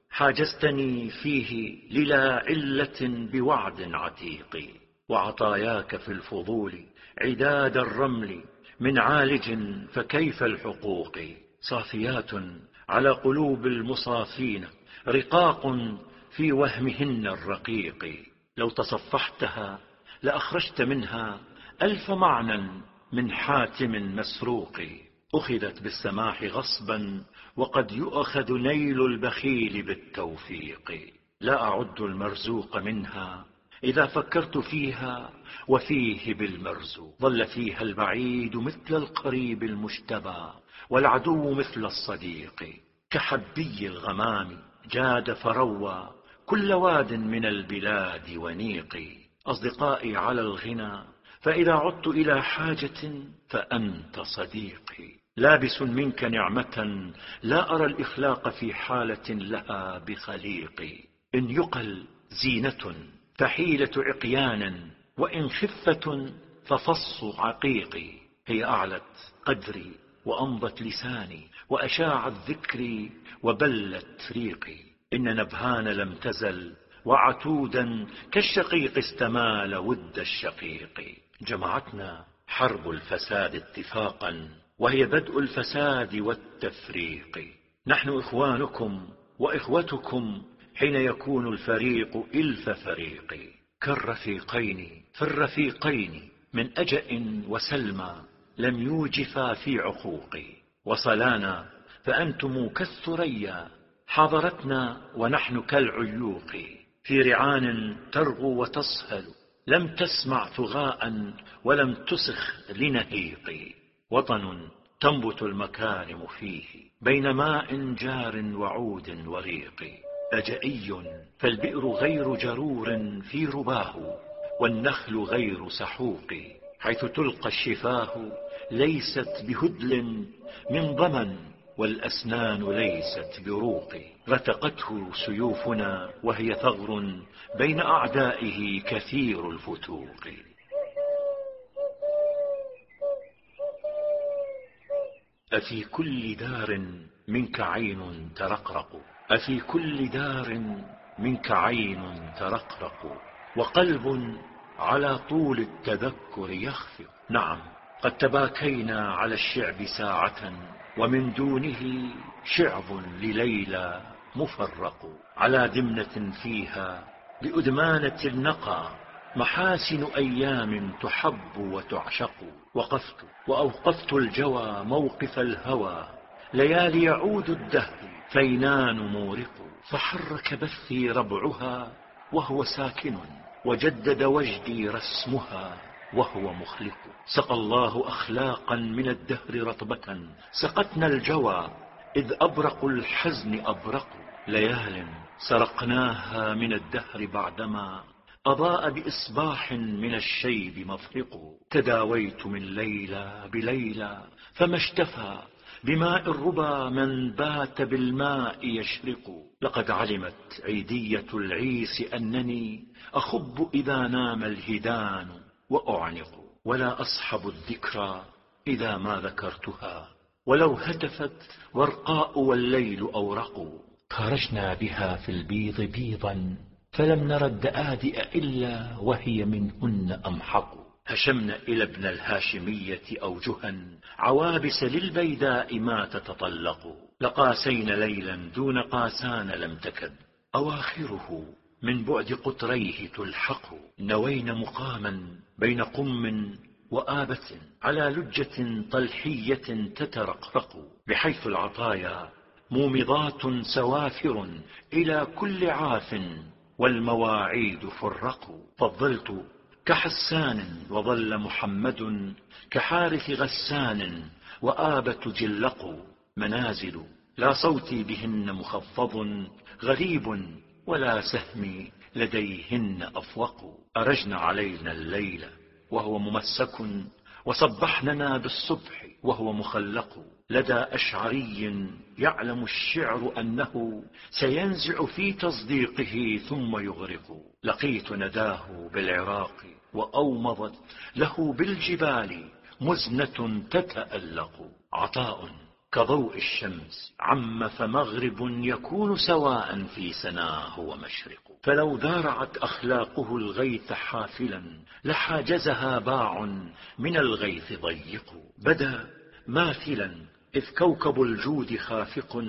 حاجزتني فيه للا علة بوعد عتيق. وعطاياك في الفضول عداد الرمل من عالج، فكيف الحقوق. صافيات على قلوب المصافين، رقاق في وهمهن الرقيق. لو تصفحتها لأخرجت منها ألف معنى من حاتم مسروق. أخذت بالسماح غصبا، وقد يؤخذ نيل البخيل بالتوفيق. لا أعد المرزوق منها إذا فكرت فيها وفيه بالمرزوق. ظل فيها البعيد مثل القريب المجتبى، والعدو مثل الصديق. كحبي الغمام جاد فروى كل واد من البلاد ونيق. أصدقائي على الغنى، فإذا عدت إلى حاجة فأنت صديقي. لابس منك نعمة لا أرى الإخلاق في حالة لها بخليق. إن يقل زينة فحيلة عقيان، وإن خفة ففص عقيق. هي أعلت قدري وأمضت لساني، وأشاعت ذكري وبلت ريقي. إن نبهان لم تزل وعتودا كالشقيق استمال ود الشقيق. جمعتنا حرب الفساد اتفاقا، وهي بدء الفساد والتفريق. نحن إخوانكم وإخوتكم حين يكون الفريق إلف فريق. كالرفيقين في الرفيقين من أجأ وسلمى، لم يوجفا في عقوق. وصلانا فأنتم كالثريا، حاضرتنا ونحن كالعيوق. في رعان ترغو وتصهل، لم تسمع ثغاء ولم تسخ لنهيق. وطن تنبت المكارم فيه بين ماء جار وعود وريق. أجئي فالبئر غير جرور في رباه، والنخل غير سحوق. حيث تلقى الشفاه ليست بهدل من ضمن، والأسنان ليست بروق. رتقته سيوفنا وهي ثغر بين أعدائه كثير الفتوق. أفي كل دار منك عين ترقرق، أفي كل دار منك عين ترقرق، وقلب على طول التذكر يخفق. نعم، قد تباكينا على الشعب ساعة، ومن دونه شعب لليلى مفرق. على دمنة فيها بأدمانة النقى محاسن أيام تحب وتعشق. وقفت وأوقفت الجوى موقف الهوى، ليالي يعود الدهر فينان مورق. فحرك بثي ربعها وهو ساكن، وجدد وجدي رسمها وهو مخلق. سقى الله أخلاقا من الدهر رطبة، سقتنا الجوى إذ أبرق الحزن أبرق. ليال سرقناها من الدهر بعدما أضاء بإصباح من الشيب مفرق. تداويت من ليلى بليلى، فما اشتفى بماء الربا من بات بالماء يشرق. لقد علمت عيدية العيس أنني أخب إذا نام الهدان وأعنق. ولا أصحب الذكرى إذا ما ذكرتها، ولو هتفت ورقاء والليل أورق. خرجنا بها في البيض بيضا، فلم نر الدآدئ إلا وهي منهن أمحق. هشمنا إلى ابن الهاشمية أوجها عوابس للبيداء ما تتطلق. لقاسين ليلا دون قاسان لم تكد، أواخره من بعد قطريه تلحق. نوين مقاما بين قم وآبة، على لجة طلحية تترقرق. بحيث العطايا مومضات سوافر إلى كل عاف، والمواعيد فرق. فضلت كحسان وظل محمد كحارث غسان، وآبة جلق. منازل لا صوتي بهن مخفض غريب، ولا سهمي لديهن أفوق. أرجن علينا الليل وهو ممسك وصبحننا بالصبح وهو مخلق لدى أشعري يعلم الشعر أنه سينزع في تصديقه ثم يغرق. لقيت نداه بالعراق وأومضت له بالجبال مزنة تتألق. عطاء كضوء الشمس عم فمغرب يكون سواء في سناه ومشرق. فلو ذارعت أخلاقه الغيث حافلا لحاجزها باع من الغيث ضيق. بدا ماثلا إذ كوكب الجود خافق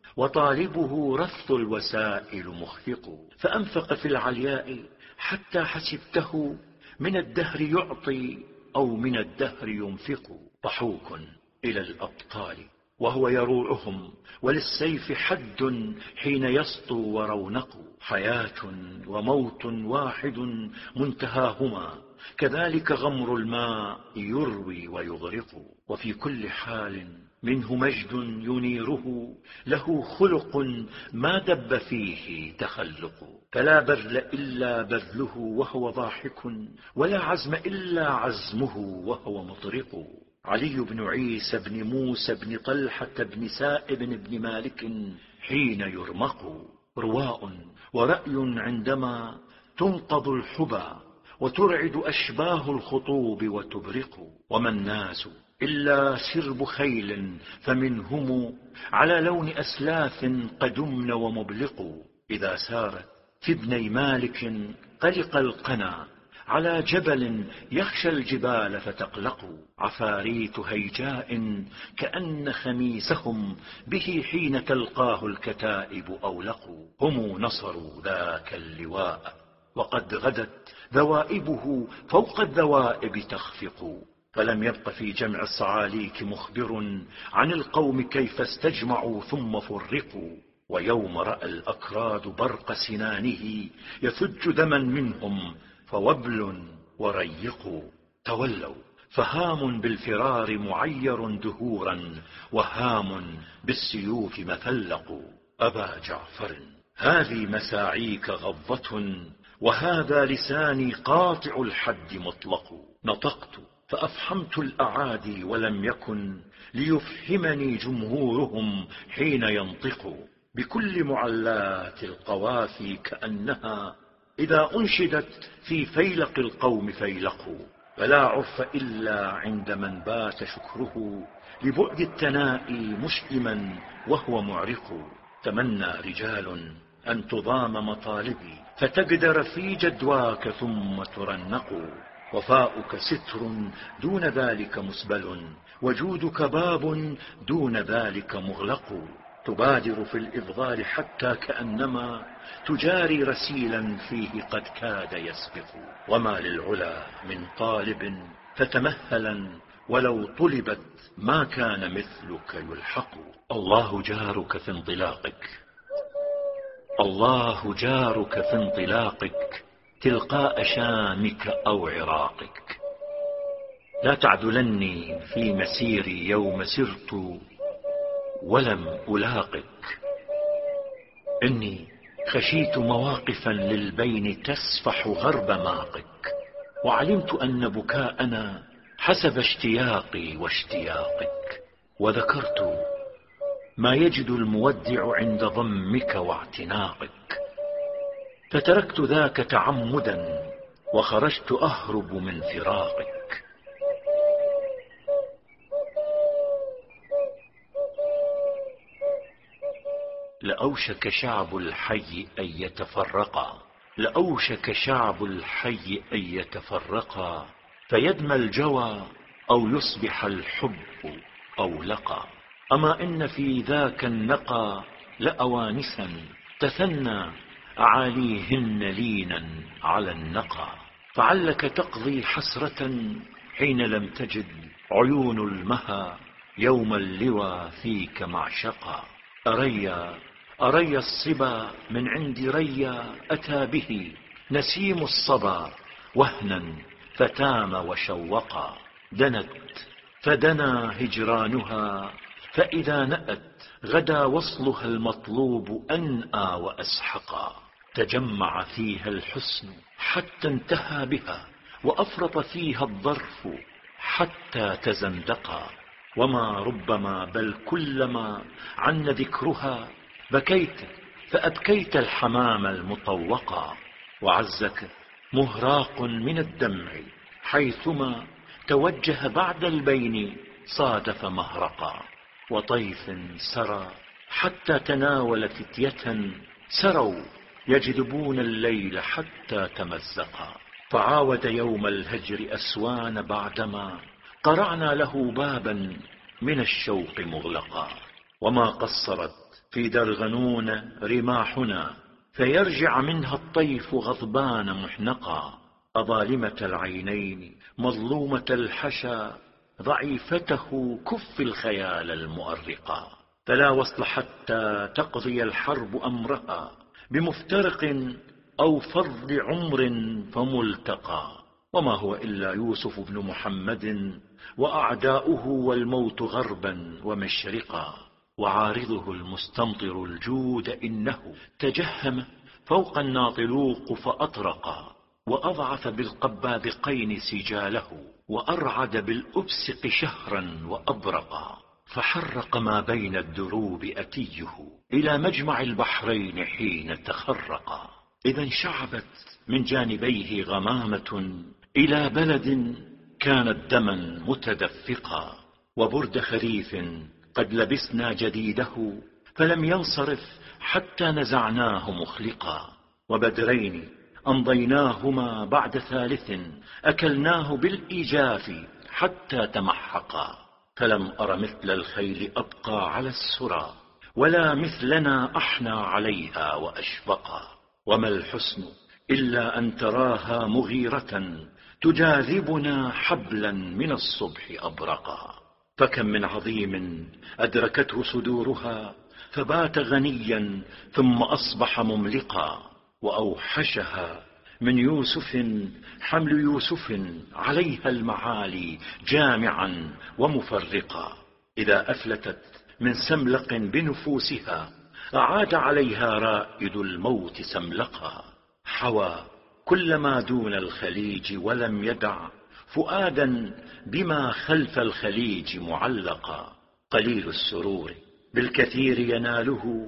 وطالبه رث الوسائل مخفق. فأنفق في العلياء حتى حسبته من الدهر يعطي أو من الدهر ينفق. ضحوك إلى الأبطال وهو يروعهم وللسيف حد حين يسطو ورونق. حياة وموت واحد منتهاهما كذلك غمر الماء يروي ويغرق. وفي كل حال منه مجد ينيره له خلق ما دب فيه تخلق. فلا بذل إلا بذله وهو ضاحك ولا عزم إلا عزمه وهو مطرق. علي بن عيسى بن موسى بن طلحة بن سائب بن مالك حين يرمق. رواء ورأي عندما تنقض الحبى وترعد أشباه الخطوب وتبرق. وما الناس إلا سرب خيل فمنهم على لون أسلاف قدمن ومبلق. إذا سارت في ابني مالك قلق القنا على جبل يخشى الجبال فتقلق. عفاريت هيجاء كأن خميسهم به حين تلقاه الكتائب أولق. هم نصروا ذاك اللواء وقد غدت ذوائبه فوق الذوائب تخفق. فلم يبق في جمع الصعاليك مخبر عن القوم كيف استجمعوا ثم فرقوا. ويوم رأى الأكراد برق سنانه يثج دما منهم فوبل وريق. تولوا فهام بالفرار معير دهورا وهام بالسيوف مثلق. أبا جعفر هذه مساعيك غضة وهذا لساني قاطع الحد مطلق. نطقت فأفحمت الأعادي ولم يكن ليفهمني جمهورهم حين ينطق. بكل معلات القوافي كأنها إذا أنشدت في فيلق القوم فيلق. فلا عرف إلا عند من بات شكره لبعد التنائي مشئما وهو معرق. تمنى رجال أن تضام مطالبي فتقدر في جدواك ثم ترنق. وفاؤك ستر دون ذلك مسبل وجودك باب دون ذلك مغلق. تبادر في الإفضال حتى كأنما تجاري رسيلا فيه قد كاد يسبق. وما للعلا من طالب فتمهلا ولو طلبت ما كان مثلك يلحق. الله جارك في انطلاقك الله جارك في انطلاقك تلقاء شامك أو عراقك. لا تعدلني في مسيري يوم سرت ولم ألاقك. إني خشيت مواقفا للبين تسفح غرب ماقك وعلمت أن بكاءنا حسب اشتياقي واشتياقك. وذكرت ما يجد المودع عند ضمك واعتناقك فتركت ذاك تعمدا وخرجت أهرب من فراقك. لأوشك شعب الحي أن يتفرقا لأوشك شعب الحي أن يتفرقا فيدمى الجوى أو يصبح الحب أولقا. أما إن في ذاك النقى لأوانسا تثنى أعاليهن لينا على النقى. فعلك تقضي حسرة حين لم تجد عيون المها يوم اللوى فيك معشقا. أري الصبا من عند ريا أتى به نسيم الصبا وهنا فتام وشوقا. دنت فدنا هجرانها فإذا نأت غدا وصلها المطلوب أنأى وأسحقا. تجمع فيها الحسن حتى انتهى بها وأفرط فيها الظرف حتى تزندقا. وما ربما بل كلما عن ذكرها بكيت فأبكيت الحمام المطوقا. وعزك مهراق من الدمع حيثما توجه بعد البين صادف مهرقا. وطيف سرى حتى تناول فتية سروا يجذبون الليل حتى تمزقا. فعاود يوم الهجر أسوان بعدما قرعنا له بابا من الشوق مغلقا. وما قصرت في درغنون رماحنا فيرجع منها الطيف غضبان محنقا. أظالمة العينين مظلومة الحشا ضعيفته كف الخيال المؤرقا. فلا وصل حتى تقضي الحرب أمرها بمفترق أو فرض عمر فملتقى. وما هو إلا يوسف بن محمد وأعداؤه والموت غربا ومشرقا. وعارضه المستمطر الجود إنه تجهم فوق الناطلوق فأطرقا. وأضعف بالقبابقين سجاله وأرعد بالأبسق شهرا وأبرقا. فحرق ما بين الدروب أتيه إلى مجمع البحرين حين تخرقا. إذا انشعبت من جانبيه غمامة إلى بلد كانت دما متدفقا. وبرد خريف قد لبسنا جديده فلم ينصرف حتى نزعناه مخلقا. وبدرين أمضيناهما بعد ثالث أكلناه بالإيجاف حتى تمحقا. فلم أر مثل الخيل أبقى على السرى ولا مثلنا أحنى عليها وأشفقا. وما الحسن إلا أن تراها مغيرة تجاذبنا حبلا من الصبح أبرقا. فكم من عظيم أدركته صدورها فبات غنيا ثم أصبح مملقا. وأوحشها من يوسف حمل يوسف عليها المعالي جامعا ومفرقا. إذا أفلتت من سملق بنفوسها أعاد عليها رائد الموت سملقا. حوى كل ما دون الخليج ولم يدع فؤادا بما خلف الخليج معلقا. قليل السرور بالكثير يناله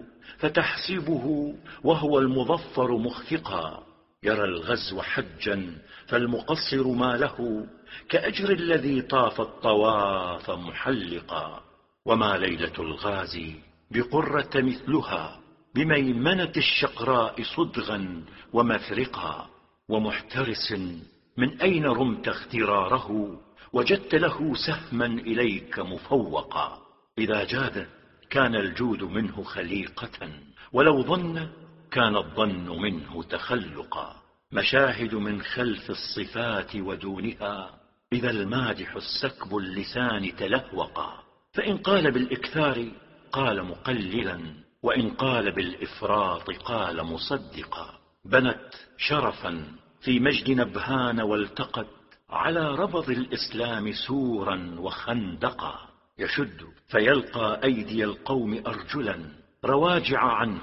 فتحسبه وهو المظفر مخفقا. يرى الغزو حجا فالمقصر ما له كأجر الذي طاف الطواف محلقا. وما ليلة الغازي بقرة مثلها بميمنة الشقراء صدغا ومفرقا. ومحترس من أين رمت اختراره وجدت له سهما إليك مفوقا. إذا جاد كان الجود منه خليقة ولو ظن كان الظن منه تخلقا. مشاهد من خلف الصفات ودونها إذا المادح السكب اللسان تلهوقا. فإن قال بالإكثار قال مقللا وإن قال بالإفراط قال مصدقا. بنت شرفا في مجد نبهان والتقت على ربض الإسلام سورا وخندقا. يشد فيلقى أيدي القوم أرجلا رواجع عنه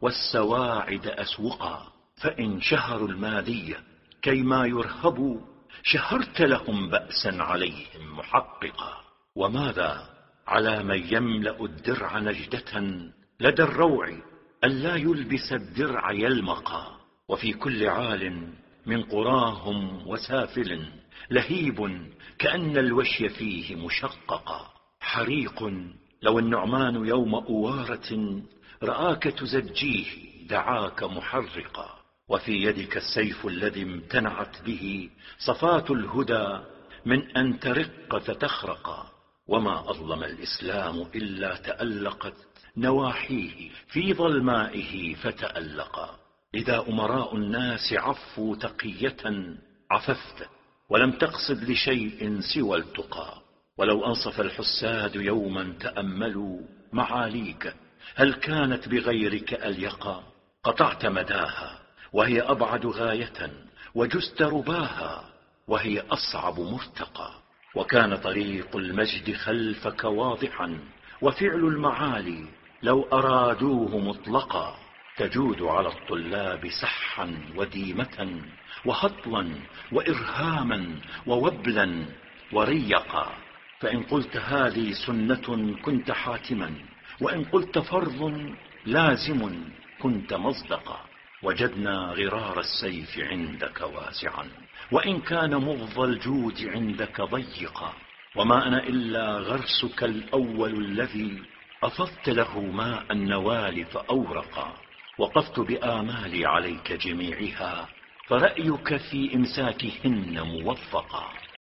والسواعد أسوقا. فإن شهروا المادية كيما يرهبوا شهرت لهم بأسا عليهم محققا. وماذا على من يملأ الدرع نجدة لدى الروع ألا يلبس الدرع يلمقا. وفي كل عال من قراهم وسافل لهيب كأن الوشي فيه مشققا. حريق لو النعمان يوم أوارة رآك تزجيه دعاك محرقا. وفي يدك السيف الذي امتنعت به صفات الهدى من أن ترق فتخرقا. وما أظلم الإسلام إلا تألقت نواحيه في ظلمائه فتألقا. إذا أمراء الناس عفوا تقية عففت ولم تقصد لشيء سوى التقى. ولو أنصف الحساد يوما تأملوا معاليك هل كانت بغيرك أليقا. قطعت مداها وهي أبعد غاية وجزت رباها وهي أصعب مرتقى. وكان طريق المجد خلفك واضحا وفعل المعالي لو أرادوه مطلقا. تجود على الطلاب سحا وديمة وهطلا وإرهاما ووبلا وريقا. فإن قلت هذه سنة كنت حاتما، وإن قلت فرض لازم كنت مصدقا. وجدنا غرار السيف عندك واسعا، وإن كان مغضى الجود عندك ضيقا. وما أنا إلا غرسك الأول الذي أفضت له ماء النوال فأورقا. وقفت بآمالي عليك جميعها، فرأيك في إمساكهن موفقا.